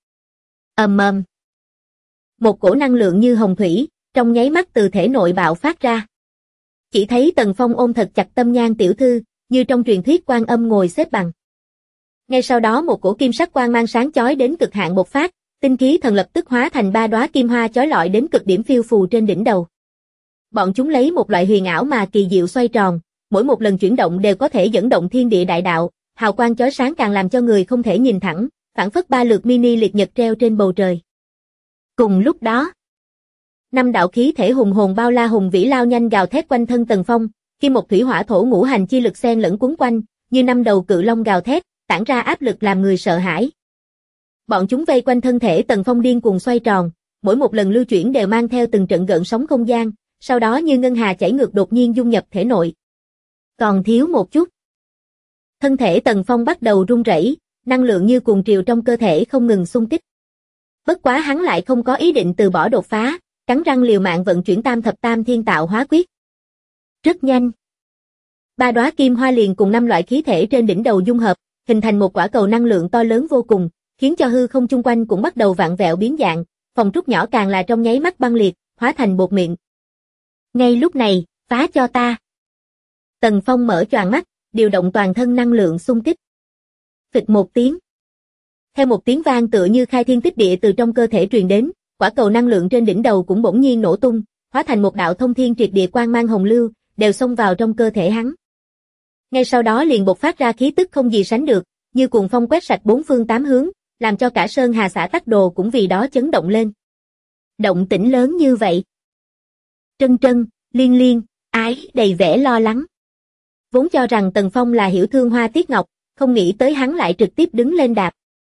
Một cổ năng lượng như hồng thủy, trong nháy mắt từ thể nội bạo phát ra. Chỉ thấy Tần Phong ôm thật chặt Tâm Nhan tiểu thư, như trong truyền thuyết Quan Âm ngồi xếp bằng. Ngay sau đó một cổ kim sắc quang mang sáng chói đến cực hạn bộc phát, tinh khí thần lập tức hóa thành 3 đóa kim hoa chói lọi đến cực điểm phiêu phù trên đỉnh đầu. Bọn chúng lấy một loại huyền ảo mà kỳ diệu xoay tròn, mỗi một lần chuyển động đều có thể dẫn động thiên địa đại đạo, hào quang chói sáng càng làm cho người không thể nhìn thẳng, phảng phất 3 lượt mini liệt nhật treo trên bầu trời. Cùng lúc đó, 5 đạo khí thể hùng hồn bao la hùng vĩ lao nhanh gào thét quanh thân Tần Phong, kim một thủy hỏa thổ ngũ hành chi lực xen lẫn quấn quanh, như 5 đầu cự long gào thét, tản ra áp lực làm người sợ hãi. Bọn chúng vây quanh thân thể Tần Phong điên cuồng xoay tròn, mỗi một lần lưu chuyển đều mang theo từng trận gợn sóng không gian, sau đó như ngân hà chảy ngược đột nhiên dung nhập thể nội. Còn thiếu một chút. Thân thể Tần Phong bắt đầu run rẩy, năng lượng như cuồng triều trong cơ thể không ngừng xung kích. Bất quá hắn lại không có ý định từ bỏ đột phá, cắn răng liều mạng vận chuyển tam thập tam thiên tạo hóa quyết. Rất nhanh. 3 đóa kim hoa liền cùng 5 loại khí thể trên đỉnh đầu dung hợp, hình thành một quả cầu năng lượng to lớn vô cùng, khiến cho hư không chung quanh cũng bắt đầu vặn vẹo biến dạng, phòng trúc nhỏ càng là trong nháy mắt băng liệt, hóa thành bột mịn. Ngay lúc này, phá cho ta. Tần Phong mở choàng mắt, điều động toàn thân năng lượng xung kích. Phịch một tiếng. Theo một tiếng vang tựa như khai thiên tích địa từ trong cơ thể truyền đến, quả cầu năng lượng trên đỉnh đầu cũng bỗng nhiên nổ tung, hóa thành một đạo thông thiên triệt địa quang mang hồng lưu, đều xông vào trong cơ thể hắn. Ngay sau đó liền bộc phát ra khí tức không gì sánh được, như cuồng phong quét sạch 4 phương 8 hướng, làm cho cả Sơn Hà xã Tắc Đồ cũng vì đó chấn động lên. Động tĩnh lớn như vậy. Trân Trân, Liên Liên, Ái đầy vẻ lo lắng. Vốn cho rằng Tần Phong là hiểu thương Hoa Tiết Ngọc, không nghĩ tới hắn lại trực tiếp đứng lên đạp.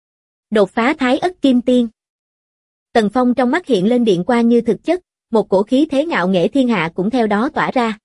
Đột phá Thái Ất Kim Tiên. Tần Phong trong mắt hiện lên điện quang như thực chất, một cổ khí thế ngạo nghễ thiên hạ cũng theo đó tỏa ra.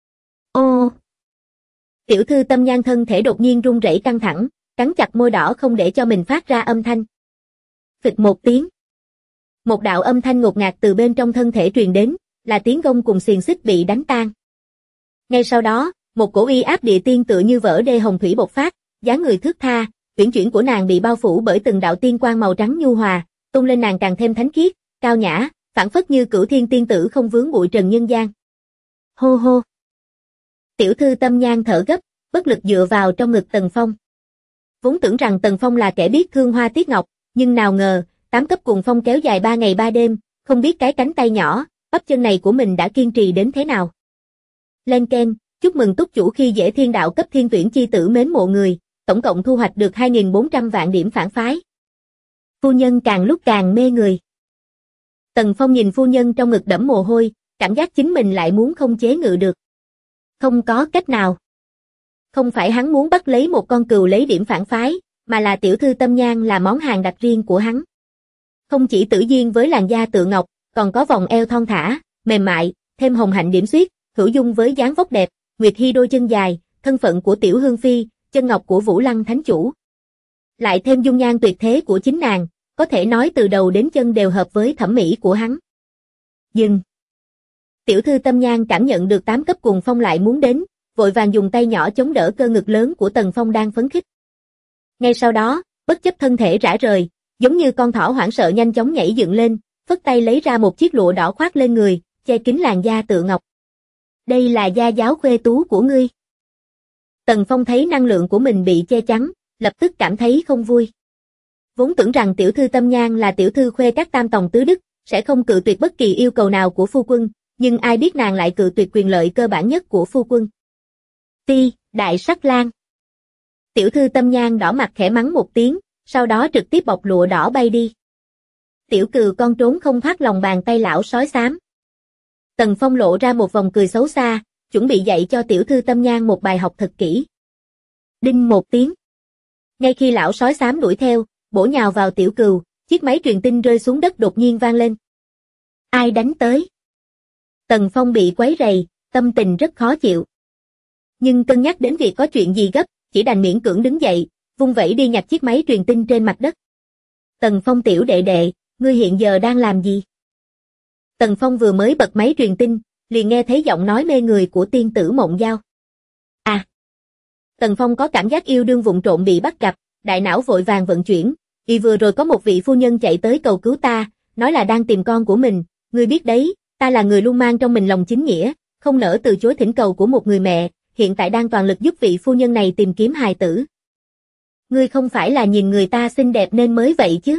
Ô! Tiểu thư Tâm Nhan thân thể đột nhiên run rẩy căng thẳng, cắn chặt môi đỏ không để cho mình phát ra âm thanh. Phịch một tiếng. Một đạo âm thanh ngột ngạt từ bên trong thân thể truyền đến, là tiếng gông cùng xiềng xích bị đánh tan. Ngay sau đó, một cổ uy áp địa tiên tựa như vỡ đê hồng thủy bộc phát, dáng người thướt tha, uyển chuyển của nàng bị bao phủ bởi từng đạo tiên quang màu trắng nhu hòa, tung lên nàng càng thêm thánh khiết, cao nhã, phảng phất như cửu thiên tiên tử không vướng bụi trần nhân gian. Hô hô. Tiểu thư Tâm Nhan thở gấp, bất lực dựa vào trong ngực Tần Phong. Vốn tưởng rằng Tần Phong là kẻ biết thương hoa tiếc ngọc, nhưng nào ngờ, 8 cấp cuồng phong kéo dài 3 ngày 3 đêm, không biết cái cánh tay nhỏ, bắp chân này của mình đã kiên trì đến thế nào. Lên keng, chúc mừng túc chủ khi dễ thiên đạo cấp thiên tuyển chi tử mến mộ người, tổng cộng thu hoạch được 2.400 vạn điểm phản phái. Phu nhân càng lúc càng mê người. Tần Phong nhìn phu nhân trong ngực đẫm mồ hôi, cảm giác chính mình lại muốn không chế ngự được. Không có cách nào. Không phải hắn muốn bắt lấy một con cừu lấy điểm phản phái, mà là tiểu thư Tâm Nhan là món hàng đặc riêng của hắn. Không chỉ tử duyên với làn da tựa ngọc, còn có vòng eo thon thả, mềm mại, thêm hồng hạnh điểm xuyết, hữu dung với dáng vóc đẹp, Nguyệt Hy đôi chân dài, thân phận của tiểu hương phi, chân ngọc của Vũ Lăng thánh chủ. Lại thêm dung nhan tuyệt thế của chính nàng, có thể nói từ đầu đến chân đều hợp với thẩm mỹ của hắn. Dừng. Tiểu thư Tâm Nhan cảm nhận được 8 cấp cuồng phong lại muốn đến, vội vàng dùng tay nhỏ chống đỡ cơ ngực lớn của Tần Phong đang phấn khích. Ngay sau đó, bất chấp thân thể rã rời, giống như con thỏ hoảng sợ nhanh chóng nhảy dựng lên, phất tay lấy ra một chiếc lụa đỏ khoác lên người, che kín làn da tựa ngọc. Đây là da giáo khuê tú của ngươi. Tần Phong thấy năng lượng của mình bị che chắn, lập tức cảm thấy không vui. Vốn tưởng rằng tiểu thư Tâm Nhan là tiểu thư khuê các tam tòng tứ đức, sẽ không cự tuyệt bất kỳ yêu cầu nào của phu quân, nhưng ai biết nàng lại cự tuyệt quyền lợi cơ bản nhất của phu quân. Ti, đại sắc lang. Tiểu thư Tâm Nhan đỏ mặt khẽ mắng một tiếng, sau đó trực tiếp bọc lụa đỏ bay đi. Tiểu cừu con trốn không thoát lòng bàn tay lão sói xám. Tần Phong lộ ra một vòng cười xấu xa, chuẩn bị dạy cho tiểu thư Tâm Nhan một bài học thật kỹ. Đinh một tiếng. Ngay khi lão sói xám đuổi theo, bổ nhào vào tiểu cừu, chiếc máy truyền tin rơi xuống đất đột nhiên vang lên. Ai đánh tới? Tần Phong bị quấy rầy, tâm tình rất khó chịu. Nhưng cân nhắc đến việc có chuyện gì gấp, chỉ đành miễn cưỡng đứng dậy, vung vẩy đi nhặt chiếc máy truyền tin trên mặt đất. Tần Phong tiểu đệ đệ, ngươi hiện giờ đang làm gì? Tần Phong vừa mới bật máy truyền tin, liền nghe thấy giọng nói mê người của tiên tử Mộng Giao. À! Tần Phong có cảm giác yêu đương vụng trộn bị bắt gặp, đại não vội vàng vận chuyển. Vừa rồi có một vị phu nhân chạy tới cầu cứu ta, nói là đang tìm con của mình, ngươi biết đấy, ta là người luôn mang trong mình lòng chính nghĩa, không nỡ từ chối thỉnh cầu của một người mẹ, hiện tại đang toàn lực giúp vị phu nhân này tìm kiếm hài tử. Ngươi không phải là nhìn người ta xinh đẹp nên mới vậy chứ?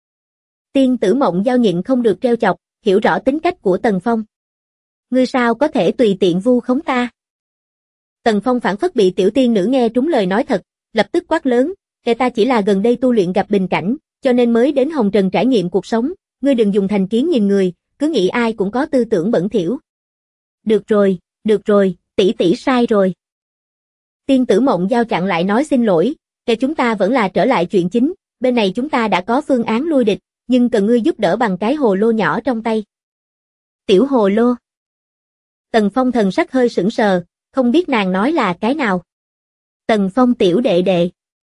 Tiên tử Mộng Giao nhịn không được trêu chọc, hiểu rõ tính cách của Tần Phong. Ngươi sao có thể tùy tiện vu khống ta? Tần Phong phảng phất bị tiểu tiên nữ nghe trúng lời nói thật, lập tức quát lớn, kẻ ta chỉ là gần đây tu luyện gặp bình cảnh, cho nên mới đến hồng trần trải nghiệm cuộc sống, ngươi đừng dùng thành kiến nhìn người, cứ nghĩ ai cũng có tư tưởng bẩn thỉu. Được rồi, tỷ tỷ sai rồi. Tiên tử Mộng Giao chặn lại nói xin lỗi, kẻ chúng ta vẫn là trở lại chuyện chính, bên này chúng ta đã có phương án lui địch, nhưng cần ngươi giúp đỡ bằng cái hồ lô nhỏ trong tay. Tiểu hồ lô. Tần Phong thần sắc hơi sững sờ, không biết nàng nói là cái nào. Tần Phong tiểu đệ đệ.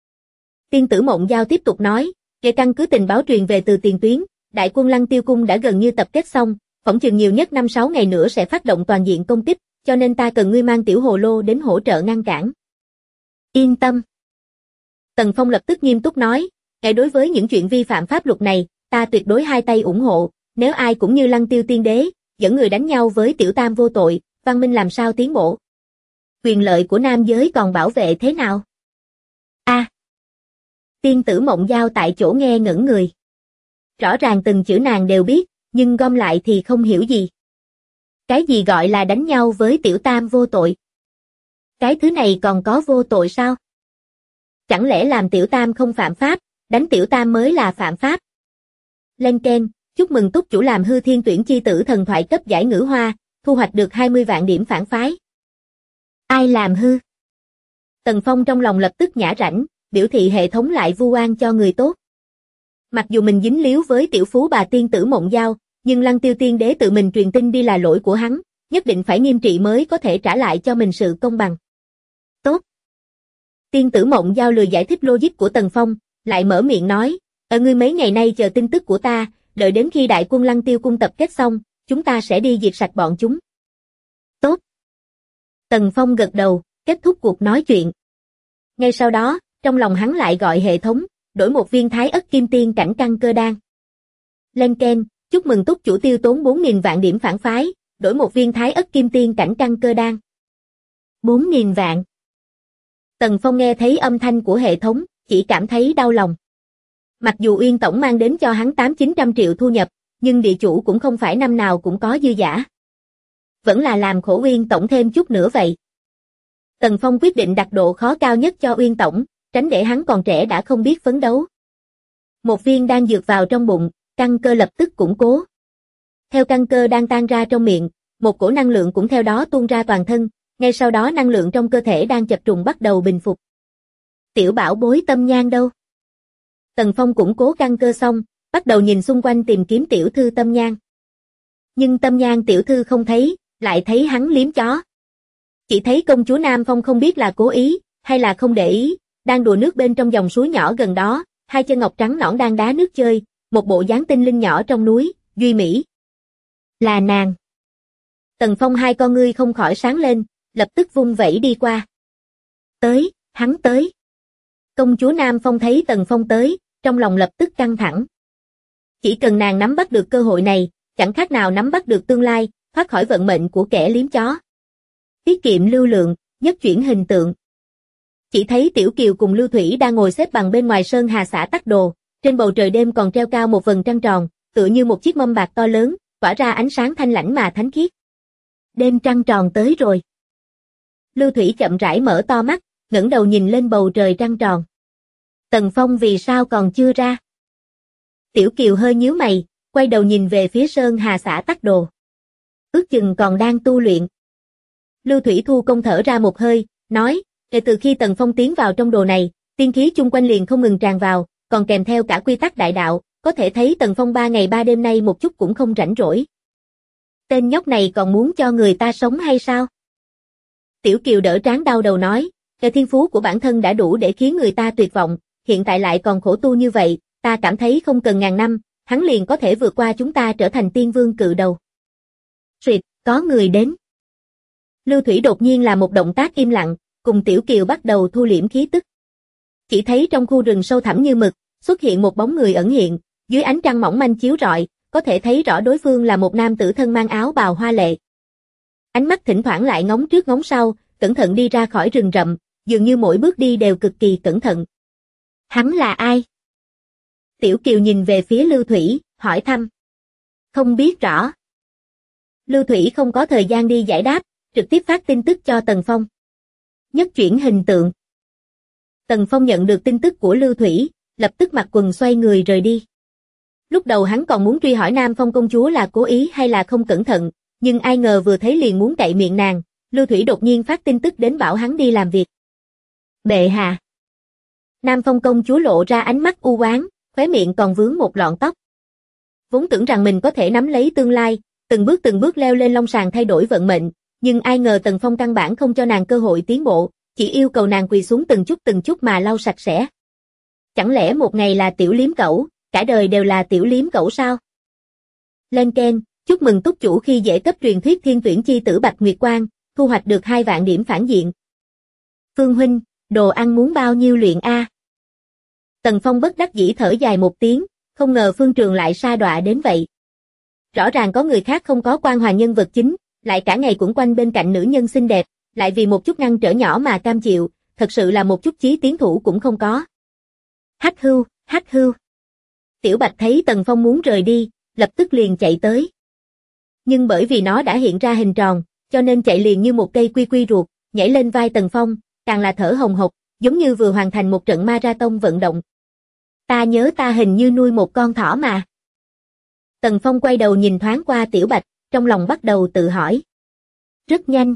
Tiên tử Mộng Giao tiếp tục nói, kể căn cứ tình báo truyền về từ tiền tuyến, đại quân Lăng Tiêu Cung đã gần như tập kết xong, phỏng chừng nhiều nhất 5-6 ngày nữa sẽ phát động toàn diện công kích, cho nên ta cần ngươi mang tiểu hồ lô đến hỗ trợ ngăn cản. Yên tâm. Tần Phong lập tức nghiêm túc nói, ngay đối với những chuyện vi phạm pháp luật này, ta tuyệt đối hai tay ủng hộ, nếu ai cũng như Lăng Tiêu Tiên Đế, dẫn người đánh nhau với tiểu tam vô tội, văn minh làm sao tiến bộ? Quyền lợi của nam giới còn bảo vệ thế nào? Tiên tử Mộng Giao tại chỗ nghe ngẩn người. Rõ ràng từng chữ nàng đều biết, nhưng gom lại thì không hiểu gì. Cái gì gọi là đánh nhau với tiểu tam vô tội? Cái thứ này còn có vô tội sao? Chẳng lẽ làm tiểu tam không phạm pháp, đánh tiểu tam mới là phạm pháp? Lên keng, chúc mừng túc chủ làm hư thiên tuyển chi tử thần thoại cấp giải ngữ hoa, thu hoạch được 20 vạn điểm phản phái. Ai làm hư? Tần Phong trong lòng lập tức nhả rãnh, biểu thị hệ thống lại vu oan cho người tốt. Mặc dù mình dính líu với tiểu phú bà tiên tử Mộng Giao, nhưng Lăng Tiêu Tiên Đế tự mình truyền tin đi là lỗi của hắn, nhất định phải nghiêm trị mới có thể trả lại cho mình sự công bằng. Tốt. Tiên tử Mộng Giao lười giải thích logic của Tần Phong, lại mở miệng nói, ngươi mấy ngày nay chờ tin tức của ta, đợi đến khi đại quân Lăng Tiêu cung tập kết xong, chúng ta sẽ đi diệt sạch bọn chúng. Tốt. Tần Phong gật đầu, kết thúc cuộc nói chuyện. Ngay sau đó, trong lòng hắn lại gọi hệ thống, đổi một viên Thái Ất Kim Tiên cảnh căn cơ đan. Lên keng, chúc mừng túc chủ tiêu tốn 4.000 vạn điểm phản phái, đổi một viên Thái Ất Kim Tiên cảnh căn cơ đan. 4.000 vạn. Tần Phong nghe thấy âm thanh của hệ thống, chỉ cảm thấy đau lòng. Mặc dù Uyên Tổng mang đến cho hắn 800-900 triệu thu nhập, nhưng địa chủ cũng không phải năm nào cũng có dư giả. Vẫn là làm khổ Uyên Tổng thêm chút nữa vậy. Tần Phong quyết định đặt độ khó cao nhất cho Uyên Tổng, tránh để hắn còn trẻ đã không biết phấn đấu. Một viên đan dược vào trong bụng, căn cơ lập tức củng cố. Theo căn cơ đang tan ra trong miệng, một cổ năng lượng cũng theo đó tuôn ra toàn thân, ngay sau đó năng lượng trong cơ thể đang chập trùng bắt đầu bình phục. Tiểu bảo bối Tâm Nhan đâu? Tần Phong củng cố căn cơ xong, bắt đầu nhìn xung quanh tìm kiếm tiểu thư Tâm Nhan. Nhưng Tâm Nhan tiểu thư không thấy, lại thấy hắn liếm chó. Chỉ thấy công chúa Nam Phong không biết là cố ý, hay là không để ý, đang đùa nước bên trong dòng suối nhỏ gần đó, hai chân ngọc trắng nõn đang đá nước chơi, một bộ dáng tinh linh nhỏ trong núi, duy mỹ. Là nàng. Tần Phong hai con ngươi không khỏi sáng lên, lập tức vung vẩy đi qua. Tới, hắn tới. Công chúa Nam Phong thấy Tần Phong tới, trong lòng lập tức căng thẳng. Chỉ cần nàng nắm bắt được cơ hội này, chẳng khác nào nắm bắt được tương lai, thoát khỏi vận mệnh của kẻ liếm chó. Tiết kiệm lưu lượng, nhất chuyển hình tượng. Chỉ thấy Tiểu Kiều cùng Lưu Thủy đang ngồi xếp bằng bên ngoài sơn hà xã Tắc Đồ, trên bầu trời đêm còn treo cao một vầng trăng tròn, tựa như một chiếc mâm bạc to lớn, tỏa ra ánh sáng thanh lãnh mà thánh khiết. Đêm trăng tròn tới rồi. Lưu Thủy chậm rãi mở to mắt, ngẩng đầu nhìn lên bầu trời trăng tròn. Tần Phong vì sao còn chưa ra? Tiểu Kiều hơi nhíu mày, quay đầu nhìn về phía sơn hà xã Tắc Đồ. Ước chừng còn đang tu luyện. Lưu Thủy thu công thở ra một hơi, nói, kể từ khi Tần Phong tiến vào trong đồ này, tiên khí chung quanh liền không ngừng tràn vào, còn kèm theo cả quy tắc đại đạo, có thể thấy Tần Phong 3 ngày 3 đêm nay một chút cũng không rảnh rỗi. Tên nhóc này còn muốn cho người ta sống hay sao? Tiểu Kiều đỡ trán đau đầu nói, cái thiên phú của bản thân đã đủ để khiến người ta tuyệt vọng, hiện tại lại còn khổ tu như vậy, ta cảm thấy không cần ngàn năm, hắn liền có thể vượt qua chúng ta trở thành tiên vương cự đầu. Xuyệt, có người đến. Lưu Thủy đột nhiên làm một động tác im lặng, cùng Tiểu Kiều bắt đầu thu liễm khí tức. Chỉ thấy trong khu rừng sâu thẳm như mực, xuất hiện một bóng người ẩn hiện, dưới ánh trăng mỏng manh chiếu rọi, có thể thấy rõ đối phương là một nam tử thân mang áo bào hoa lệ. Ánh mắt thỉnh thoảng lại ngóng trước ngóng sau, cẩn thận đi ra khỏi rừng rậm, dường như mỗi bước đi đều cực kỳ cẩn thận. Hắn là ai? Tiểu Kiều nhìn về phía Lưu Thủy, hỏi thăm. Không biết rõ. Lưu Thủy không có thời gian đi giải đáp, trực tiếp phát tin tức cho Tần Phong. Nhất chuyển hình tượng. Tần Phong nhận được tin tức của Lưu Thủy, lập tức mặc quần xoay người rời đi. Lúc đầu hắn còn muốn truy hỏi Nam Phong công chúa là cố ý hay là không cẩn thận, nhưng ai ngờ vừa thấy liền muốn cậy miệng nàng, Lưu Thủy đột nhiên phát tin tức đến bảo hắn đi làm việc. Bệ hạ. Nam Phong công chúa lộ ra ánh mắt u oán, khóe miệng còn vướng một lọn tóc. Vốn tưởng rằng mình có thể nắm lấy tương lai, từng bước leo lên long sàng thay đổi vận mệnh, nhưng ai ngờ Tần Phong căn bản không cho nàng cơ hội tiến bộ, chỉ yêu cầu nàng quỳ xuống từng chút mà lau sạch sẽ. Chẳng lẽ một ngày là tiểu liếm cẩu, cả đời đều là tiểu liếm cẩu sao? Lên keng, chúc mừng túc chủ khi dễ cấp truyền thuyết thiên tuyển chi tử Bạch Nguyệt Quang, thu hoạch được 2 vạn điểm phản diện. Phương huynh, đồ ăn muốn bao nhiêu luyện a? Tần Phong bất đắc dĩ thở dài một tiếng, không ngờ Phương Trường lại sa đọa đến vậy. Rõ ràng có người khác không có quan hoàng nhân vật chính, lại cả ngày cũng quanh bên cạnh nữ nhân xinh đẹp, lại vì một chút ngăn trở nhỏ mà cam chịu, thật sự là một chút chí tiến thủ cũng không có. Hắc hưu. Tiểu Bạch thấy Tần Phong muốn rời đi, lập tức liền chạy tới. Nhưng bởi vì nó đã hiện ra hình tròn, cho nên chạy liền như một cây quy ruột, nhảy lên vai Tần Phong, càng là thở hồng hộc, giống như vừa hoàn thành một trận marathon vận động. Ta nhớ ta hình như nuôi một con thỏ mà. Tần Phong quay đầu nhìn thoáng qua Tiểu Bạch, trong lòng bắt đầu tự hỏi. Rất nhanh.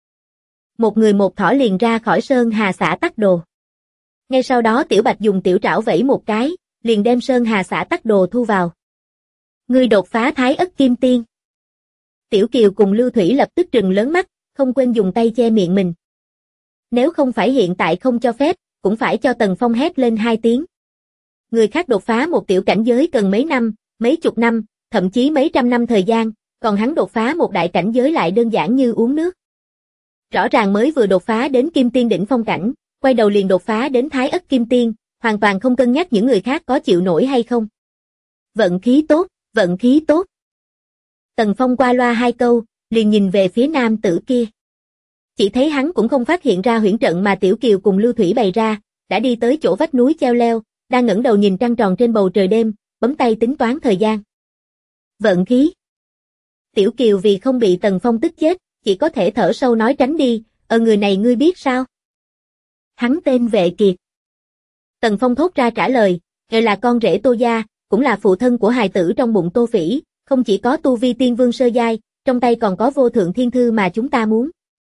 Một người một thỏ liền ra khỏi sơn hà xã Tắc Đồ. Ngay sau đó Tiểu Bạch dùng tiểu trảo vẫy một cái, liền đem Sơn Hà xã tắc đồ thu vào. Ngươi đột phá Thái Ất Kim Tiên. Tiểu Kiều cùng Lưu Thủy lập tức trừng lớn mắt, không quên dùng tay che miệng mình. Nếu không phải hiện tại không cho phép, cũng phải cho Tần Phong hét lên 2 tiếng. Người khác đột phá một tiểu cảnh giới cần mấy năm, mấy chục năm, thậm chí mấy trăm năm thời gian, còn hắn đột phá một đại cảnh giới lại đơn giản như uống nước. Rõ ràng mới vừa đột phá đến Kim Tiên đỉnh phong cảnh, quay đầu liền đột phá đến Thái Ất Kim Tiên, hoàn toàn không cân nhắc những người khác có chịu nổi hay không. Vận khí tốt, vận khí tốt. Tần Phong qua loa 2 câu, liền nhìn về phía nam tử kia. Chỉ thấy hắn cũng không phát hiện ra huyễn trận mà Tiểu Kiều cùng Lưu Thủy bày ra, đã đi tới chỗ vách núi treo leo, đang ngẩng đầu nhìn trăng tròn trên bầu trời đêm, bấm tay tính toán thời gian. Vận khí. Tiểu Kiều vì không bị Tần Phong tức chết, chỉ có thể thở sâu nói tránh đi, người này ngươi biết sao? Hắn tên Vệ Kiệt. Tần Phong thốt ra trả lời, người là con rể Tô gia, cũng là phụ thân của hài tử trong bụng Tô Phỉ, không chỉ có tu vi tiên vương sơ giai, trong tay còn có vô thượng thiên thư mà chúng ta muốn.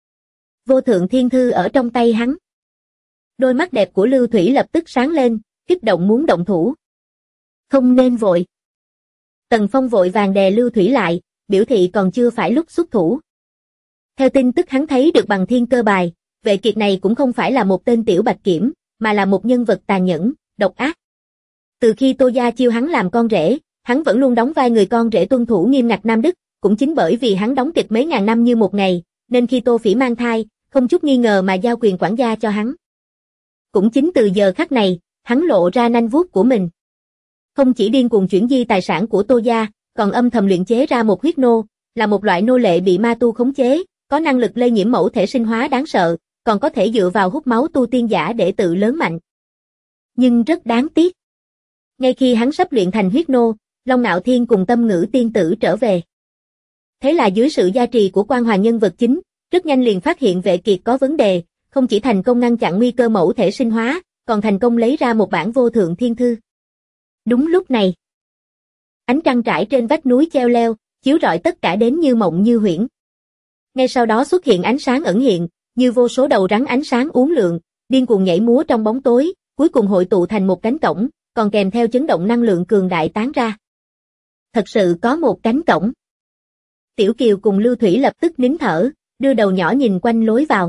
Vô thượng thiên thư ở trong tay hắn. Đôi mắt đẹp của Lưu Thủy lập tức sáng lên, kích động muốn động thủ. Không nên vội. Tần Phong vội vàng đè Lưu Thủy lại, biểu thị còn chưa phải lúc xuất thủ. Theo tin tức hắn thấy được bằng thiên cơ bài, Vệ Kiệt này cũng không phải là một tên tiểu bạch kiểm, mà là một nhân vật tàn nhẫn, độc ác. Từ khi Tô gia chiêu hắn làm con rể, hắn vẫn luôn đóng vai người con rể tuân thủ nghiêm ngặt Nam Đức, cũng chính bởi vì hắn đóng kịch mấy ngàn năm như một ngày, nên khi Tô Phỉ mang thai, không chút nghi ngờ mà giao quyền quản gia cho hắn. Cũng chính từ giờ khắc này, hắn lộ ra nanh vuốt của mình. Không chỉ điên cuồng chuyển di tài sản của Tô gia, còn âm thầm luyện chế ra một huyết nô, là một loại nô lệ bị ma tu khống chế, có năng lực lây nhiễm mẫu thể sinh hóa đáng sợ, còn có thể dựa vào hút máu tu tiên giả để tự lớn mạnh. Nhưng rất đáng tiếc. Ngay khi hắn sắp luyện thành huyết nô, Long Nạo Thiên cùng Tâm Ngữ tiên tử trở về. Thế là dưới sự gia trì của Quan Hoàng nhân vật chính, rất nhanh liền phát hiện Vệ Kiệt có vấn đề, không chỉ thành công ngăn chặn nguy cơ mẫu thể sinh hóa, còn thành công lấy ra một bản vô thượng thiên thư. Đúng lúc này, ánh trăng trải trên vách núi treo leo, chiếu rọi tất cả đến như mộng như huyễn. Ngay sau đó xuất hiện ánh sáng ẩn hiện, như vô số đầu rắn ánh sáng uốn lượn, điên cuồng nhảy múa trong bóng tối, cuối cùng hội tụ thành một cánh cổng, còn kèm theo chấn động năng lượng cường đại tán ra. Thật sự có một cánh cổng. Tiểu Kiều cùng Lưu Thủy lập tức nín thở, đưa đầu nhỏ nhìn quanh lối vào.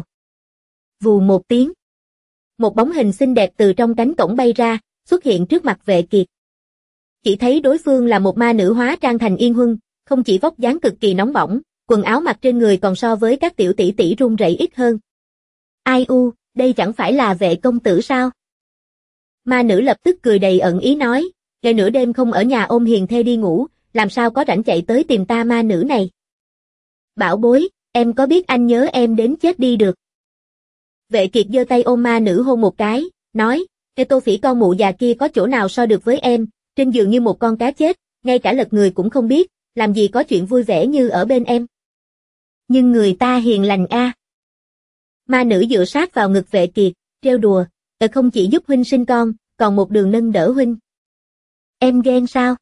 Vù một tiếng. Một bóng hình xinh đẹp từ trong cánh cổng bay ra, xuất hiện trước mặt Vệ Kiệt. Chỉ thấy đối phương là một ma nữ hóa trang thành Yên Huân, không chỉ vóc dáng cực kỳ nóng bỏng, quần áo mặc trên người còn so với các tiểu tỷ tỷ run rẩy ít hơn. Ai u, đây chẳng phải là Vệ công tử sao? Ma nữ lập tức cười đầy ẩn ý nói, ngày nửa đêm không ở nhà ôm hiền thê đi ngủ, làm sao có rảnh chạy tới tìm ta ma nữ này. Bảo bối, em có biết anh nhớ em đến chết đi được. Vệ Kiệt giơ tay ôm ma nữ hôn một cái, nói, cái Tô Phỉ con mụ già kia có chỗ nào so được với em, trên giường như một con cá chết, ngay cả lật người cũng không biết, làm gì có chuyện vui vẻ như ở bên em. Nhưng người ta hiền lành a. Ma nữ dựa sát vào ngực Vệ Kiệt, trêu đùa, không chỉ giúp huynh sinh con, còn một đường nâng đỡ huynh. Em ghen sao?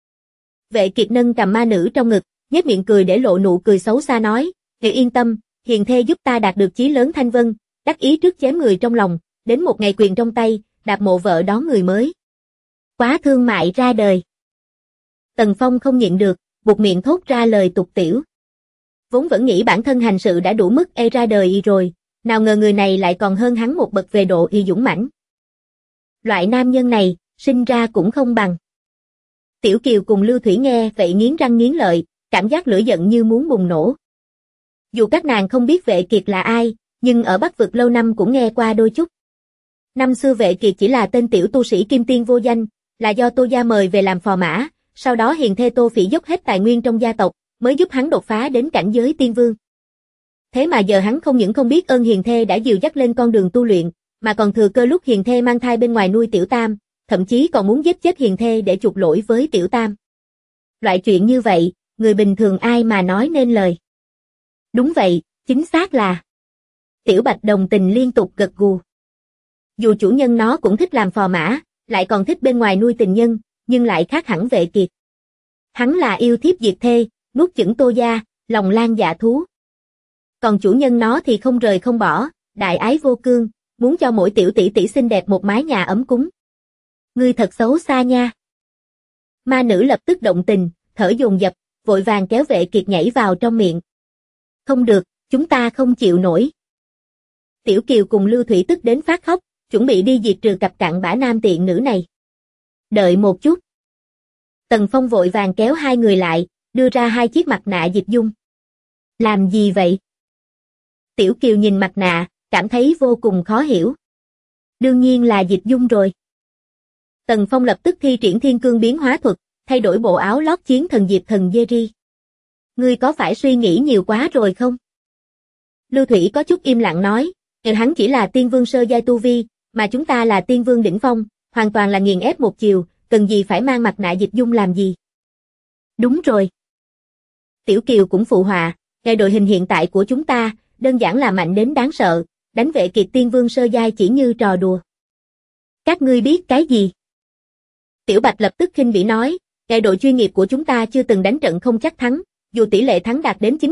Vệ Kiệt nâng cầm ma nữ trong ngực, nhếch miệng cười để lộ nụ cười xấu xa nói, "Ngươi yên tâm, hiền thê giúp ta đạt được chí lớn thanh vân, đắc ý trước chém người trong lòng, đến một ngày quyền trong tay, đạp mộ vợ đón người mới." Quá thương mại ra đời. Tần Phong không nhịn được, buột miệng thốt ra lời tục tiểu. Vốn vẫn nghĩ bản thân hành sự đã đủ mức ra đời rồi, nào ngờ người này lại còn hơn hắn một bậc về độ dũng mãnh. Loại nam nhân này, sinh ra cũng không bằng. Tiểu Kiều cùng Lưu Thủy nghe vậy nghiến răng nghiến lợi, cảm giác lửa giận như muốn bùng nổ. Dù các nàng không biết Vệ Kiệt là ai, nhưng ở Bắc Vực lâu năm cũng nghe qua đôi chút. Năm xưa Vệ Kiệt chỉ là tên tiểu tu sĩ kim tiên vô danh, là do Tô gia mời về làm phò mã, sau đó hiền thê Tô Phỉ dốc hết tài nguyên trong gia tộc, mới giúp hắn đột phá đến cảnh giới tiên vương. Thế mà giờ hắn không những không biết ơn hiền thê đã dìu dắt lên con đường tu luyện, mà còn thừa cơ lúc hiền thê mang thai bên ngoài nuôi tiểu tam, thậm chí còn muốn giết chết hiền thê để chuộc lỗi với tiểu tam. Loại chuyện như vậy, người bình thường ai mà nói nên lời. Đúng vậy, chính xác là. Tiểu Bạch đồng tình liên tục gật gù. Dù chủ nhân nó cũng thích làm phò mã, lại còn thích bên ngoài nuôi tình nhân, nhưng lại khác hẳn Vệ Kiệt. Hắn là yêu thiếp diệt thê, nuốt chửng Tô gia, lòng lan dạ thú. Còn chủ nhân nó thì không rời không bỏ, đại ái vô cương, muốn cho mỗi tiểu tỷ tỷ xinh đẹp một mái nhà ấm cúng. Ngươi thật xấu xa nha. Ma nữ lập tức động tình, thở dồn dập, vội vàng kéo Vệ Kiệt nhảy vào trong miệng. Không được, chúng ta không chịu nổi. Tiểu Kiều cùng Lưu Thủy tức đến phát khóc, chuẩn bị đi diệt trừ cặp cặn bã nam tiện nữ này. Đợi một chút. Tần Phong vội vàng kéo hai người lại, đưa ra hai chiếc mặt nạ dịch dung. Làm gì vậy? Tiểu Kiều nhìn mặt nạ, cảm thấy vô cùng khó hiểu. Đương nhiên là dịch dung rồi. Tần Phong lập tức thi triển thiên cương biến hóa thuật, thay đổi bộ áo lót chiến thần diệp thần Jerry. Ngươi có phải suy nghĩ nhiều quá rồi không? Lưu Thủy có chút im lặng nói, hắn chỉ là tiên vương sơ giai tu vi, mà chúng ta là tiên vương đỉnh phong, hoàn toàn là nghiền ép một chiều, cần gì phải mang mặt nạ dịch dung làm gì? Đúng rồi. Tiểu Kiều cũng phụ họa, đội hình hiện tại của chúng ta, đơn giản là mạnh đến đáng sợ, đánh Vệ Kiệt tiên vương sơ giai chỉ như trò đùa. Các ngươi biết cái gì? Tiểu Bạch lập tức khinh bỉ nói, đội chuyên nghiệp của chúng ta chưa từng đánh trận không chắc thắng, dù tỷ lệ thắng đạt đến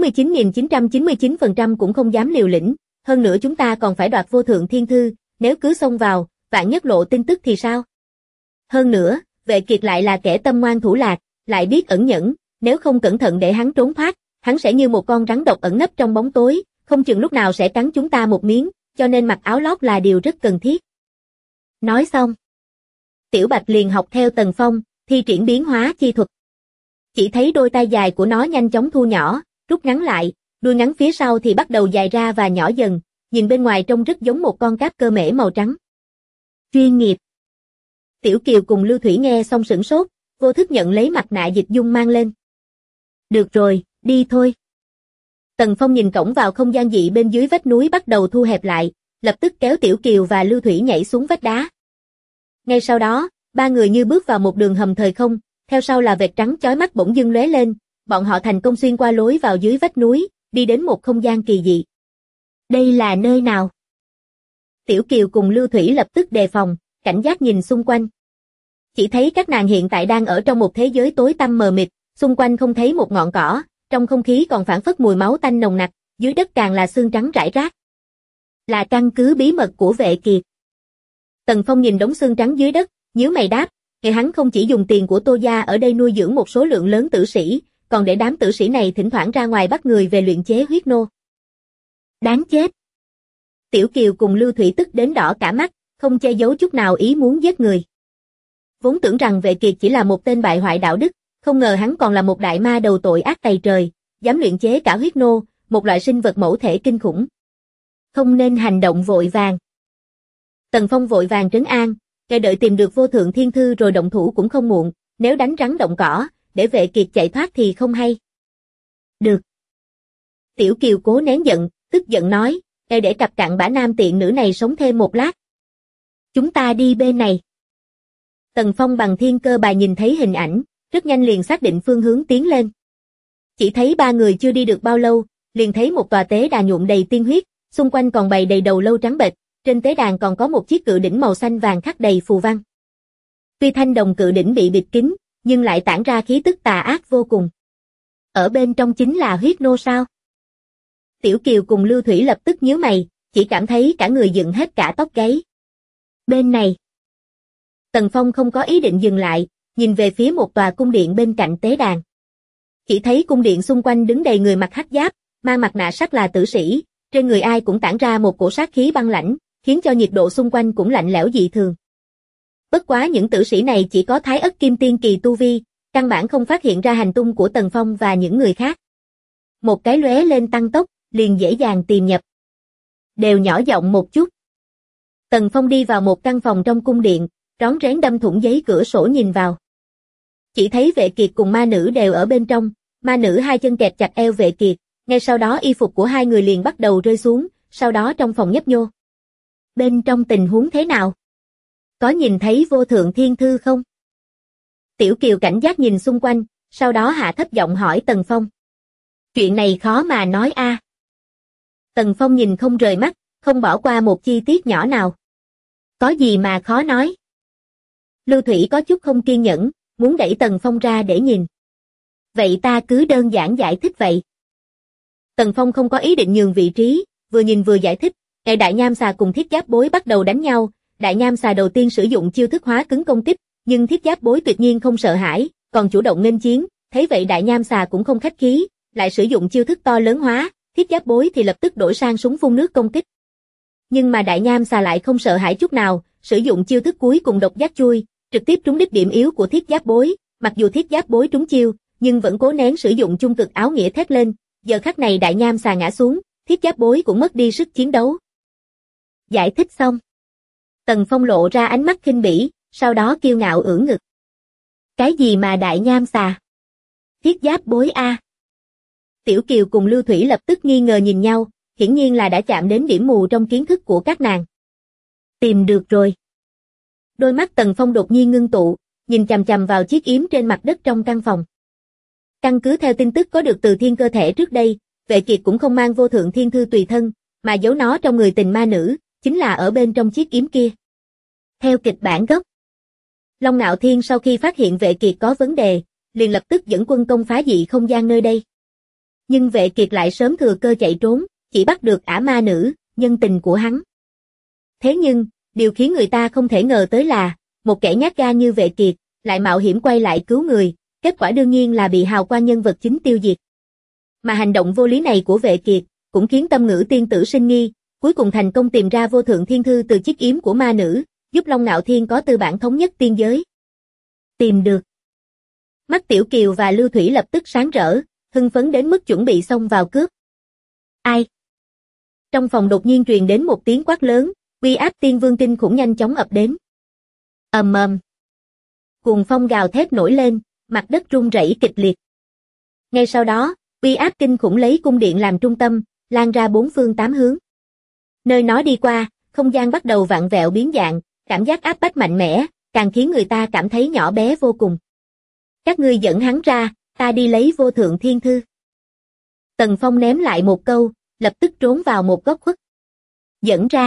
99.999% cũng không dám liều lĩnh, hơn nữa chúng ta còn phải đoạt vô thượng thiên thư, nếu cứ xông vào, vạn nhất lộ tin tức thì sao? Hơn nữa, Vệ Kiệt lại là kẻ tâm ngoan thủ lạc, lại biết ẩn nhẫn, nếu không cẩn thận để hắn trốn thoát, hắn sẽ như một con rắn độc ẩn nấp trong bóng tối, không chừng lúc nào sẽ cắn chúng ta một miếng, cho nên mặc áo lót là điều rất cần thiết. Nói xong, Tiểu Bạch liền học theo Tần Phong, thi triển biến hóa chi thuật. Chỉ thấy đôi tay dài của nó nhanh chóng thu nhỏ, rút ngắn lại, đuôi ngắn phía sau thì bắt đầu dài ra và nhỏ dần, nhìn bên ngoài trông rất giống một con cáp cơ mễ màu trắng. Chuyên nghiệp. Tiểu Kiều cùng Lưu Thủy nghe xong sửng sốt, vô thức nhận lấy mặt nạ dịch dung mang lên. Được rồi, đi thôi. Tần Phong nhìn cổng vào không gian dị bên dưới vách núi bắt đầu thu hẹp lại, lập tức kéo Tiểu Kiều và Lưu Thủy nhảy xuống vách đá. Ngay sau đó, ba người như bước vào một đường hầm thời không, theo sau là vệt trắng chói mắt bỗng dưng lóe lên, bọn họ thành công xuyên qua lối vào dưới vách núi, đi đến một không gian kỳ dị. Đây là nơi nào? Tiểu Kiều cùng Lưu Thủy lập tức đề phòng, cảnh giác nhìn xung quanh. Chỉ thấy các nàng hiện tại đang ở trong một thế giới tối tăm mờ mịt, xung quanh không thấy một ngọn cỏ, trong không khí còn phảng phất mùi máu tanh nồng nặc, dưới đất càng là xương trắng rải rác. Là căn cứ bí mật của Vệ Kiệt. Tần Phong nhìn đống xương trắng dưới đất, nhíu mày đáp, hắn không chỉ dùng tiền của Tô gia ở đây nuôi dưỡng một số lượng lớn tử sĩ, còn để đám tử sĩ này thỉnh thoảng ra ngoài bắt người về luyện chế huyết nô. Đáng chết. Tiểu Kiều cùng Lưu Thủy tức đến đỏ cả mắt, không che giấu chút nào ý muốn giết người. Vốn tưởng rằng Vệ Kiệt chỉ là một tên bại hoại đạo đức, không ngờ hắn còn là một đại ma đầu tội ác tày trời, dám luyện chế cả huyết nô, một loại sinh vật mẫu thể kinh khủng. Không nên hành động vội vàng. Tần Phong vội vàng trấn an, đợi tìm được vô thượng thiên thư rồi động thủ cũng không muộn, nếu đánh rắn động cỏ, để Vệ Kiệt chạy thoát thì không hay. Được. Tiểu Kiều cố nén giận, tức giận nói, để cặp cặn bã nam tiện nữ này sống thêm một lát. Chúng ta đi bên này. Tần Phong bằng thiên cơ bài nhìn thấy hình ảnh, rất nhanh liền xác định phương hướng tiến lên. Chỉ thấy ba người chưa đi được bao lâu, liền thấy một tòa tế đàn nhuộm đầy tiên huyết, xung quanh còn bày đầy đầu lâu trắng bệch, trên tế đàn còn có một chiếc cự đỉnh màu xanh vàng khắc đầy phù văn. Tuy thanh đồng cự đỉnh bị bịt kín, nhưng lại tản ra khí tức tà ác vô cùng. Ở bên trong chính là huyết nô sao? Tiểu Kiều cùng Lưu Thủy lập tức nhíu mày, chỉ cảm thấy cả người dựng hết cả tóc gáy. Bên này. Tần Phong không có ý định dừng lại, nhìn về phía một tòa cung điện bên cạnh tế đàn. Chỉ thấy cung điện xung quanh đứng đầy người mặc hắc giáp, mang mặt nạ sắt là tử sĩ, trên người ai cũng tản ra một cổ sát khí băng lãnh, khiến cho nhiệt độ xung quanh cũng lạnh lẽo dị thường. Bất quá những tử sĩ này chỉ có thái ất kim tiên kỳ tu vi, căn bản không phát hiện ra hành tung của Tần Phong và những người khác. Một cái lóe lên tăng tốc, liền dễ dàng tìm nhập. Đều nhỏ giọng một chút. Tần Phong đi vào một căn phòng trong cung điện, rón rén đâm thủng giấy cửa sổ nhìn vào. Chỉ thấy Vệ Kiệt cùng ma nữ đều ở bên trong, ma nữ hai chân kẹp chặt eo Vệ Kiệt, ngay sau đó y phục của hai người liền bắt đầu rơi xuống, sau đó trong phòng nhấp nhô. Bên trong tình huống thế nào? Có nhìn thấy vô thượng thiên thư không? Tiểu Kiều cảnh giác nhìn xung quanh, sau đó hạ thấp giọng hỏi Tần Phong. Chuyện này khó mà nói a. Tần Phong nhìn không rời mắt, không bỏ qua một chi tiết nhỏ nào. Có gì mà khó nói? Lưu Thủy có chút không kiên nhẫn, muốn đẩy Tần Phong ra để nhìn. Vậy ta cứ đơn giản giải thích vậy. Tần Phong không có ý định nhường vị trí, vừa nhìn vừa giải thích, đại nham xà cùng thiết giáp bối bắt đầu đánh nhau, đại nham xà đầu tiên sử dụng chiêu thức hóa cứng công kích, nhưng thiết giáp bối tuyệt nhiên không sợ hãi, còn chủ động nghênh chiến, thấy vậy đại nham xà cũng không khách khí, lại sử dụng chiêu thức to lớn hóa, thiết giáp bối thì lập tức đổi sang súng phun nước công kích. Nhưng mà đại nham xà lại không sợ hãi chút nào, sử dụng chiêu thức cuối cùng độc giác chui, trực tiếp trúng đích điểm yếu của thiết giáp bối, mặc dù thiết giáp bối trúng chiêu, nhưng vẫn cố nén sử dụng chung cực áo nghĩa thét lên, giờ khắc này đại nham xà ngã xuống, thiết giáp bối cũng mất đi sức chiến đấu. Giải thích xong. Tần Phong lộ ra ánh mắt khinh bỉ, sau đó kiêu ngạo ưỡn ngực. Cái gì mà đại nham xà? Thiết giáp bối a. Tiểu Kiều cùng Lưu Thủy lập tức nghi ngờ nhìn nhau, hiển nhiên là đã chạm đến điểm mù trong kiến thức của các nàng. Tìm được rồi. Đôi mắt Tần Phong đột nhiên ngưng tụ, nhìn chằm chằm vào chiếc yếm trên mặt đất trong căn phòng. Căn cứ theo tin tức có được từ thiên cơ thể trước đây, Vệ Kiệt cũng không mang vô thượng thiên thư tùy thân, mà giấu nó trong người tình ma nữ, chính là ở bên trong chiếc yếm kia. Theo kịch bản gốc, Long Nạo Thiên sau khi phát hiện Vệ Kiệt có vấn đề, liền lập tức dẫn quân công phá dị không gian nơi đây. Nhưng Vệ Kiệt lại sớm thừa cơ chạy trốn, chỉ bắt được ả ma nữ, nhân tình của hắn. Thế nhưng, điều khiến người ta không thể ngờ tới là, một kẻ nhát gan như Vệ Kiệt, lại mạo hiểm quay lại cứu người, kết quả đương nhiên là bị hào quang nhân vật chính tiêu diệt. Mà hành động vô lý này của Vệ Kiệt, cũng khiến Tâm Ngữ tiên tử sinh nghi, cuối cùng thành công tìm ra vô thượng thiên thư từ chiếc yếm của ma nữ, giúp Long Nạo Thiên có tư bản thống nhất tiên giới. Tìm được. Mắt Tiểu Kiều và Lưu Thủy lập tức sáng rỡ, hưng phấn đến mức chuẩn bị xông vào cướp. Ai? Trong phòng đột nhiên truyền đến một tiếng quát lớn, uy áp tiên vương kinh khủng nhanh chóng ập đến. Ầm ầm. Cuồng phong gào thét nổi lên, mặt đất rung rẩy kịch liệt. Ngay sau đó, uy áp kinh khủng lấy cung điện làm trung tâm, lan ra bốn phương tám hướng. Nơi nó đi qua, không gian bắt đầu vặn vẹo biến dạng, cảm giác áp bách mạnh mẽ, càng khiến người ta cảm thấy nhỏ bé vô cùng. Các ngươi dẫn hắn ra, ta đi lấy vô thượng thiên thư. Tần Phong ném lại một câu, lập tức trốn vào một góc khuất. Dẫn ra.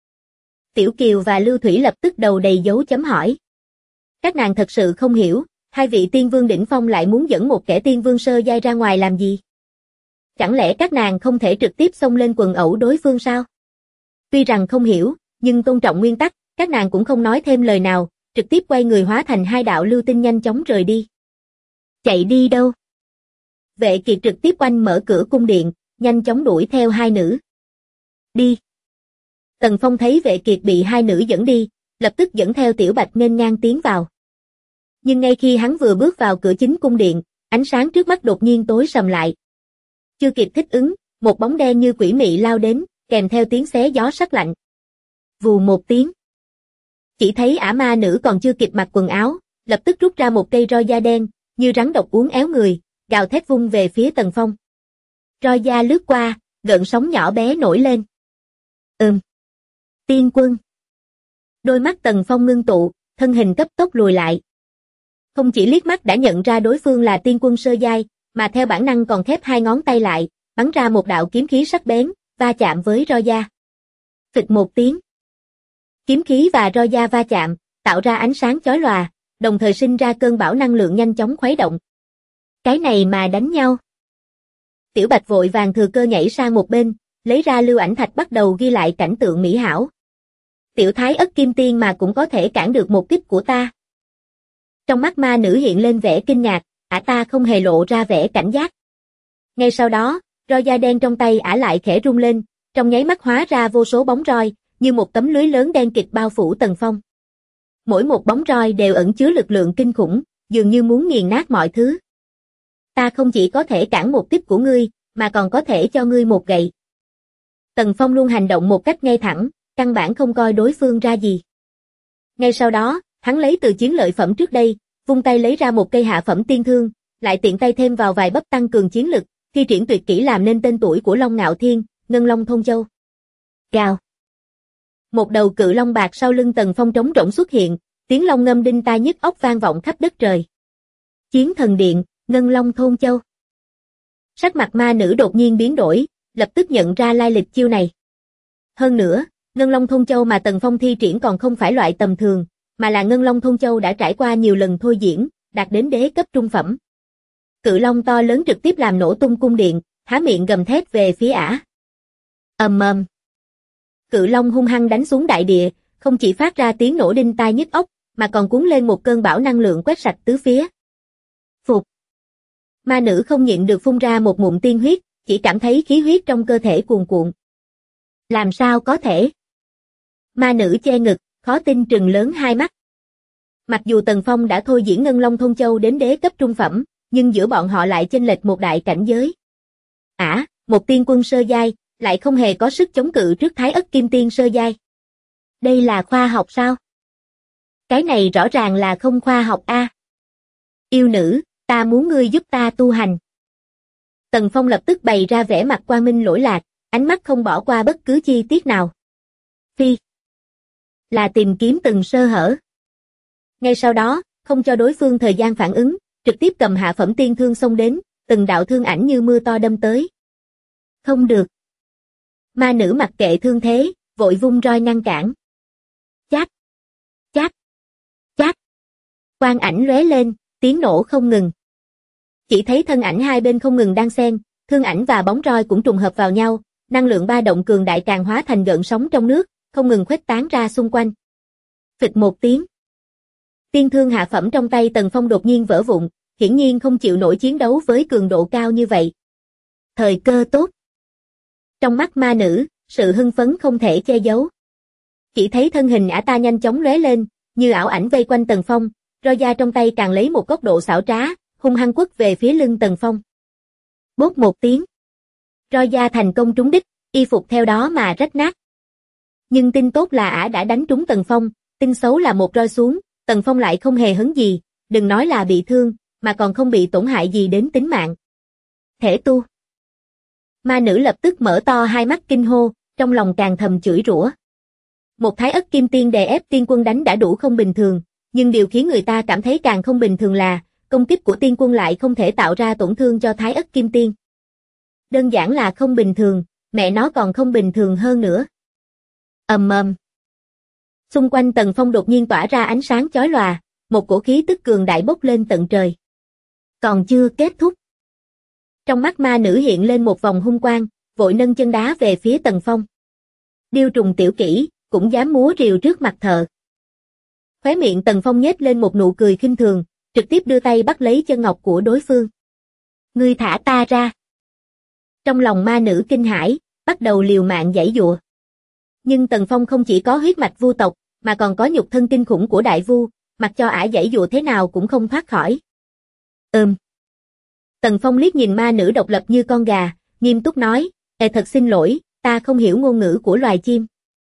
Tiểu Kiều và Lưu Thủy lập tức đầu đầy dấu chấm hỏi. Các nàng thật sự không hiểu, hai vị tiên vương đỉnh phong lại muốn dẫn một kẻ tiên vương sơ giai ra ngoài làm gì? Chẳng lẽ các nàng không thể trực tiếp xông lên quần ẩu đối phương sao? Tuy rằng không hiểu, nhưng tôn trọng nguyên tắc, các nàng cũng không nói thêm lời nào, trực tiếp quay người hóa thành hai đạo lưu tinh nhanh chóng rời đi. Chạy đi đâu? Vệ Kiệt trực tiếp oanh mở cửa cung điện, nhanh chóng đuổi theo hai nữ. Đi. Tần Phong thấy Vệ Kiệt bị hai nữ dẫn đi, lập tức dẫn theo Tiểu Bạch nghênh ngang tiến vào. Nhưng ngay khi hắn vừa bước vào cửa chính cung điện, ánh sáng trước mắt đột nhiên tối sầm lại. Chưa kịp thích ứng, một bóng đen như quỷ mị lao đến, kèm theo tiếng xé gió sắc lạnh. Vù một tiếng. Chỉ thấy ả ma nữ còn chưa kịp mặc quần áo, lập tức rút ra một cây roi da đen, như rắn độc uốn éo người, gào thét vung về phía Tần Phong. Roi da lướt qua, gợn sóng nhỏ bé nổi lên. Tiên quân. Đôi mắt Tần Phong ngưng tụ, thân hình cấp tốc lùi lại. Không chỉ liếc mắt đã nhận ra đối phương là tiên quân sơ giai, mà theo bản năng còn khép hai ngón tay lại, bắn ra một đạo kiếm khí sắc bén, va chạm với roi da. Phịch một tiếng. Kiếm khí và roi da va chạm, tạo ra ánh sáng chói lòa, đồng thời sinh ra cơn bão năng lượng nhanh chóng khuấy động. Cái này mà đánh nhau. Tiểu Bạch vội vàng thừa cơ nhảy sang một bên, lấy ra lưu ảnh thạch bắt đầu ghi lại cảnh tượng mỹ hảo. Tiểu thái ất kim tiên mà cũng có thể cản được một kích của ta. Trong mắt ma nữ hiện lên vẻ kinh ngạc, ả ta không hề lộ ra vẻ cảnh giác. Ngay sau đó, roi da đen trong tay ả lại khẽ rung lên, trong nháy mắt hóa ra vô số bóng roi, như một tấm lưới lớn đen kịt bao phủ Tần Phong. Mỗi một bóng roi đều ẩn chứa lực lượng kinh khủng, dường như muốn nghiền nát mọi thứ. Ta không chỉ có thể cản một kích của ngươi, mà còn có thể cho ngươi một gậy. Tần Phong luôn hành động một cách ngay thẳng, căn bản không coi đối phương ra gì. Ngay sau đó, hắn lấy từ chiến lợi phẩm trước đây, vung tay lấy ra một cây hạ phẩm tiên thương, lại tiện tay thêm vào vài bắp tăng cường chiến lực, thi triển tuyệt kỹ làm nên tên tuổi của Long Nạo Thiên, Ngân Long Thôn Châu. Gào. Một đầu cự long bạc sau lưng Tần Phong trống rỗng xuất hiện, tiếng long ngâm đinh tai nhức óc vang vọng khắp đất trời. Chiến thần điện, Ngân Long Thôn Châu. Sắc mặt ma nữ đột nhiên biến đổi, lập tức nhận ra lai lịch chiêu này. Hơn nữa, Ngân Long Thôn Châu mà Tần Phong thi triển còn không phải loại tầm thường, mà là Ngân Long Thôn Châu đã trải qua nhiều lần thôi diễn, đạt đến đế cấp trung phẩm. Cự long to lớn trực tiếp làm nổ tung cung điện, há miệng gầm thét về phía ả. Ầm ầm. Cự long hung hăng đánh xuống đại địa, không chỉ phát ra tiếng nổ đinh tai nhức óc, mà còn cuốn lên một cơn bão năng lượng quét sạch tứ phía. Phục. Ma nữ không nhịn được phun ra một ngụm tiên huyết, chỉ cảm thấy khí huyết trong cơ thể cuồn cuộn. Làm sao có thể? Ma nữ che ngực, khó tin trừng lớn hai mắt. Mặc dù Tần Phong đã thôi diễn Ngân Long Thông Châu đến đế cấp trung phẩm, nhưng giữa bọn họ lại chênh lệch một đại cảnh giới. Một tiên quân sơ giai, lại không hề có sức chống cự trước Thái Ất Kim Tiên sơ giai. Đây là khoa học sao? Cái này rõ ràng là không khoa học a. Yêu nữ, ta muốn ngươi giúp ta tu hành. Tần Phong lập tức bày ra vẻ mặt quang minh lỗi lạc, ánh mắt không bỏ qua bất cứ chi tiết nào. Phi. Là tìm kiếm từng sơ hở. Ngay sau đó, không cho đối phương thời gian phản ứng, trực tiếp cầm hạ phẩm tiên thương xông đến, từng đạo thương ảnh như mưa to đâm tới. Không được. Ma nữ mặc kệ thương thế, vội vung roi ngăn cản. Chát. Chát. Chát. Quang ảnh lóe lên, tiếng nổ không ngừng. Chỉ thấy thân ảnh hai bên không ngừng đan xen, thương ảnh và bóng roi cũng trùng hợp vào nhau, năng lượng ba động cường đại càng hóa thành gợn sóng trong nước, không ngừng khuếch tán ra xung quanh. Phịch một tiếng. Tiên thương hạ phẩm trong tay Tần Phong đột nhiên vỡ vụn, hiển nhiên không chịu nổi chiến đấu với cường độ cao như vậy. Thời cơ tốt. Trong mắt ma nữ, sự hưng phấn không thể che giấu. Chỉ thấy thân hình ả ta nhanh chóng lóe lên, như ảo ảnh vây quanh Tần Phong, roi da trong tay càng lấy một góc độ xảo trá, hung hăng quất về phía lưng Tần Phong. Bốp một tiếng. Roi da thành công trúng đích, y phục theo đó mà rách nát. Nhưng tin tốt là ả đã đánh trúng Tần Phong, tin xấu là một roi xuống, Tần Phong lại không hề hấn gì, đừng nói là bị thương, mà còn không bị tổn hại gì đến tính mạng. Thể tu. Ma nữ lập tức mở to hai mắt kinh hô, trong lòng càng thầm chửi rủa. Một Thái Ất Kim Tiên đè ép tiên quân đánh đã đủ không bình thường, nhưng điều khiến người ta cảm thấy càng không bình thường là, công kích của tiên quân lại không thể tạo ra tổn thương cho Thái Ất Kim Tiên. Đơn giản là không bình thường, mẹ nó còn không bình thường hơn nữa. Ầm ầm. Xung quanh Tần Phong đột nhiên tỏa ra ánh sáng chói lòa, một cổ khí tức cường đại bốc lên tận trời. Còn chưa kết thúc. Trong mắt ma nữ hiện lên một vòng hung quang, vội nâng chân đá về phía Tần Phong. Điêu trùng tiểu kỹ, cũng dám múa rìu trước mặt thợ. Khóe miệng Tần Phong nhếch lên một nụ cười khinh thường, trực tiếp đưa tay bắt lấy chân ngọc của đối phương. Ngươi thả ta ra. Trong lòng ma nữ kinh hãi, bắt đầu liều mạng giãy giụa. Nhưng Tần Phong không chỉ có huyết mạch vu tộc, mà còn có nhục thân kinh khủng của đại vu, mặc cho ả giãy giụa thế nào cũng không thoát khỏi. Tần Phong liếc nhìn ma nữ độc lập như con gà, nghiêm túc nói, thật xin lỗi, ta không hiểu ngôn ngữ của loài chim.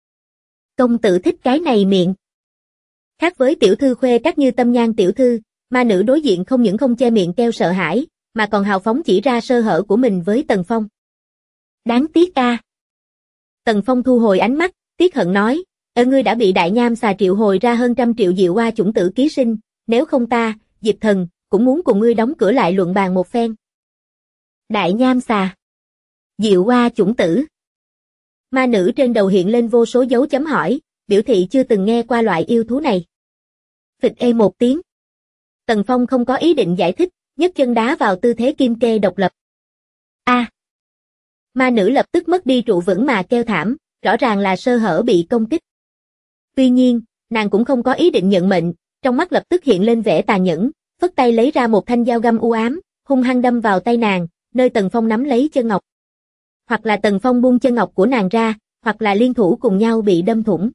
Công tử thích cái này miệng. Khác với tiểu thư khuê các như Tâm Nhan tiểu thư, ma nữ đối diện không những không che miệng kêu sợ hãi, mà còn hào phóng chỉ ra sơ hở của mình với Tần Phong. Đáng tiếc a. Tần Phong thu hồi ánh mắt, tiếc hận nói, ngươi đã bị đại nham xà triệu hồi ra hơn 100 triệu diệu hoa chủng tử ký sinh, nếu không ta, Diệp Thần, cũng muốn cùng ngươi đóng cửa lại luận bàn một phen. Đại nham xà. Diệu hoa chủng tử. Ma nữ trên đầu hiện lên vô số dấu chấm hỏi, biểu thị chưa từng nghe qua loại yêu thú này. Phịch ê một tiếng. Tần Phong không có ý định giải thích, nhấc chân đá vào tư thế kim kê độc lập. A. Ma nữ lập tức mất đi trụ vững mà kêu thảm, rõ ràng là sơ hở bị công kích. Tuy nhiên, nàng cũng không có ý định nhận mệnh, trong mắt lập tức hiện lên vẻ tàn nhẫn, phất tay lấy ra một thanh dao găm u ám, hung hăng đâm vào tay nàng, nơi Tần Phong nắm lấy chân ngọc. Hoặc là Tần Phong buông chân ngọc của nàng ra, hoặc là liên thủ cùng nhau bị đâm thủng.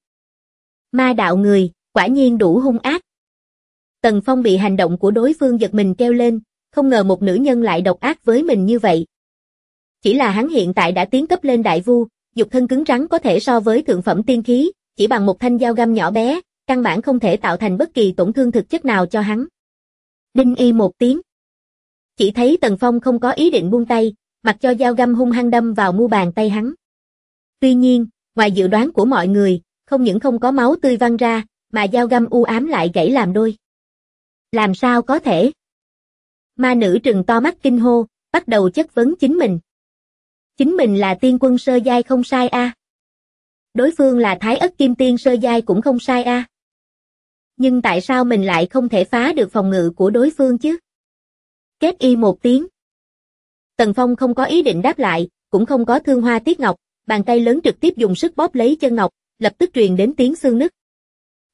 Ma đạo người, quả nhiên đủ hung ác. Tần Phong bị hành động của đối phương giật mình kêu lên, không ngờ một nữ nhân lại độc ác với mình như vậy. Chỉ là hắn hiện tại đã tiến cấp lên đại vu, dục thân cứng rắn có thể so với thượng phẩm tiên khí, chỉ bằng một thanh dao găm nhỏ bé, căn bản không thể tạo thành bất kỳ tổn thương thực chất nào cho hắn. Đinh y một tiếng. Chỉ thấy Tần Phong không có ý định buông tay, mặc cho dao găm hung hăng đâm vào mu bàn tay hắn. Tuy nhiên, ngoài dự đoán của mọi người, không những không có máu tươi văng ra, mà dao găm u ám lại gãy làm đôi. Làm sao có thể? Ma nữ trừng to mắt kinh hô, bắt đầu chất vấn chính mình. Chính mình là tiên quân sơ giai không sai a. Đối phương là Thái Ất Kim Tiên sơ giai cũng không sai a. Nhưng tại sao mình lại không thể phá được phòng ngự của đối phương chứ? Kết y một tiếng. Tần Phong không có ý định đáp lại, cũng không có thương hoa tiếc ngọc, bàn tay lớn trực tiếp dùng sức bóp lấy chân ngọc, lập tức truyền đến tiếng xương nứt.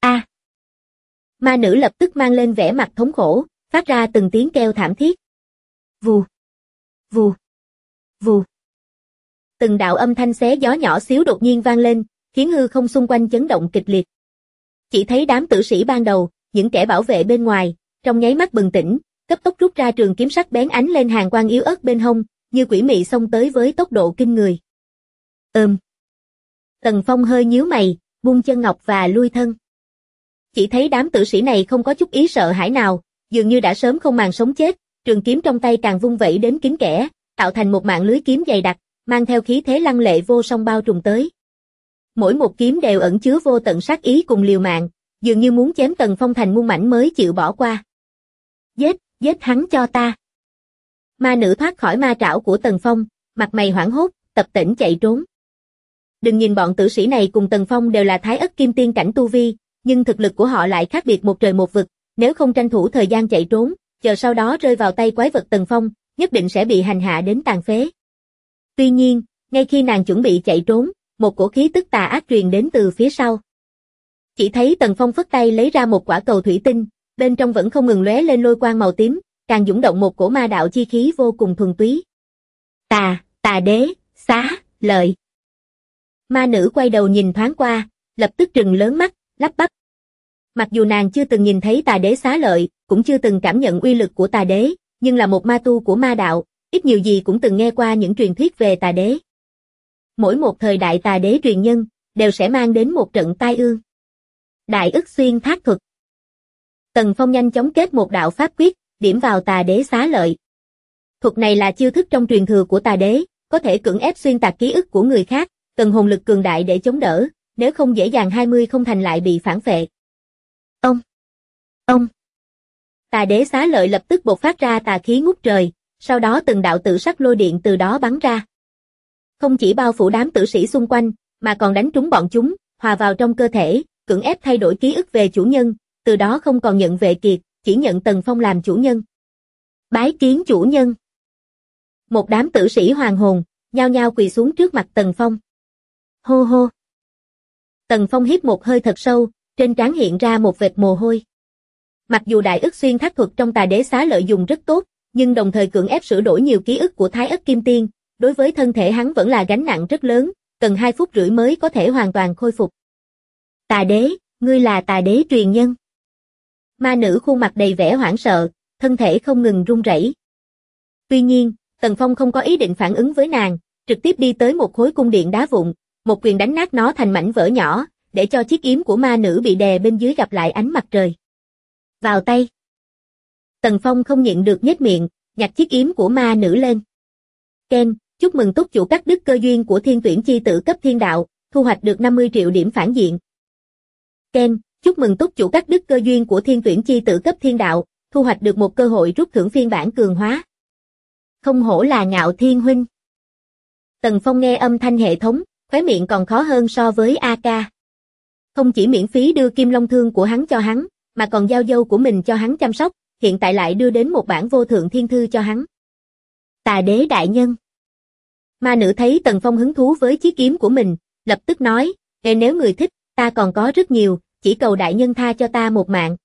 A. Ma nữ lập tức mang lên vẻ mặt thống khổ, phát ra từng tiếng kêu thảm thiết. Vù, vù, vù. Từng đạo âm thanh xé gió nhỏ xíu đột nhiên vang lên, khiến hư không xung quanh chấn động kịch liệt. Chỉ thấy đám tử sĩ ban đầu, những kẻ bảo vệ bên ngoài, trong nháy mắt bừng tỉnh, cấp tốc rút ra trường kiếm sắc bén ánh lên hàn quang yếu ớt bên hông, như quỷ mị xông tới với tốc độ kinh người. Tần Phong hơi nhíu mày, buông chân ngọc và lui thân. Chỉ thấy đám tử sĩ này không có chút ý sợ hãi nào, dường như đã sớm không màng sống chết, trường kiếm trong tay càng vung vẩy đến kín kẽ, tạo thành một mạng lưới kiếm dày đặc, mang theo khí thế lăng lệ vô song bao trùm tới. Mỗi một kiếm đều ẩn chứa vô tận sát ý cùng liều mạng, dường như muốn chém Tần Phong thành muôn mảnh mới chịu bỏ qua. Giết hắn cho ta. Ma nữ thoát khỏi ma trảo của Tần Phong, mặt mày hoảng hốt, tập tễnh chạy trốn. Đừng nhìn bọn tử sĩ này cùng Tần Phong đều là Thái Ất Kim Tiên cảnh tu vi, nhưng thực lực của họ lại khác biệt một trời một vực, nếu không tranh thủ thời gian chạy trốn, chờ sau đó rơi vào tay quái vật Tần Phong, nhất định sẽ bị hành hạ đến tàn phế. Tuy nhiên, ngay khi nàng chuẩn bị chạy trốn, một cổ khí tức tà ác truyền đến từ phía sau. Chỉ thấy Tần Phong phất tay lấy ra một quả cầu thủy tinh, bên trong vẫn không ngừng lóe lên lôi quang màu tím, càng dũng động một cổ ma đạo chi khí vô cùng thuần túy. Tà đế, xá, lợi. Ma nữ quay đầu nhìn thoáng qua, lập tức trừng lớn mắt, lắp bắp. Mặc dù nàng chưa từng nhìn thấy tà đế xá lợi, cũng chưa từng cảm nhận uy lực của tà đế, nhưng là một ma tu của ma đạo, ít nhiều gì cũng từng nghe qua những truyền thuyết về tà đế. Mỗi một thời đại tà đế truyền nhân, đều sẽ mang đến một trận tai ương. Đại ức xuyên thác thuật. Tần Phong nhanh chóng kết một đạo pháp quyết, điểm vào tà đế xá lợi. Thuật này là chiêu thức trong truyền thừa của tà đế, có thể cưỡng ép xuyên tạc ký ức của người khác, cần hồn lực cường đại để chống đỡ, nếu không dễ dàng 20 không thành lại bị phản phệ. Ông. Tà đế xá lợi lập tức bộc phát ra tà khí ngút trời, sau đó từng đạo tử sắc lôi điện từ đó bắn ra. Không chỉ bao phủ đám tử sĩ xung quanh, mà còn đánh trúng bọn chúng, hòa vào trong cơ thể, cưỡng ép thay đổi ký ức về chủ nhân, từ đó không còn nhận vệ kiệt, chỉ nhận Tần Phong làm chủ nhân. Bái kiến chủ nhân. Một đám tử sĩ hoàng hồn, nhao nhao quỳ xuống trước mặt Tần Phong. Hô hô. Tần Phong hít một hơi thật sâu, trên trán hiện ra một vệt mồ hôi. Mặc dù đại ức xuyên thác thuật trong tà đế xá lợi dùng rất tốt, nhưng đồng thời cưỡng ép sửa đổi nhiều ký ức của Thái Ất Kim Tiên, đối với thân thể hắn vẫn là gánh nặng rất lớn, cần 2 phút rưỡi mới có thể hoàn toàn khôi phục. Tà đế, ngươi là tà đế truyền nhân. Ma nữ khuôn mặt đầy vẻ hoảng sợ, thân thể không ngừng run rẩy. Tuy nhiên, Tần Phong không có ý định phản ứng với nàng, trực tiếp đi tới một khối cung điện đá vụn, một quyền đánh nát nó thành mảnh vỡ nhỏ, để cho chiếc yếm của ma nữ bị đè bên dưới gặp lại ánh mặt trời. Vào tay. Tần Phong không nhịn được nhếch miệng, nhặt chiếc yếm của ma nữ lên. Ken, chúc mừng túc chủ cắt đứt cơ duyên của thiên tuyển chi tử cấp thiên đạo, thu hoạch được 50 triệu điểm phản diện. Ken, chúc mừng túc chủ cắt đứt cơ duyên của thiên tuyển chi tử cấp thiên đạo, thu hoạch được một cơ hội rút thưởng phiên bản cường hóa. Không hổ là Ngạo Thiên huynh. Tần Phong nghe âm thanh hệ thống, khóe miệng còn khó hơn so với AK. Không chỉ miễn phí đưa kim long thương của hắn cho hắn, mà còn giao dâu của mình cho hắn chăm sóc, hiện tại lại đưa đến một bản vô thượng thiên thư cho hắn. Tà đế đại nhân. Ma nữ thấy Tần Phong hứng thú với chiếc kiếm của mình, lập tức nói, nếu người thích, ta còn có rất nhiều, chỉ cầu đại nhân tha cho ta một mạng.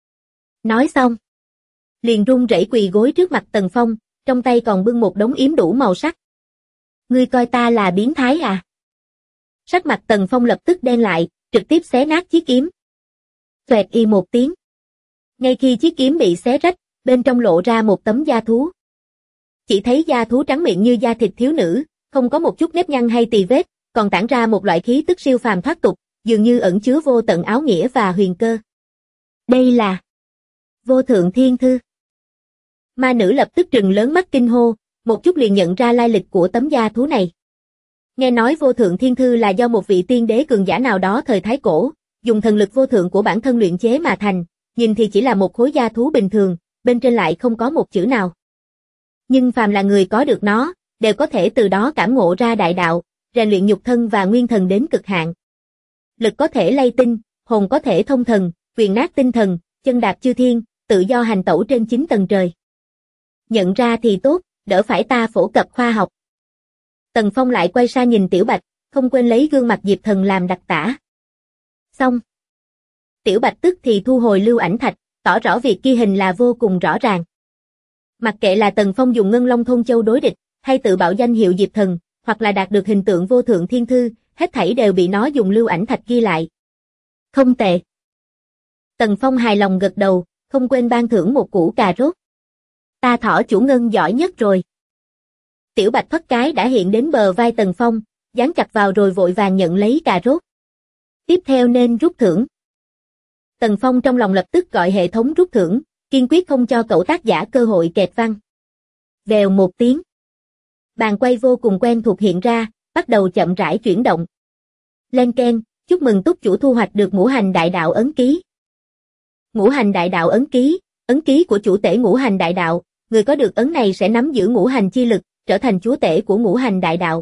Nói xong, liền run rẩy quỳ gối trước mặt Tần Phong, trong tay còn bưng một đống yếm đủ màu sắc. Ngươi coi ta là biến thái à? Sắc mặt Tần Phong lập tức đen lại, trực tiếp xé nát chiếc kiếm. Xoẹt y một tiếng. Ngay khi chiếc kiếm bị xé rách, bên trong lộ ra một tấm da thú. Chỉ thấy da thú trắng miệng như da thịt thiếu nữ, không có một chút nếp nhăn hay tì vết, còn tản ra một loại khí tức siêu phàm thoát tục, dường như ẩn chứa vô tận áo nghĩa và huyền cơ. Đây là vô thượng thiên thư. Ma nữ lập tức trừng lớn mắt kinh hô, một chút liền nhận ra lai lịch của tấm da thú này. Nghe nói vô thượng thiên thư là do một vị tiên đế cường giả nào đó thời Thái Cổ, dùng thần lực vô thượng của bản thân luyện chế mà thành, nhìn thì chỉ là một khối da thú bình thường, bên trên lại không có một chữ nào. Nhưng phàm là người có được nó, đều có thể từ đó cảm ngộ ra đại đạo, rèn luyện nhục thân và nguyên thần đến cực hạn. Lực có thể lay tinh, hồn có thể thông thần, quyền nát tinh thần, chân đạp chư thiên, tự do hành tẩu trên 9 tầng trời. Nhận ra thì tốt, đỡ phải ta phổ cập khoa học. Tần Phong lại quay sang nhìn Tiểu Bạch, không quên lấy gương mặt Diệp Thần làm đặc tả. Xong. Tiểu Bạch tức thì thu hồi lưu ảnh thạch, tỏ rõ việc ghi hình là vô cùng rõ ràng. Mặc kệ là Tần Phong dùng Ngân Long Thôn Châu đối địch, hay tự bảo danh hiệu Diệp Thần, hoặc là đạt được hình tượng vô thượng thiên thư, hết thảy đều bị nó dùng lưu ảnh thạch ghi lại. Không tệ. Tần Phong hài lòng gật đầu, không quên ban thưởng một củ cà rốt. Ta Thỏ chủ Ngân giỏi nhất rồi. Tiểu Bạch thoát cái đã hiện đến bờ vai Tần Phong, dán chặt vào rồi vội vàng nhận lấy cà rốt. Tiếp theo nên rút thưởng. Tần Phong trong lòng lập tức gọi hệ thống rút thưởng, kiên quyết không cho cậu tác giả cơ hội kẹt văn. Vèo một tiếng. Bàn quay vô cùng quen thuộc hiện ra, bắt đầu chậm rãi chuyển động. Lên keng, chúc mừng túc chủ thu hoạch được ngũ hành đại đạo ấn ký. Ngũ hành đại đạo ấn ký của chủ tể ngũ hành đại đạo, người có được ấn này sẽ nắm giữ ngũ hành chi lực, trở thành chúa tể của ngũ hành đại đạo.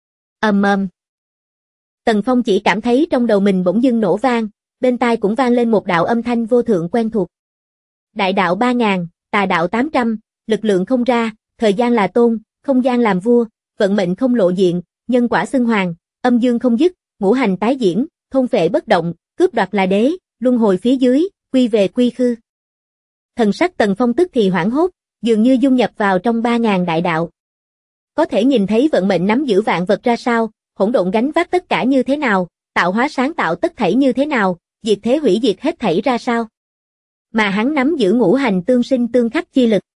Tần Phong chỉ cảm thấy trong đầu mình bỗng dưng nổ vang, bên tai cũng vang lên một đạo âm thanh vô thượng quen thuộc. Đại đạo 3000, tà đạo 800, lực lượng không ra, thời gian là tôn, không gian làm vua, vận mệnh không lộ diện, nhân quả xưng hoàng, âm dương không dứt, ngũ hành tái diễn, thôn phệ bất động, cướp đoạt là đế, luân hồi phía dưới, quy về quy khư. Thần sắc Tần Phong tức thì hoảng hốt, dường như dung nhập vào trong 3000 đại đạo. Có thể nhìn thấy vận mệnh nắm giữ vạn vật ra sao, hỗn độn gánh vác tất cả như thế nào, tạo hóa sáng tạo tất thảy như thế nào, diệt thế hủy diệt hết thảy ra sao. Mà hắn nắm giữ ngũ hành tương sinh tương khắc chi lực.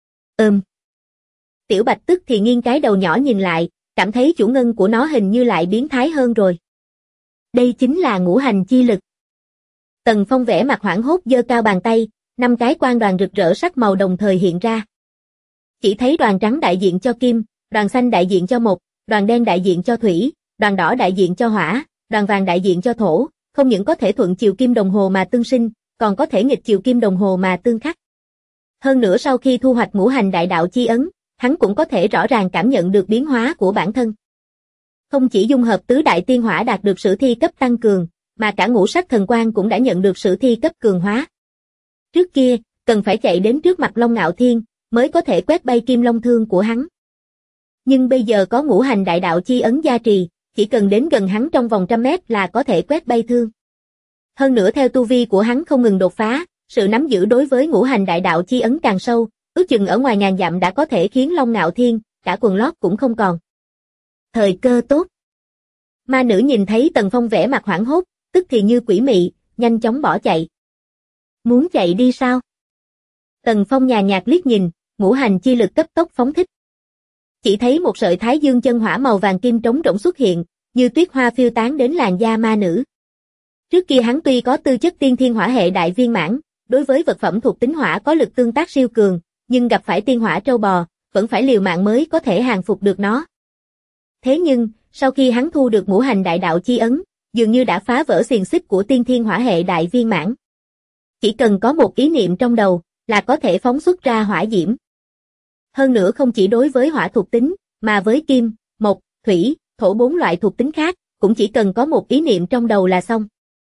Tiểu Bạch tức thì nghiêng cái đầu nhỏ nhìn lại, cảm thấy chủ ngân của nó hình như lại biến thái hơn rồi. Đây chính là ngũ hành chi lực. Tần Phong vẽ mặt hoảng hốt giơ cao bàn tay, 5 cái quang đoàn rực rỡ sắc màu đồng thời hiện ra. Chỉ thấy đoàn trắng đại diện cho kim, đoàn xanh đại diện cho mộc, đoàn đen đại diện cho thủy, đoàn đỏ đại diện cho hỏa, đoàn vàng đại diện cho thổ, không những có thể thuận chiều kim đồng hồ mà tương sinh, còn có thể nghịch chiều kim đồng hồ mà tương khắc. Hơn nữa sau khi thu hoạch ngũ hành đại đạo chi ấn, hắn cũng có thể rõ ràng cảm nhận được biến hóa của bản thân. Không chỉ dung hợp tứ đại tiên hỏa đạt được sử thi cấp tăng cường, mà cả ngũ sắc thần quang cũng đã nhận được sử thi cấp cường hóa. Trước kia, cần phải chạy đến trước mặt Long Ngạo Thiên, mới có thể quét bay kim long thương của hắn. Nhưng bây giờ có ngũ hành đại đạo chi ấn gia trì, chỉ cần đến gần hắn trong vòng 100 mét là có thể quét bay thương. Hơn nữa theo tu vi của hắn không ngừng đột phá, sự nắm giữ đối với ngũ hành đại đạo chi ấn càng sâu, ước chừng ở ngoài ngàn dặm đã có thể khiến Long Ngạo Thiên, cả quần lót cũng không còn. Thời cơ tốt. Ma nữ nhìn thấy Tần Phong vẻ mặt hoảng hốt, tức thì như quỷ mị, nhanh chóng bỏ chạy. Muốn chạy đi sao? Tần Phong nhàn nhạt liếc nhìn, ngũ hành chi lực cấp tốc phóng thích. Chỉ thấy một sợi thái dương chân hỏa màu vàng kim trống rỗng xuất hiện, như tuyết hoa phiêu tán đến làn da ma nữ. Trước kia hắn tuy có tư chất tiên thiên hỏa hệ đại viên mãn, đối với vật phẩm thuộc tính hỏa có lực tương tác siêu cường, nhưng gặp phải tiên hỏa trâu bò, vẫn phải liều mạng mới có thể hàng phục được nó. Thế nhưng, sau khi hắn thu được ngũ hành đại đạo chi ấn, dường như đã phá vỡ xiềng xích của tiên thiên hỏa hệ đại viên mãn. Chỉ cần có một ý niệm trong đầu, là có thể phóng xuất ra hỏa diễm. Hơn nữa không chỉ đối với hỏa thuộc tính, mà với kim, mộc, thủy, thổ 4 loại thuộc tính khác, cũng chỉ cần có một ý niệm trong đầu là xong.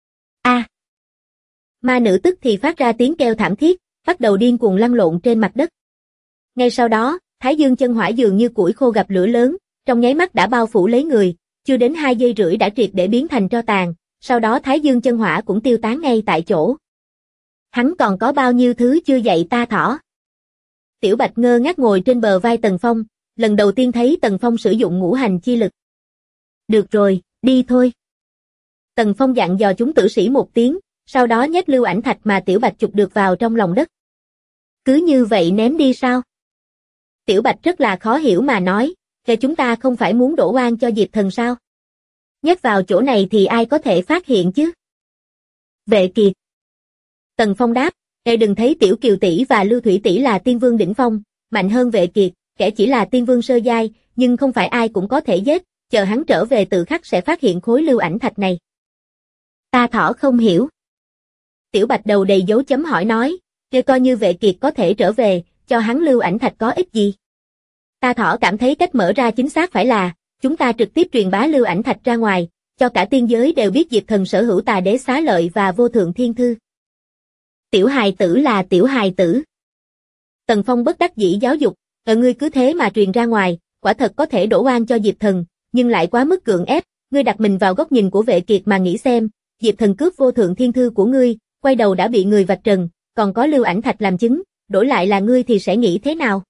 Ma nữ tức thì phát ra tiếng kêu thảm thiết, bắt đầu điên cuồng lăn lộn trên mặt đất. Ngay sau đó, thái dương chân hỏa dường như củi khô gặp lửa lớn, trong nháy mắt đã bao phủ lấy người, chưa đến 2 giây rưỡi đã triệt để biến thành tro tàn, sau đó thái dương chân hỏa cũng tiêu tán ngay tại chỗ. Hắn còn có bao nhiêu thứ chưa dạy ta Thỏ? Tiểu Bạch ngơ ngác ngồi trên bờ vai Tần Phong, lần đầu tiên thấy Tần Phong sử dụng ngũ hành chi lực. Được rồi, đi thôi. Tần Phong dặn dò chúng tử sĩ một tiếng, sau đó nhét lưu ảnh thạch mà Tiểu Bạch chụp được vào trong lòng đất. Cứ như vậy ném đi sao? Tiểu Bạch rất là khó hiểu mà nói, kể chúng ta không phải muốn đổ oan cho Diệp Thần sao? Nhét vào chỗ này thì ai có thể phát hiện chứ? Vệ Kiệt. Tần Phong đáp, đừng thấy Tiểu Kiều tỷ và Lưu Thủy tỷ là tiên vương đỉnh phong, mạnh hơn Vệ Kiệt, kẻ chỉ là tiên vương sơ giai, nhưng không phải ai cũng có thể giết, chờ hắn trở về tự khắc sẽ phát hiện khối lưu ảnh thạch này. Ta Thỏ không hiểu. Tiểu Bạch đầu đầy dấu chấm hỏi nói, coi như Vệ Kiệt có thể trở về, cho hắn lưu ảnh thạch có ích gì? Ta Thỏ cảm thấy cách mở ra chính xác phải là, chúng ta trực tiếp truyền bá lưu ảnh thạch ra ngoài, cho cả tiên giới đều biết Diệp Thần sở hữu Tà Đế Xá Lợi và Vô Thượng Thiên Thư. Tiểu hài tử là tiểu hài tử. Tần Phong bất đắc dĩ giáo dục, ngươi cứ thế mà truyền ra ngoài, quả thật có thể đổ oan cho Diệp Thần, nhưng lại quá mức cưỡng ép, ngươi đặt mình vào góc nhìn của Vệ Kiệt mà nghĩ xem, Diệp Thần cướp Vô Thượng Thiên Thư của ngươi, quay đầu đã bị người vạch trần, còn có Lưu Ảnh Thạch làm chứng, đổi lại là ngươi thì sẽ nghĩ thế nào?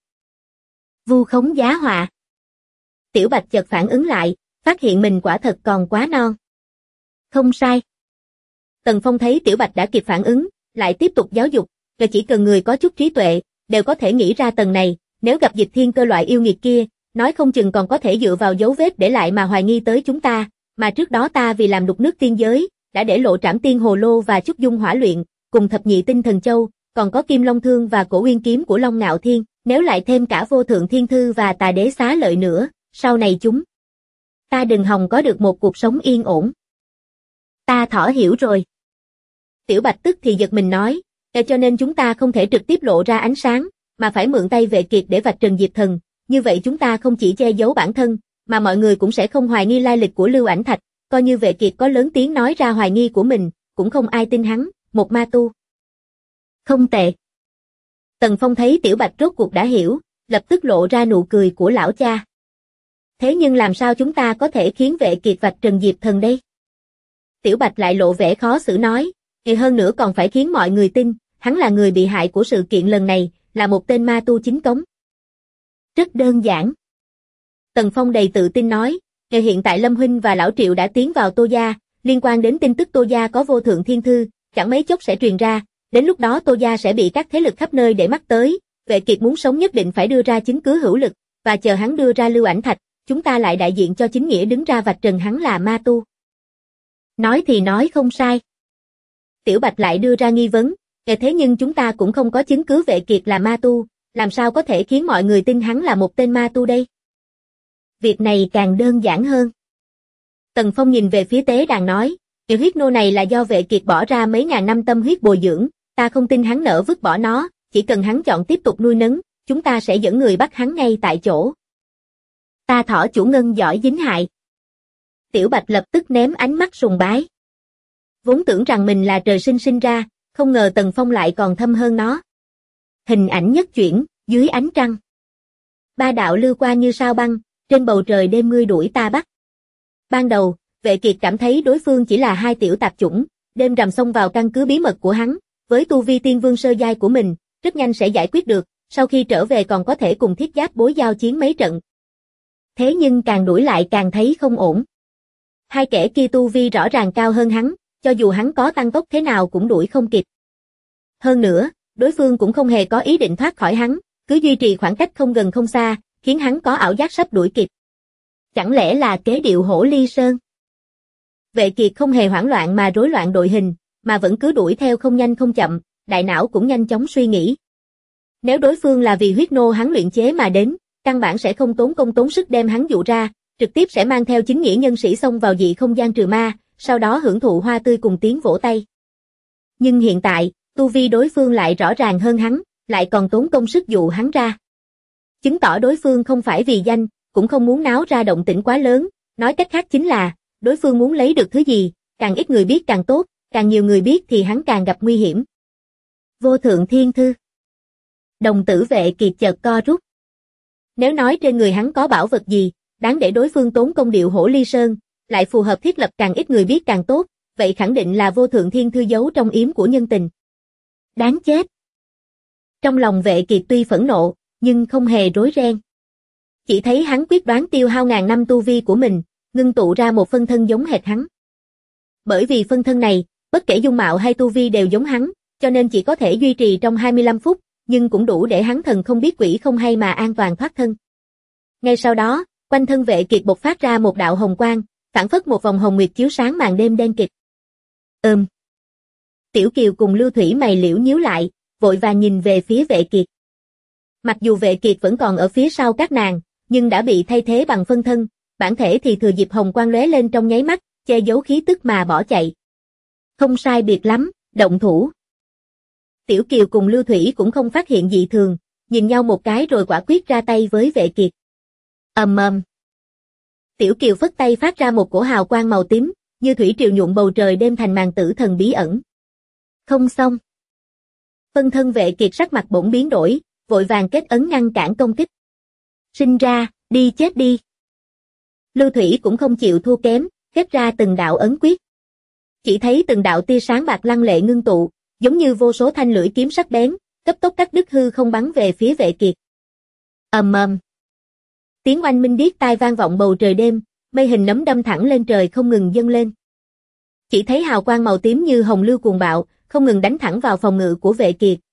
Vu khống giá họa. Tiểu Bạch chợt phản ứng lại, phát hiện mình quả thật còn quá non. Không sai. Tần Phong thấy Tiểu Bạch đã kịp phản ứng, lại tiếp tục giáo dục, và chỉ cần người có chút trí tuệ, đều có thể nghĩ ra tầng này, nếu gặp Dịch Thiên Cơ loại yêu nghiệt kia, nói không chừng còn có thể dựa vào dấu vết để lại mà hoài nghi tới chúng ta, mà trước đó ta vì làm đục nước tiên giới, đã để lộ Trảm Tiên Hồ Lô và Trúc Dung Hỏa Luyện, cùng Thập Nhị Tinh Thần Châu, còn có Kim Long Thương và Cổ Uyên Kiếm của Long Ngạo Thiên, nếu lại thêm cả Vô Thượng Thiên Thư và Tà Đế Xá Lợi nữa, sau này chúng ta đừng hòng có được một cuộc sống yên ổn. Ta thỏ hiểu rồi. Tiểu Bạch tức thì giật mình nói, cho nên chúng ta không thể trực tiếp lộ ra ánh sáng, mà phải mượn tay Vệ Kiệt để vạch trần Diệp Thần, như vậy chúng ta không chỉ che giấu bản thân, mà mọi người cũng sẽ không hoài nghi lai lịch của Lưu Ảnh Thạch, coi như Vệ Kiệt có lớn tiếng nói ra hoài nghi của mình, cũng không ai tin hắn, một ma tu. Không tệ. Tần Phong thấy Tiểu Bạch rốt cuộc đã hiểu, lập tức lộ ra nụ cười của lão cha. Thế nhưng làm sao chúng ta có thể khiến Vệ Kiệt vạch trần Diệp Thần đây? Tiểu Bạch lại lộ vẻ khó xử nói, hơn nữa còn phải khiến mọi người tin, hắn là người bị hại của sự kiện lần này, là một tên ma tu chính cống. Rất đơn giản. Tần Phong đầy tự tin nói, hiện tại Lâm Huynh và Lão Triệu đã tiến vào Tô Gia, liên quan đến tin tức Tô Gia có Vô Thượng Thiên Thư, chẳng mấy chốc sẽ truyền ra, đến lúc đó Tô Gia sẽ bị các thế lực khắp nơi để mắt tới, Vệ Kiệt muốn sống nhất định phải đưa ra chứng cứ hữu lực, và chờ hắn đưa ra Lưu Ảnh Thạch, chúng ta lại đại diện cho chính nghĩa đứng ra vạch trần hắn là ma tu. Nói thì nói không sai. Tiểu Bạch lại đưa ra nghi vấn, thế nhưng chúng ta cũng không có chứng cứ Vệ Kiệt là ma tu, làm sao có thể khiến mọi người tin hắn là một tên ma tu đây? Việc này càng đơn giản hơn. Tần Phong nhìn về phía tế đàn nói, huyết nô này là do Vệ Kiệt bỏ ra mấy ngàn năm tâm huyết bồi dưỡng, ta không tin hắn nỡ vứt bỏ nó, chỉ cần hắn chọn tiếp tục nuôi nấng, chúng ta sẽ dẫn người bắt hắn ngay tại chỗ. Ta thỏ chủ ngân giỏi dính hại. Tiểu Bạch lập tức ném ánh mắt sùng bái. Vốn tưởng rằng mình là trời sinh ra, không ngờ Tần Phong lại còn thâm hơn nó. Hình ảnh nhất chuyển, dưới ánh trăng. Ba đạo lưu qua như sao băng, trên bầu trời đêm ngươi đuổi ta bắt. Ban đầu, Vệ Kiệt cảm thấy đối phương chỉ là hai tiểu tạp chủng, đêm rằm xông vào căn cứ bí mật của hắn, với tu vi tiên vương sơ giai của mình, rất nhanh sẽ giải quyết được, sau khi trở về còn có thể cùng Thiết Giáp Bối giao chiến mấy trận. Thế nhưng càng đuổi lại càng thấy không ổn. Hai kẻ kia tu vi rõ ràng cao hơn hắn, cho dù hắn có tăng tốc thế nào cũng đuổi không kịp. Hơn nữa, đối phương cũng không hề có ý định thoát khỏi hắn, cứ duy trì khoảng cách không gần không xa, khiến hắn có ảo giác sắp đuổi kịp. Chẳng lẽ là kế điệu hổ ly sơn? Vệ Kiệt không hề hoảng loạn mà rối loạn đội hình, mà vẫn cứ đuổi theo không nhanh không chậm, đại não cũng nhanh chóng suy nghĩ. Nếu đối phương là vì huyết nô hắn luyện chế mà đến, căn bản sẽ không tốn công tốn sức đem hắn dụ ra, trực tiếp sẽ mang theo chính nghĩa nhân sĩ xông vào dị không gian trừ ma, sau đó hưởng thụ hoa tươi cùng tiếng vỗ tay. Nhưng hiện tại, tu vi đối phương lại rõ ràng hơn hắn, lại còn tốn công sức dụ hắn ra. Chứng tỏ đối phương không phải vì danh, cũng không muốn náo ra động tĩnh quá lớn, nói cách khác chính là, đối phương muốn lấy được thứ gì, càng ít người biết càng tốt, càng nhiều người biết thì hắn càng gặp nguy hiểm. Vô Thượng Thiên Thư. Đồng tử Vệ Kiệt chợt co rút. Nếu nói trên người hắn có bảo vật gì, đáng để đối phương tốn công điệu hổ ly sơn, lại phù hợp thiết lập càng ít người biết càng tốt, vậy khẳng định là Vô Thượng Thiên Thư giấu trong yếm của nhân tình. Đáng chết. Trong lòng Vệ Kiệt tuy phẫn nộ, nhưng không hề rối ren. Chỉ thấy hắn quyết đoán tiêu hao ngàn năm tu vi của mình, ngưng tụ ra một phân thân giống hệt hắn. Bởi vì phân thân này, bất kể dung mạo hay tu vi đều giống hắn, cho nên chỉ có thể duy trì trong 25 phút, nhưng cũng đủ để hắn thần không biết quỷ không hay mà an toàn thoát thân. Ngay sau đó, quanh thân Vệ Kiệt bộc phát ra một đạo hồng quang, phản phất một vòng hồng nguyệt chiếu sáng màn đêm đen kịt. Tiểu Kiều cùng Lưu Thủy mày liễu nhíu lại, vội vàng nhìn về phía Vệ Kiệt. Mặc dù Vệ Kiệt vẫn còn ở phía sau các nàng, nhưng đã bị thay thế bằng phân thân, bản thể thì thừa dịp hồng quang lóe lên trong nháy mắt, che giấu khí tức mà bỏ chạy. Không sai biệt lắm, động thủ. Tiểu Kiều cùng Lưu Thủy cũng không phát hiện dị thường, nhìn nhau một cái rồi quả quyết ra tay với Vệ Kiệt. Ầm ầm. Tiểu Kiều phất tay phát ra một cổ hào quang màu tím, như thủy triều nhuộm bầu trời đêm thành màn tử thần bí ẩn. Không xong. Phân thân Vệ Kiệt sắc mặt bỗng biến đổi, vội vàng kết ấn ngăn cản công kích. Sinh ra, đi chết đi. Lưu Thủy cũng không chịu thua kém, kết ra từng đạo ấn quyết. Chỉ thấy từng đạo tia sáng bạc lăng lệ ngưng tụ, giống như vô số thanh lưỡi kiếm sắc bén, cấp tốc cắt đứt hư không bắn về phía Vệ Kiệt. Ầm ầm. Tiếng oanh minh điếc tai vang vọng bầu trời đêm, mây hình nấm đâm thẳng lên trời không ngừng dâng lên. Chỉ thấy hào quang màu tím như hồng lưu cuồng bạo, không ngừng đánh thẳng vào phòng ngự của Vệ Kiệt,